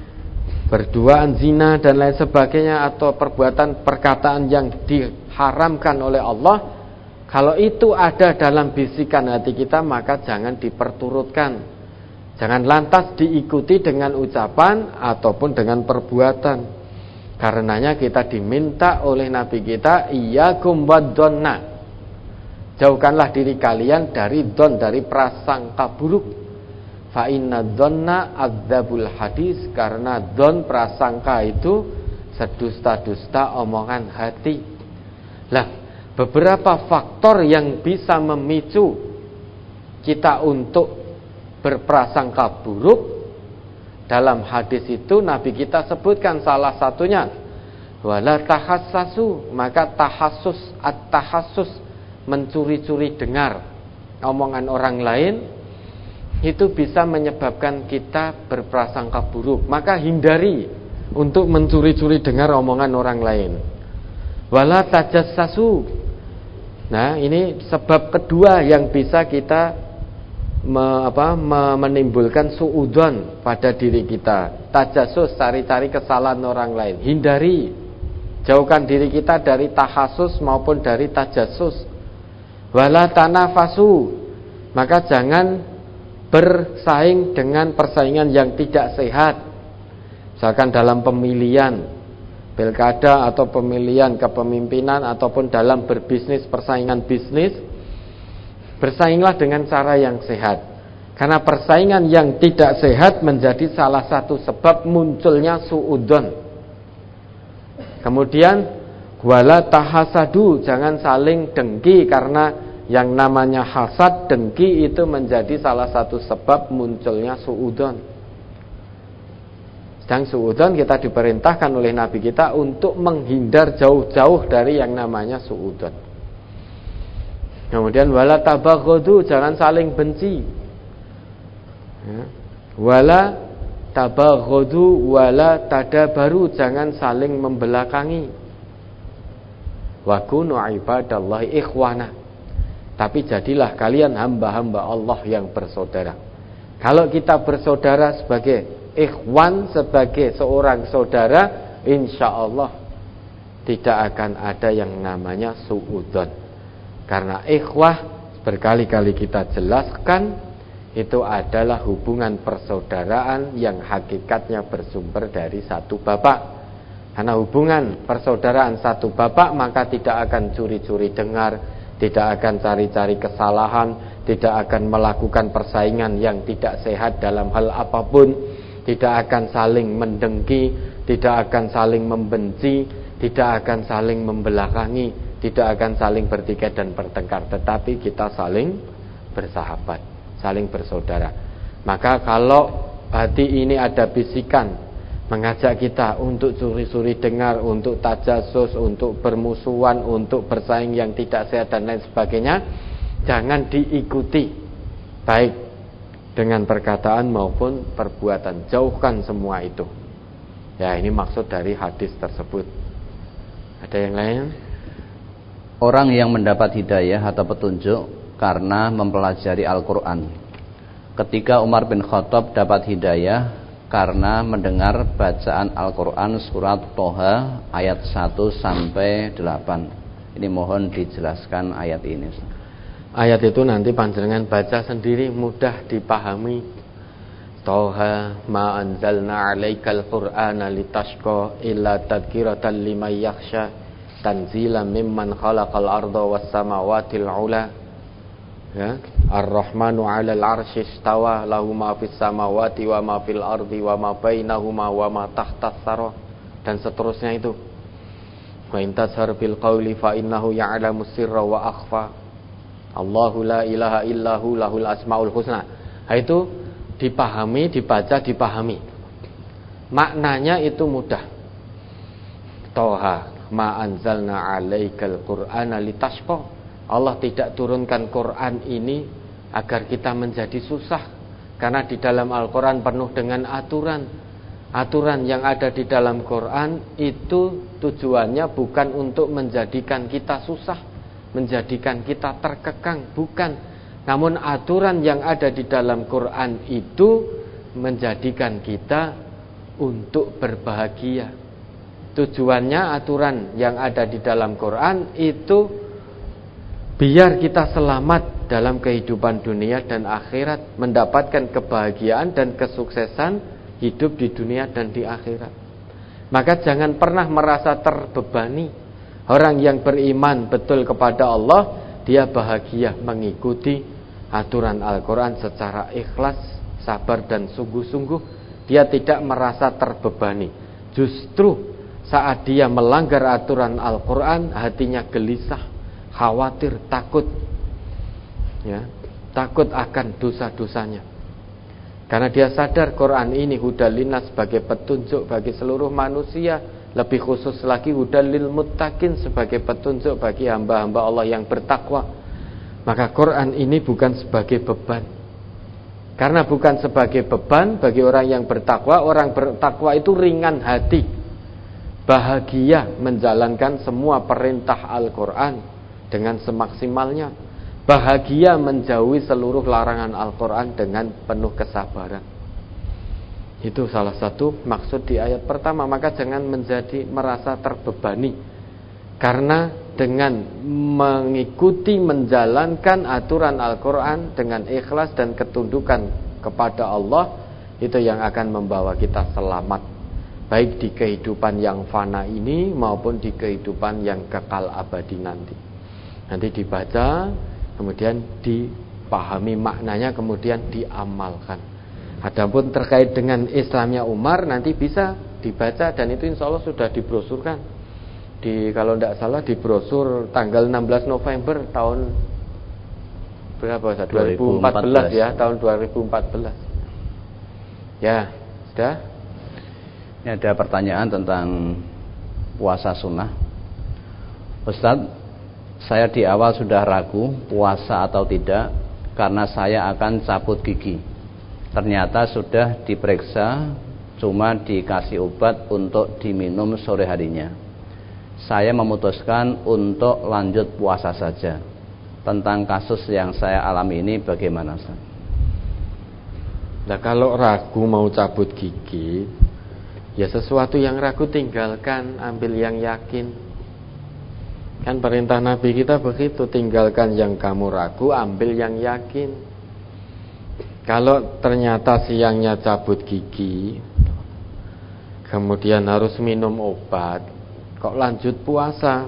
berduaan zina dan lain sebagainya, atau perbuatan perkataan yang diharamkan oleh Allah, kalau itu ada dalam bisikan hati kita, maka jangan diperturutkan. Jangan lantas diikuti dengan ucapan ataupun dengan perbuatan. Karenanya kita diminta oleh Nabi kita, iyyakum wadzanna. Jauhkanlah diri kalian dari dzon, dari prasangka buruk. Fa inna dzanna adzabul hadis. Karena dzon, prasangka itu sedusta-dusta omongan hati. Lah, beberapa faktor yang bisa memicu kita untuk berprasangka buruk, dalam hadis itu Nabi kita sebutkan salah satunya wala tahassasu, maka tahassus, at-tahassus, mencuri-curi dengar omongan orang lain, itu bisa menyebabkan kita berprasangka buruk. Maka hindari untuk mencuri-curi dengar omongan orang lain. Wala tajassasu. Nah, ini sebab kedua yang bisa kita menimbulkan suudzon pada diri kita. Tajasus, cari-cari kesalahan orang lain. Hindari, jauhkan diri kita dari tahasus maupun dari tajasus. Wala tanafasu, maka jangan bersaing dengan persaingan yang tidak sehat. Misalkan dalam pemilihan pilkada atau pemilihan kepemimpinan ataupun dalam berbisnis, persaingan bisnis, bersainglah dengan cara yang sehat. Karena persaingan yang tidak sehat menjadi salah satu sebab munculnya suudzon. Kemudian wala tahasadu, jangan saling dengki, karena yang namanya hasad, dengki itu menjadi salah satu sebab munculnya suudzon. Sedang suudzon kita diperintahkan oleh Nabi kita untuk menghindar jauh-jauh dari yang namanya suudzon. Kemudian wala tabaghadu, jangan saling benci. Wala tabaghadu wala tadabaru, jangan saling membelakangi. Wa kunu ibadallahi ikhwana, tapi jadilah kalian hamba-hamba Allah yang bersaudara. Kalau kita bersaudara sebagai ikhwan, sebagai seorang saudara, insya Allah tidak akan ada yang namanya suudzon. Karena ikhwah, berkali-kali kita jelaskan, itu adalah hubungan persaudaraan yang hakikatnya bersumber dari satu bapak. Karena hubungan persaudaraan satu bapak, maka tidak akan curi-curi dengar, tidak akan cari-cari kesalahan, tidak akan melakukan persaingan yang tidak sehat dalam hal apapun, tidak akan saling mendengki, tidak akan saling membenci, tidak akan saling membelakangi, tidak akan saling bertikai dan bertengkar, tetapi kita saling bersahabat, saling bersaudara. Maka kalau hati ini ada bisikan mengajak kita untuk curi-curi dengar, untuk tajasus, untuk bermusuhan, untuk bersaing yang tidak sehat dan lain sebagainya, jangan diikuti, baik dengan perkataan maupun perbuatan. Jauhkan semua itu. Ya, ini maksud dari hadis tersebut. Ada yang lain? Orang yang mendapat hidayah atau petunjuk karena mempelajari Al-Quran. Ketika Umar bin Khattab dapat hidayah karena mendengar bacaan Al-Quran surat Toha ayat 1 sampai 8. Ini mohon dijelaskan ayat ini. Ayat itu nanti panjenengan baca sendiri, mudah dipahami. Toha ma anzalna 'alaikal Qur'ana litashqa illa tadhkiratan liman yakhsha tanzilan mimman khalaqal arda was samawati al-'ula. Ya, Ar-Rahmanu 'alal 'arsy istawa, lahu ma fis samawati wa ma fil ardi wa ma bainahuma wa ma tahtas sara, dan seterusnya itu. Wa in tashar bil qawli fa innahu ya'lamu sirra wa akhfa. Allahu la ilaha illahu lahul asmaul husna. Itu dipahami, dibaca, dipahami. Maknanya itu mudah. Toha ma anzalna 'alaikal Qur'ana litashqa. Allah tidak turunkan Quran ini agar kita menjadi susah, karena di dalam Al-Quran penuh dengan aturan. Aturan yang ada di dalam Quran itu tujuannya bukan untuk menjadikan kita susah, menjadikan kita terkekang, bukan. Namun aturan yang ada di dalam Quran itu menjadikan kita untuk berbahagia. Tujuannya aturan yang ada di dalam Quran itu biar kita selamat dalam kehidupan dunia dan akhirat, mendapatkan kebahagiaan dan kesuksesan hidup di dunia dan di akhirat. Maka jangan pernah merasa terbebani. Orang yang beriman betul kepada Allah, dia bahagia mengikuti aturan Al-Quran secara ikhlas, sabar dan sungguh-sungguh. Dia tidak merasa terbebani. Justru saat dia melanggar aturan Al-Quran, hatinya gelisah, khawatir, takut, ya, takut akan dosa-dosanya. Karena dia sadar Quran ini hudalina sebagai petunjuk bagi seluruh manusia, lebih khusus lagi hudalil muttaqin sebagai petunjuk bagi hamba-hamba Allah yang bertakwa. Maka Quran ini bukan sebagai beban. Karena bukan sebagai beban bagi orang yang bertakwa, orang bertakwa itu ringan hati, bahagia menjalankan semua perintah Al-Quran dengan semaksimalnya. bahagia menjauhi seluruh larangan Al-Quran dengan penuh kesabaran. Itu salah satu maksud di ayat pertama. Maka jangan merasa terbebani, karena dengan mengikuti, menjalankan aturan Al-Quran dengan ikhlas dan ketundukan kepada Allah, itu yang akan membawa kita selamat, baik di kehidupan yang fana ini maupun di kehidupan yang kekal abadi nanti. Nanti dibaca, kemudian dipahami maknanya, kemudian diamalkan. Adapun terkait dengan Islamnya Umar, nanti bisa dibaca, dan itu insya Allah sudah dibrosurkan kalau tidak salah di brosur tanggal 16 November tahun berapa? 2014 ya, tahun 2014. Ya, sudah. Ini ada pertanyaan tentang puasa sunnah. Ustadz, saya di awal sudah ragu puasa atau tidak karena saya akan cabut gigi. Ternyata sudah diperiksa, cuma dikasih obat untuk diminum sore harinya. Saya memutuskan untuk lanjut puasa saja. Tentang kasus yang saya alami ini bagaimana, Ustaz? Nah, kalau ragu mau cabut gigi, ya sesuatu yang ragu tinggalkan, ambil yang yakin. Kan perintah Nabi kita begitu, tinggalkan yang kamu ragu, ambil yang yakin. Kalau ternyata siangnya cabut gigi, kemudian harus minum obat, kok lanjut puasa?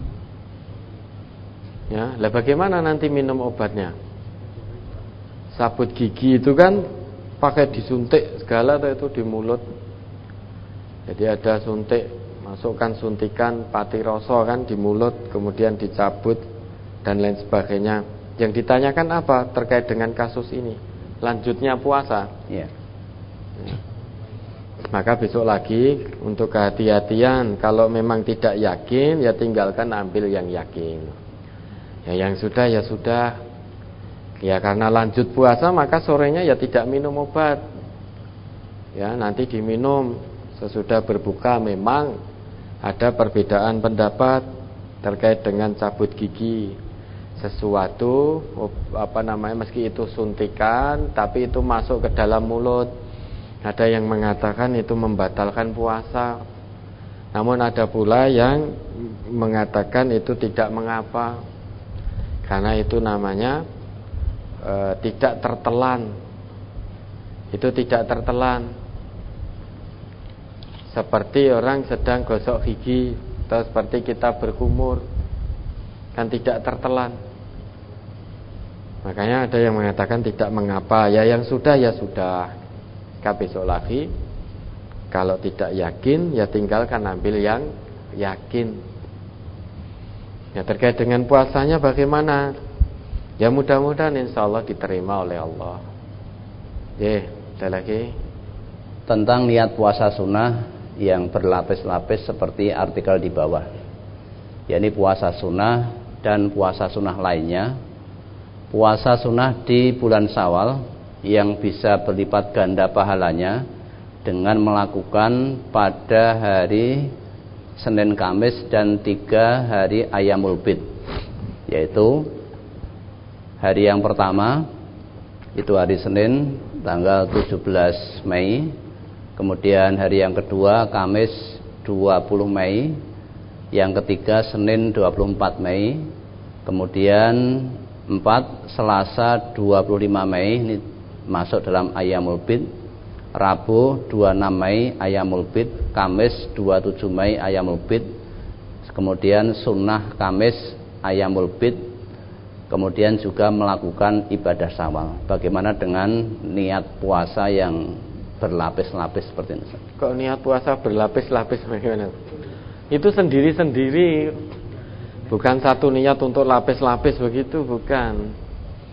Ya, lah bagaimana nanti minum obatnya? Sabut gigi itu kan pakai disuntik segala itu di mulut. Jadi ada suntik, masukkan suntikan patiroso kan di mulut, kemudian dicabut dan lain sebagainya. Yang ditanyakan apa terkait dengan kasus ini? Lanjutnya puasa. Iya. Ya. Maka besok lagi untuk kehati-hatian, kalau memang tidak yakin ya tinggalkan, ambil yang yakin. Ya yang sudah ya sudah. Ya karena lanjut puasa maka sorenya ya tidak minum obat. Ya nanti diminum sesudah berbuka. Memang ada perbedaan pendapat terkait dengan cabut gigi. Sesuatu meski itu suntikan tapi itu masuk ke dalam mulut. Ada yang mengatakan itu membatalkan puasa. Namun ada pula yang mengatakan itu tidak mengapa, karena itu namanya tidak tertelan. Itu tidak tertelan. Seperti orang sedang gosok gigi, atau seperti kita berkumur, kan tidak tertelan. Makanya ada yang mengatakan tidak mengapa. Ya yang sudah ya sudah. Besok lagi, kalau tidak yakin ya tinggalkan, ambil yang yakin. Ya terkait dengan puasanya bagaimana? Ya mudah-mudahan insya Allah diterima oleh Allah. Ada lagi tentang niat puasa sunnah yang berlapis-lapis seperti artikel di bawah, yakni puasa sunnah dan puasa sunnah lainnya. Puasa sunnah di bulan Syawal yang bisa berlipat ganda pahalanya dengan melakukan pada hari Senin, Kamis dan 3 hari Ayyamul Bid, yaitu hari yang pertama itu hari Senin tanggal 17 Mei, kemudian hari yang kedua Kamis 20 Mei, yang ketiga Senin 24 Mei, kemudian 4 Selasa 25 Mei ini masuk dalam Ayyamul Bid, Rabu 26 Mei Ayyamul Bid, Kamis 27 Mei Ayyamul Bid, kemudian sunnah Kamis Ayyamul Bid, kemudian juga melakukan ibadah Syawal. Bagaimana dengan niat puasa yang berlapis-lapis seperti ini? Kok niat puasa berlapis-lapis bagaimana? Itu sendiri-sendiri, bukan satu niat untuk lapis-lapis begitu, bukan.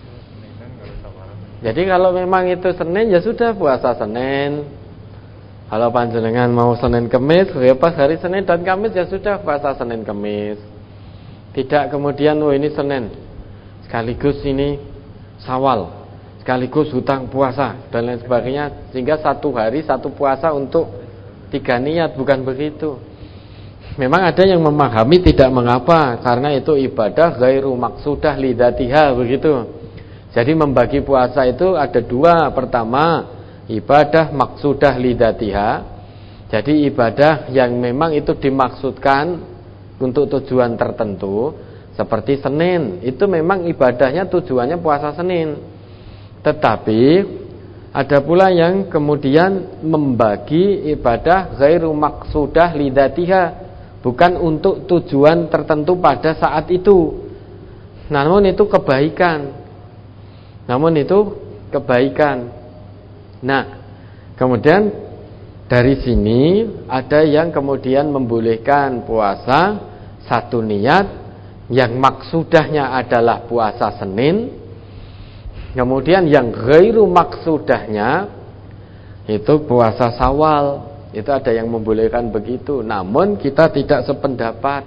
Jadi kalau memang itu Senin ya sudah puasa Senin. Kalau panjenengan mau Senin Kamis, ya pas hari Senin dan Kamis ya sudah puasa Senin Kamis. Tidak kemudian ini Senin sekaligus ini Syawal, sekaligus hutang puasa dan lain sebagainya, sehingga satu hari satu puasa untuk 3 niat, bukan begitu. Memang ada yang memahami tidak mengapa, karena itu ibadah ghairu maqsudah lidzatiha, begitu. Jadi membagi puasa itu ada dua. Pertama, ibadah maqsudah lidzatiha. Jadi ibadah yang memang itu dimaksudkan untuk tujuan tertentu. Seperti Senin, itu memang ibadahnya tujuannya puasa Senin. Tetapi ada pula yang kemudian membagi ibadah ghairu maqsudah lidzatiha, bukan untuk tujuan tertentu pada saat itu. Namun itu kebaikan. Nah, kemudian dari sini ada yang kemudian membolehkan puasa satu niat yang maksudahnya adalah puasa Senin. Kemudian yang ghairu maksudahnya itu puasa Syawal. Itu ada yang membolehkan begitu. Namun kita tidak sependapat.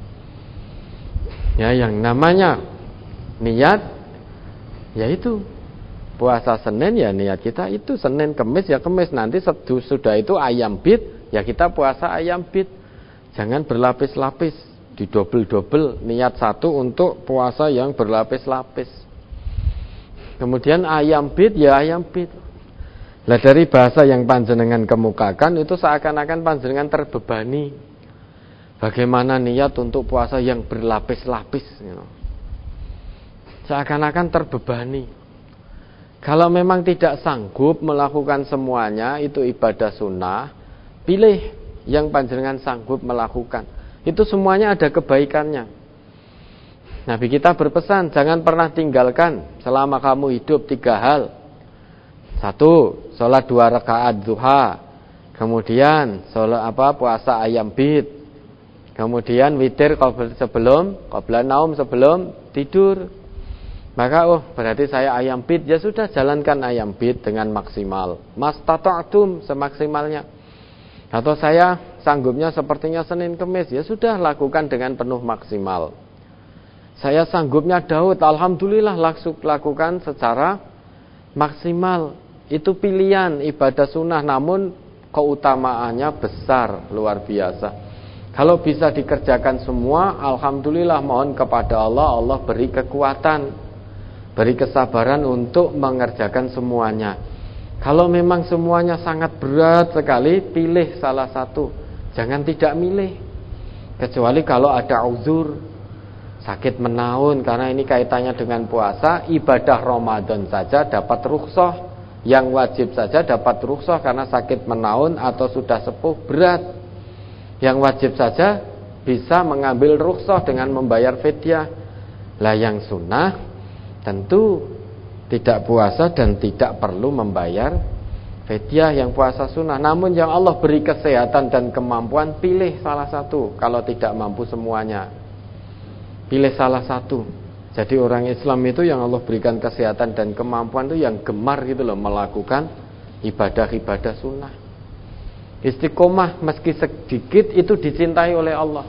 Ya, yang namanya niat yaitu puasa Senin, ya niat kita itu Senin, Kemis ya Kemis. Nanti sudah itu ayam bid, ya kita puasa ayam bid. Jangan berlapis-lapis, didobel-dobel niat satu untuk puasa yang berlapis-lapis. Kemudian ayam bid ya ayam bid. Lah dari bahasa yang panjenengan kemukakan itu seakan-akan panjenengan terbebani. Bagaimana niat untuk puasa yang berlapis-lapis, seakan-akan terbebani. Kalau memang tidak sanggup melakukan semuanya, itu ibadah sunnah, pilih yang panjenengan sanggup melakukan. Itu semuanya ada kebaikannya. Nabi kita berpesan, jangan pernah tinggalkan selama kamu hidup 3 hal. 1, sholat 2 rakaat duha. Kemudian puasa ayam bid. Kemudian witir qabla naum, sebelum tidur. Maka berarti saya ayam bid, ya sudah jalankan ayam bid dengan maksimal. Mastata'tum, semaksimalnya. Atau saya sanggupnya sepertinya Senin Kemis, ya sudah lakukan dengan penuh maksimal. Saya sanggupnya Daud, alhamdulillah lakukan secara maksimal. Itu pilihan ibadah sunnah, namun keutamaannya besar, luar biasa. Kalau bisa dikerjakan semua, alhamdulillah, mohon kepada Allah, Allah beri kekuatan, beri kesabaran untuk mengerjakan semuanya. Kalau memang semuanya sangat berat sekali, pilih salah satu. Jangan tidak milih. Kecuali kalau ada uzur, sakit menaun, karena ini kaitannya dengan puasa. Ibadah Ramadan saja dapat rukhsah, yang wajib saja dapat rukhsah karena sakit menaun atau sudah sepuh berat. Yang wajib saja bisa mengambil rukhsah dengan membayar fidyah. Lah yang sunnah tentu tidak puasa dan tidak perlu membayar fidyah yang puasa sunnah. Namun yang Allah beri kesehatan dan kemampuan, pilih salah satu. Kalau tidak mampu semuanya, pilih salah satu. Jadi orang Islam itu yang Allah berikan kesehatan dan kemampuan itu yang gemar gitu loh melakukan ibadah-ibadah sunnah. Istiqomah meski sedikit itu dicintai oleh Allah.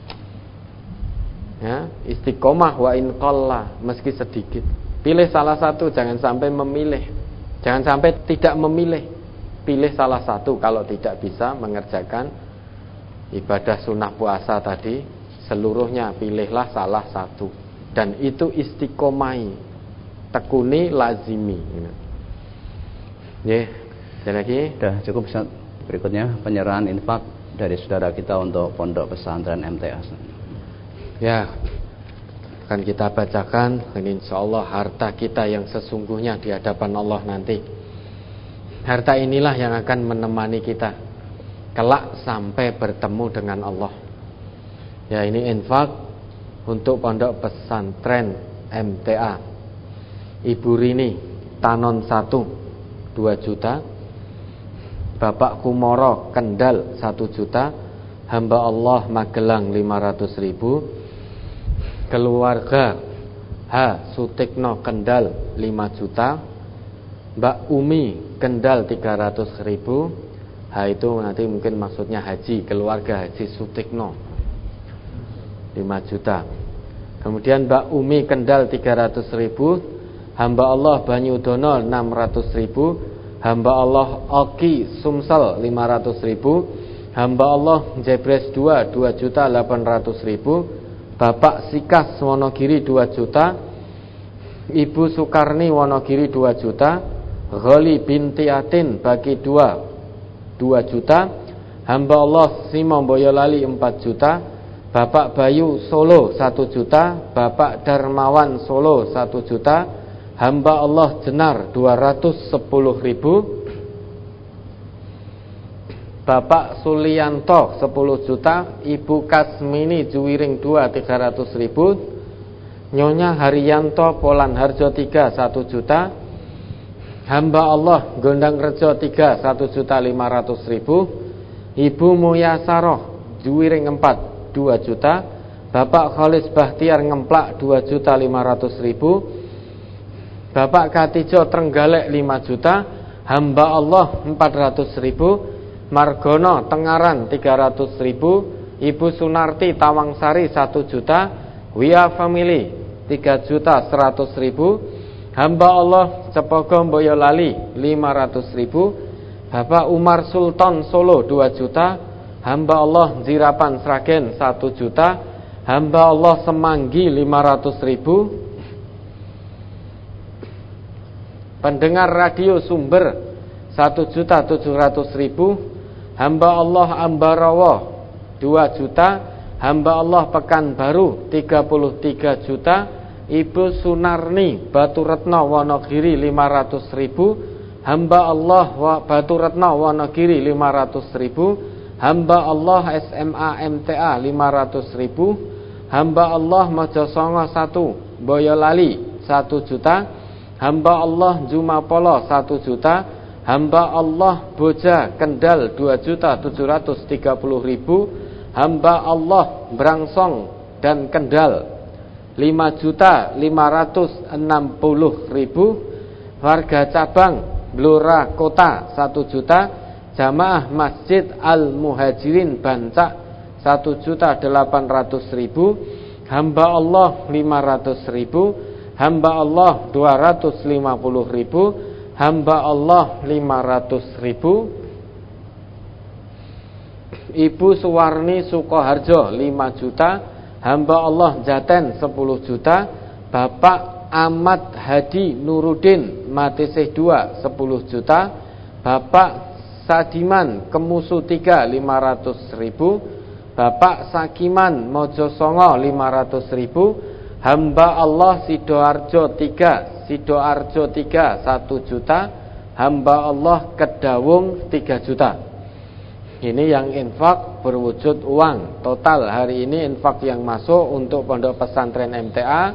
Ya, istiqomah wa in qalla, meski sedikit. Pilih salah satu, jangan sampai memilih. Jangan sampai tidak memilih. Pilih salah satu. Kalau tidak bisa mengerjakan ibadah sunnah puasa tadi seluruhnya, pilihlah salah satu. Dan itu istiqomai, tekuni, lazimi. Ya, ada lagi? Sudah cukup, Ustaz. Berikutnya penyerahan infak dari saudara kita untuk Pondok Pesantren MTA. Ya, akan kita bacakan, ini insyaallah harta kita yang sesungguhnya di hadapan Allah nanti. Harta inilah yang akan menemani kita kelak sampai bertemu dengan Allah. Ya, ini infak untuk Pondok Pesantren MTA. Ibu Rini Tanon 1 2 juta, Bapak Kumoro Kendal 1 juta, hamba Allah Magelang 500.000, keluarga H Sutikno Kendal 5 juta, Mbak Umi Kendal 300.000. H itu nanti mungkin maksudnya haji, keluarga Haji Sutikno 5 juta. Kemudian Mbak Umi Kendal 300.000, hamba Allah Banyudono 600.000, hamba Allah Oki Sumsel 500.000, Hamba Allah Jebres 2 2.800.000. Bapak Sikas Wonogiri 2 juta. Ibu Sukarni Wonogiri 2 juta. Ghali binti Atin Baki 2 juta. Hamba Allah Simon Boyolali 4 juta. Bapak Bayu Solo 1 juta. Bapak Darmawan Solo 1 juta. Hamba Allah Jenar 210.000. Bapak Sulianto 10 juta. Ibu Kasmini Juwiring 2 300.000. Nyonya Haryanto Polan Harjo 3 1 juta. Hamba Allah Gondang Rejo 3 1.500.000. Ibu Muyasaroh Juwiring 4 2 juta. Bapak Khalis Bahtiar Ngemplak 2.500.000. Bapak Katijo Trenggalek 5 juta. Hamba Allah 400.000. Margono Tengaran 300.000. Ibu Sunarti Tawangsari 1 juta. Wia Family 3.100.000. Hamba Allah Cepogom Boyolali 500.000. Bapak Umar Sultan Solo 2 juta. Hamba Allah Zirapan Sragen 1 juta. Hamba Allah Semanggi 500.000. Pendengar radio Sumber 1.700.000. Hamba Allah Ambarawa 2 juta. Hamba Allah Pekanbaru 33 juta. Ibu Sunarni Baturetno Wonogiri 500.000. Hamba Allah Baturetno Wonogiri 500.000. Hamba Allah SMA MTA 500.000. Hamba Allah Mojosongo 1 Boyolali 1 juta. Hamba Allah Jumapolo 1 juta. Hamba Allah Boja Kendal 2.730.000. Hamba Allah Brangsong dan Kendal 5.560.000. Warga cabang Blora Kota 1 juta. Jamaah Masjid Al-Muhajirin Bancak 1.800.000. Hamba Allah 500.000. Hamba Allah 250.000. Hamba Allah 500.000. Ibu Suwarni Sukoharjo 5 juta. Hamba Allah Jaten 10 juta. Bapak Ahmad Hadi Nuruddin Matisih 2 10 juta. Bapak Sadiman Kemusu 3 500.000. Bapak Sakiman Mojosongo 500.000. Hamba Allah Sidoarjo 3 1 juta. Hamba Allah Kedawung 3 juta. Ini yang infak berwujud uang. Total hari ini infak yang masuk untuk Pondok Pesantren MTA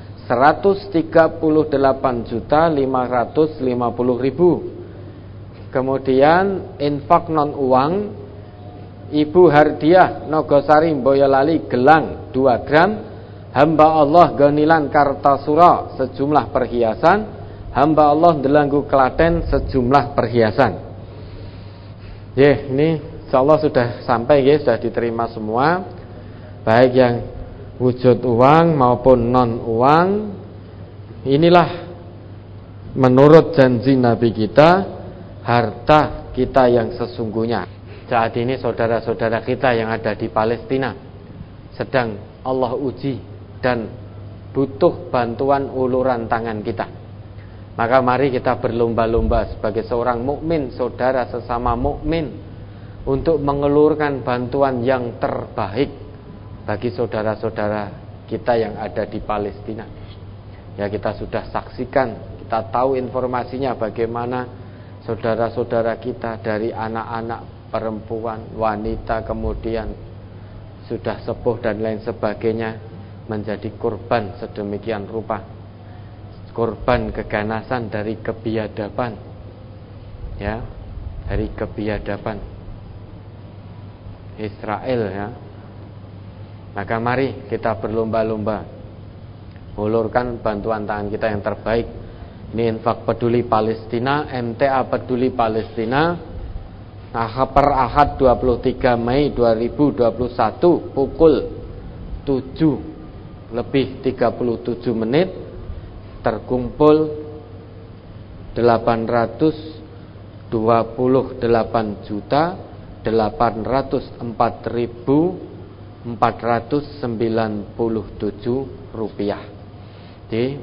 138.550.000. Kemudian infak non uang, Ibu Hardiah Nogosari Boyolali gelang 2 gram. Hamba Allah Ganilan Kartasura sejumlah perhiasan. Hamba Allah Delanggu Klaten sejumlah perhiasan. Ini insyaallah sudah sampai sudah diterima semua. Baik yang wujud uang maupun non uang. Inilah menurut janji Nabi kita harta kita yang sesungguhnya. Saat ini saudara-saudara kita yang ada di Palestina sedang Allah uji dan butuh bantuan uluran tangan kita. Maka mari kita berlomba-lomba sebagai seorang mukmin, saudara sesama mukmin, untuk mengelurkan bantuan yang terbaik bagi saudara-saudara kita yang ada di Palestina. Ya, kita sudah saksikan, kita tahu informasinya bagaimana saudara-saudara kita dari anak-anak, perempuan, wanita, kemudian sudah sepuh dan lain sebagainya menjadi korban sedemikian rupa. Korban keganasan dari kebiadaban. Ya, dari kebiadaban Israel ya. Maka mari kita berlomba-lomba hulurkan bantuan tangan kita yang terbaik. Ini infak peduli Palestina, MTA peduli Palestina. Per Ahad 23 Mei 2021 pukul 7:37 terkumpul 828 juta 824.497 rupiah. Di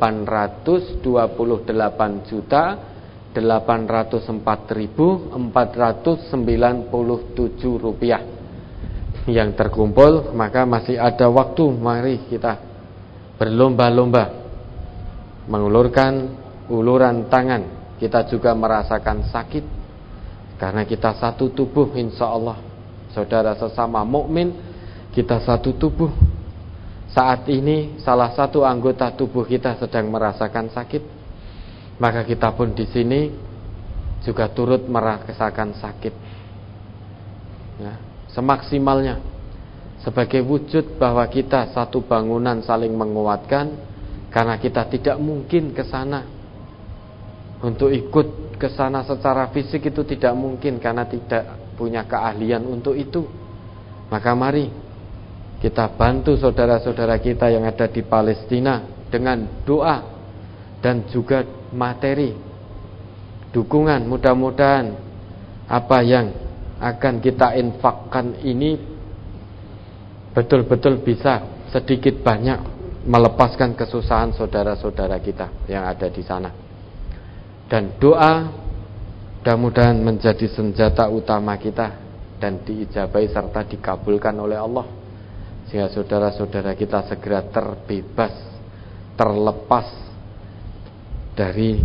828.497 rupiah yang terkumpul. Maka masih ada waktu, mari kita berlomba-lomba mengulurkan uluran tangan. Kita juga merasakan sakit karena kita satu tubuh, insya Allah saudara sesama mukmin, kita satu tubuh. Saat ini salah satu anggota tubuh kita sedang merasakan sakit, maka kita pun di sini juga turut merasakan sakit, ya, semaksimalnya sebagai wujud bahwa kita satu bangunan saling menguatkan. Karena kita tidak mungkin ke sana, untuk ikut ke sana secara fisik itu tidak mungkin karena tidak punya keahlian untuk itu. Maka mari kita bantu saudara-saudara kita yang ada di Palestina dengan doa dan juga materi dukungan. Mudah-mudahan apa yang akan kita infakkan ini betul-betul bisa sedikit banyak melepaskan kesusahan saudara-saudara kita yang ada di sana. Dan doa mudah-mudahan menjadi senjata utama kita dan diijabahi serta dikabulkan oleh Allah, sehingga saudara-saudara kita segera terbebas, terlepas dari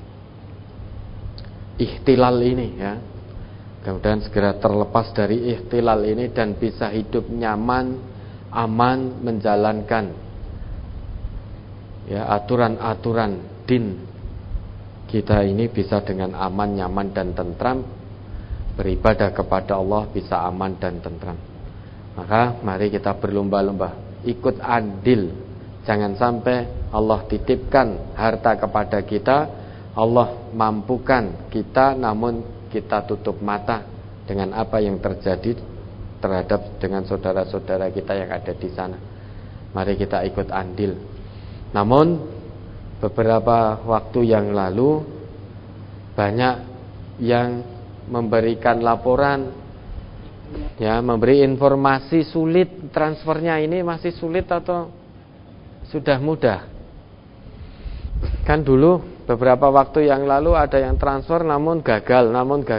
ihtilal ini, ya. Mudah-mudahan segera terlepas dari ihtilal ini dan bisa hidup nyaman, aman, menjalankan, ya, aturan-aturan din kita ini bisa dengan aman, nyaman dan tentram. Beribadah kepada Allah bisa aman dan tentram. Maka mari kita berlomba-lomba ikut adil. Jangan sampai Allah titipkan harta kepada kita, Allah mampukan kita, namun kita tutup mata dengan apa yang terjadi terhadap dengan saudara-saudara kita yang ada di sana. Mari kita ikut andil. Namun beberapa waktu yang lalu banyak yang memberikan laporan, ya, memberi informasi sulit. Transfernya ini masih sulit atau sudah mudah? Kan dulu beberapa waktu yang lalu ada yang transfer namun gagal.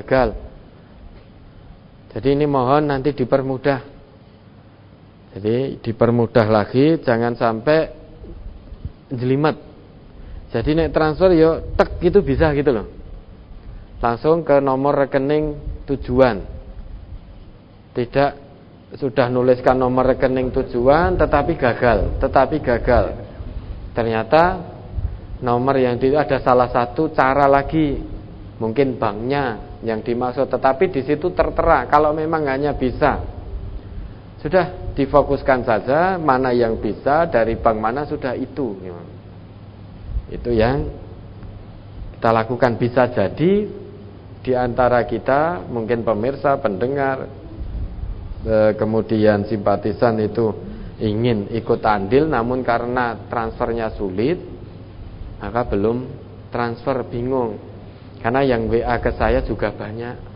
Jadi ini mohon nanti dipermudah. Jadi dipermudah lagi, jangan sampai jelimet. Jadi nek transfer yo tek gitu bisa gitu loh. Langsung ke nomor rekening tujuan. Tidak sudah nuliskan nomor rekening tujuan tetapi gagal. Ternyata nomor yang itu ada salah satu cara lagi. Mungkin banknya yang dimaksud, tetapi di situ tertera kalau memang hanya bisa. Sudah difokuskan saja mana yang bisa dari bank mana, sudah itu yang kita lakukan. Bisa jadi di antara kita mungkin pemirsa, pendengar, kemudian simpatisan itu ingin ikut andil, namun karena transfernya sulit maka belum transfer, bingung. Karena yang WA ke saya juga banyak.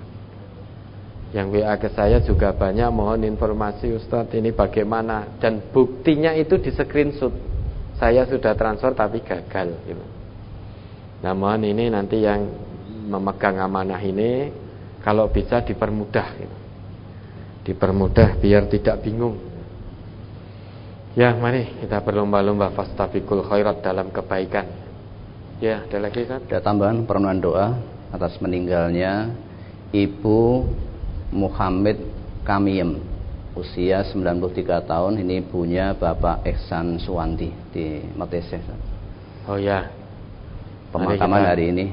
Mohon informasi Ustadz, ini bagaimana? Dan buktinya itu di screenshot. Saya sudah transfer tapi gagal gitu. Nah, mohon ini nanti yang memegang amanah ini kalau bisa dipermudah gitu. Dipermudah biar tidak bingung. Ya, mari kita berlomba-lomba fastabiqul khairat dalam kebaikan. Ya, ada lagi kan? Ada tambahan permohonan doa atas meninggalnya Ibu Muhammad Kamiem, usia 93 tahun. Ini ibunya Bapak Ihsan Suwanti di Matese. Oh ya. Pemakaman hari ini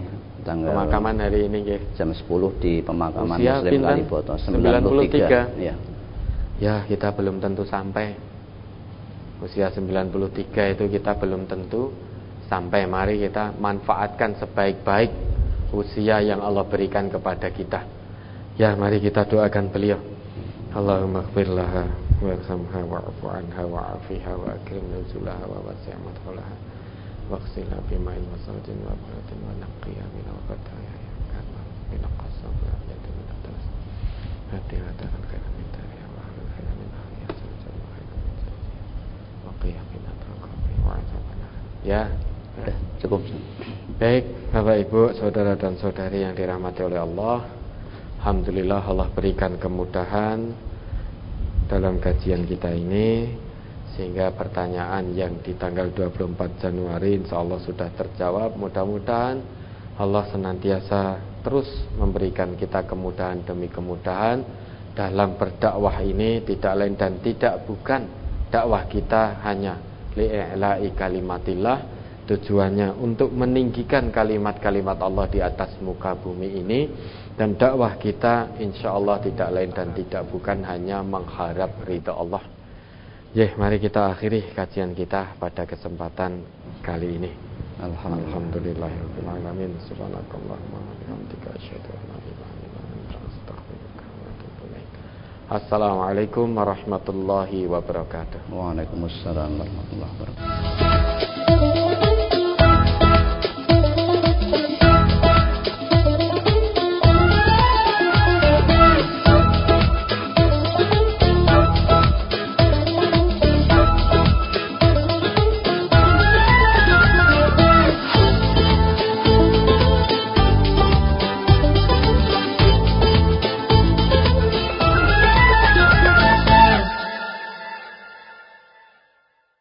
jam 10 di pemakaman usia Muslim Kaliboto. 93. Ya. Ya, kita belum tentu sampai. Usia 93 itu kita belum tentu sampai. Mari kita manfaatkan sebaik-baik usia yang Allah berikan kepada kita. Ya, mari kita doakan beliau. Allahumma ighfir laha warhamha wa'fu anha wa'afiha wa akrim nuzulaha wa wasi' madkhalaha waghsilha bima'in wa saltin wa baratin wa naqqiha min al-khataya ya kana min al-qasam wa yatin min al-tas. Ya, Udah cukup. baik Bapak Ibu, saudara dan saudari yang dirahmati oleh Allah. Alhamdulillah Allah berikan kemudahan dalam kajian kita ini, sehingga pertanyaan yang di tanggal 24 Januari insya Allah sudah terjawab. Mudah-mudahan Allah senantiasa terus memberikan kita kemudahan demi kemudahan dalam berdakwah ini. Tidak lain dan tidak bukan dakwah kita hanya li'i'la'i kalimatillah, tujuannya untuk meninggikan kalimat-kalimat Allah di atas muka bumi ini. Dan dakwah kita insya Allah tidak lain dan tidak bukan hanya mengharap ridha Allah. Mari kita akhiri kajian kita pada kesempatan kali ini. Alhamdulillahirabbil alamin. Subhanakallahumma wa bihamdika asyhadu an la ilaha illa anta astaghfiruka wa atubu ilaik. Assalamualaikum warahmatullahi wabarakatuh. Waalaikumsalam warahmatullahi wabarakatuh.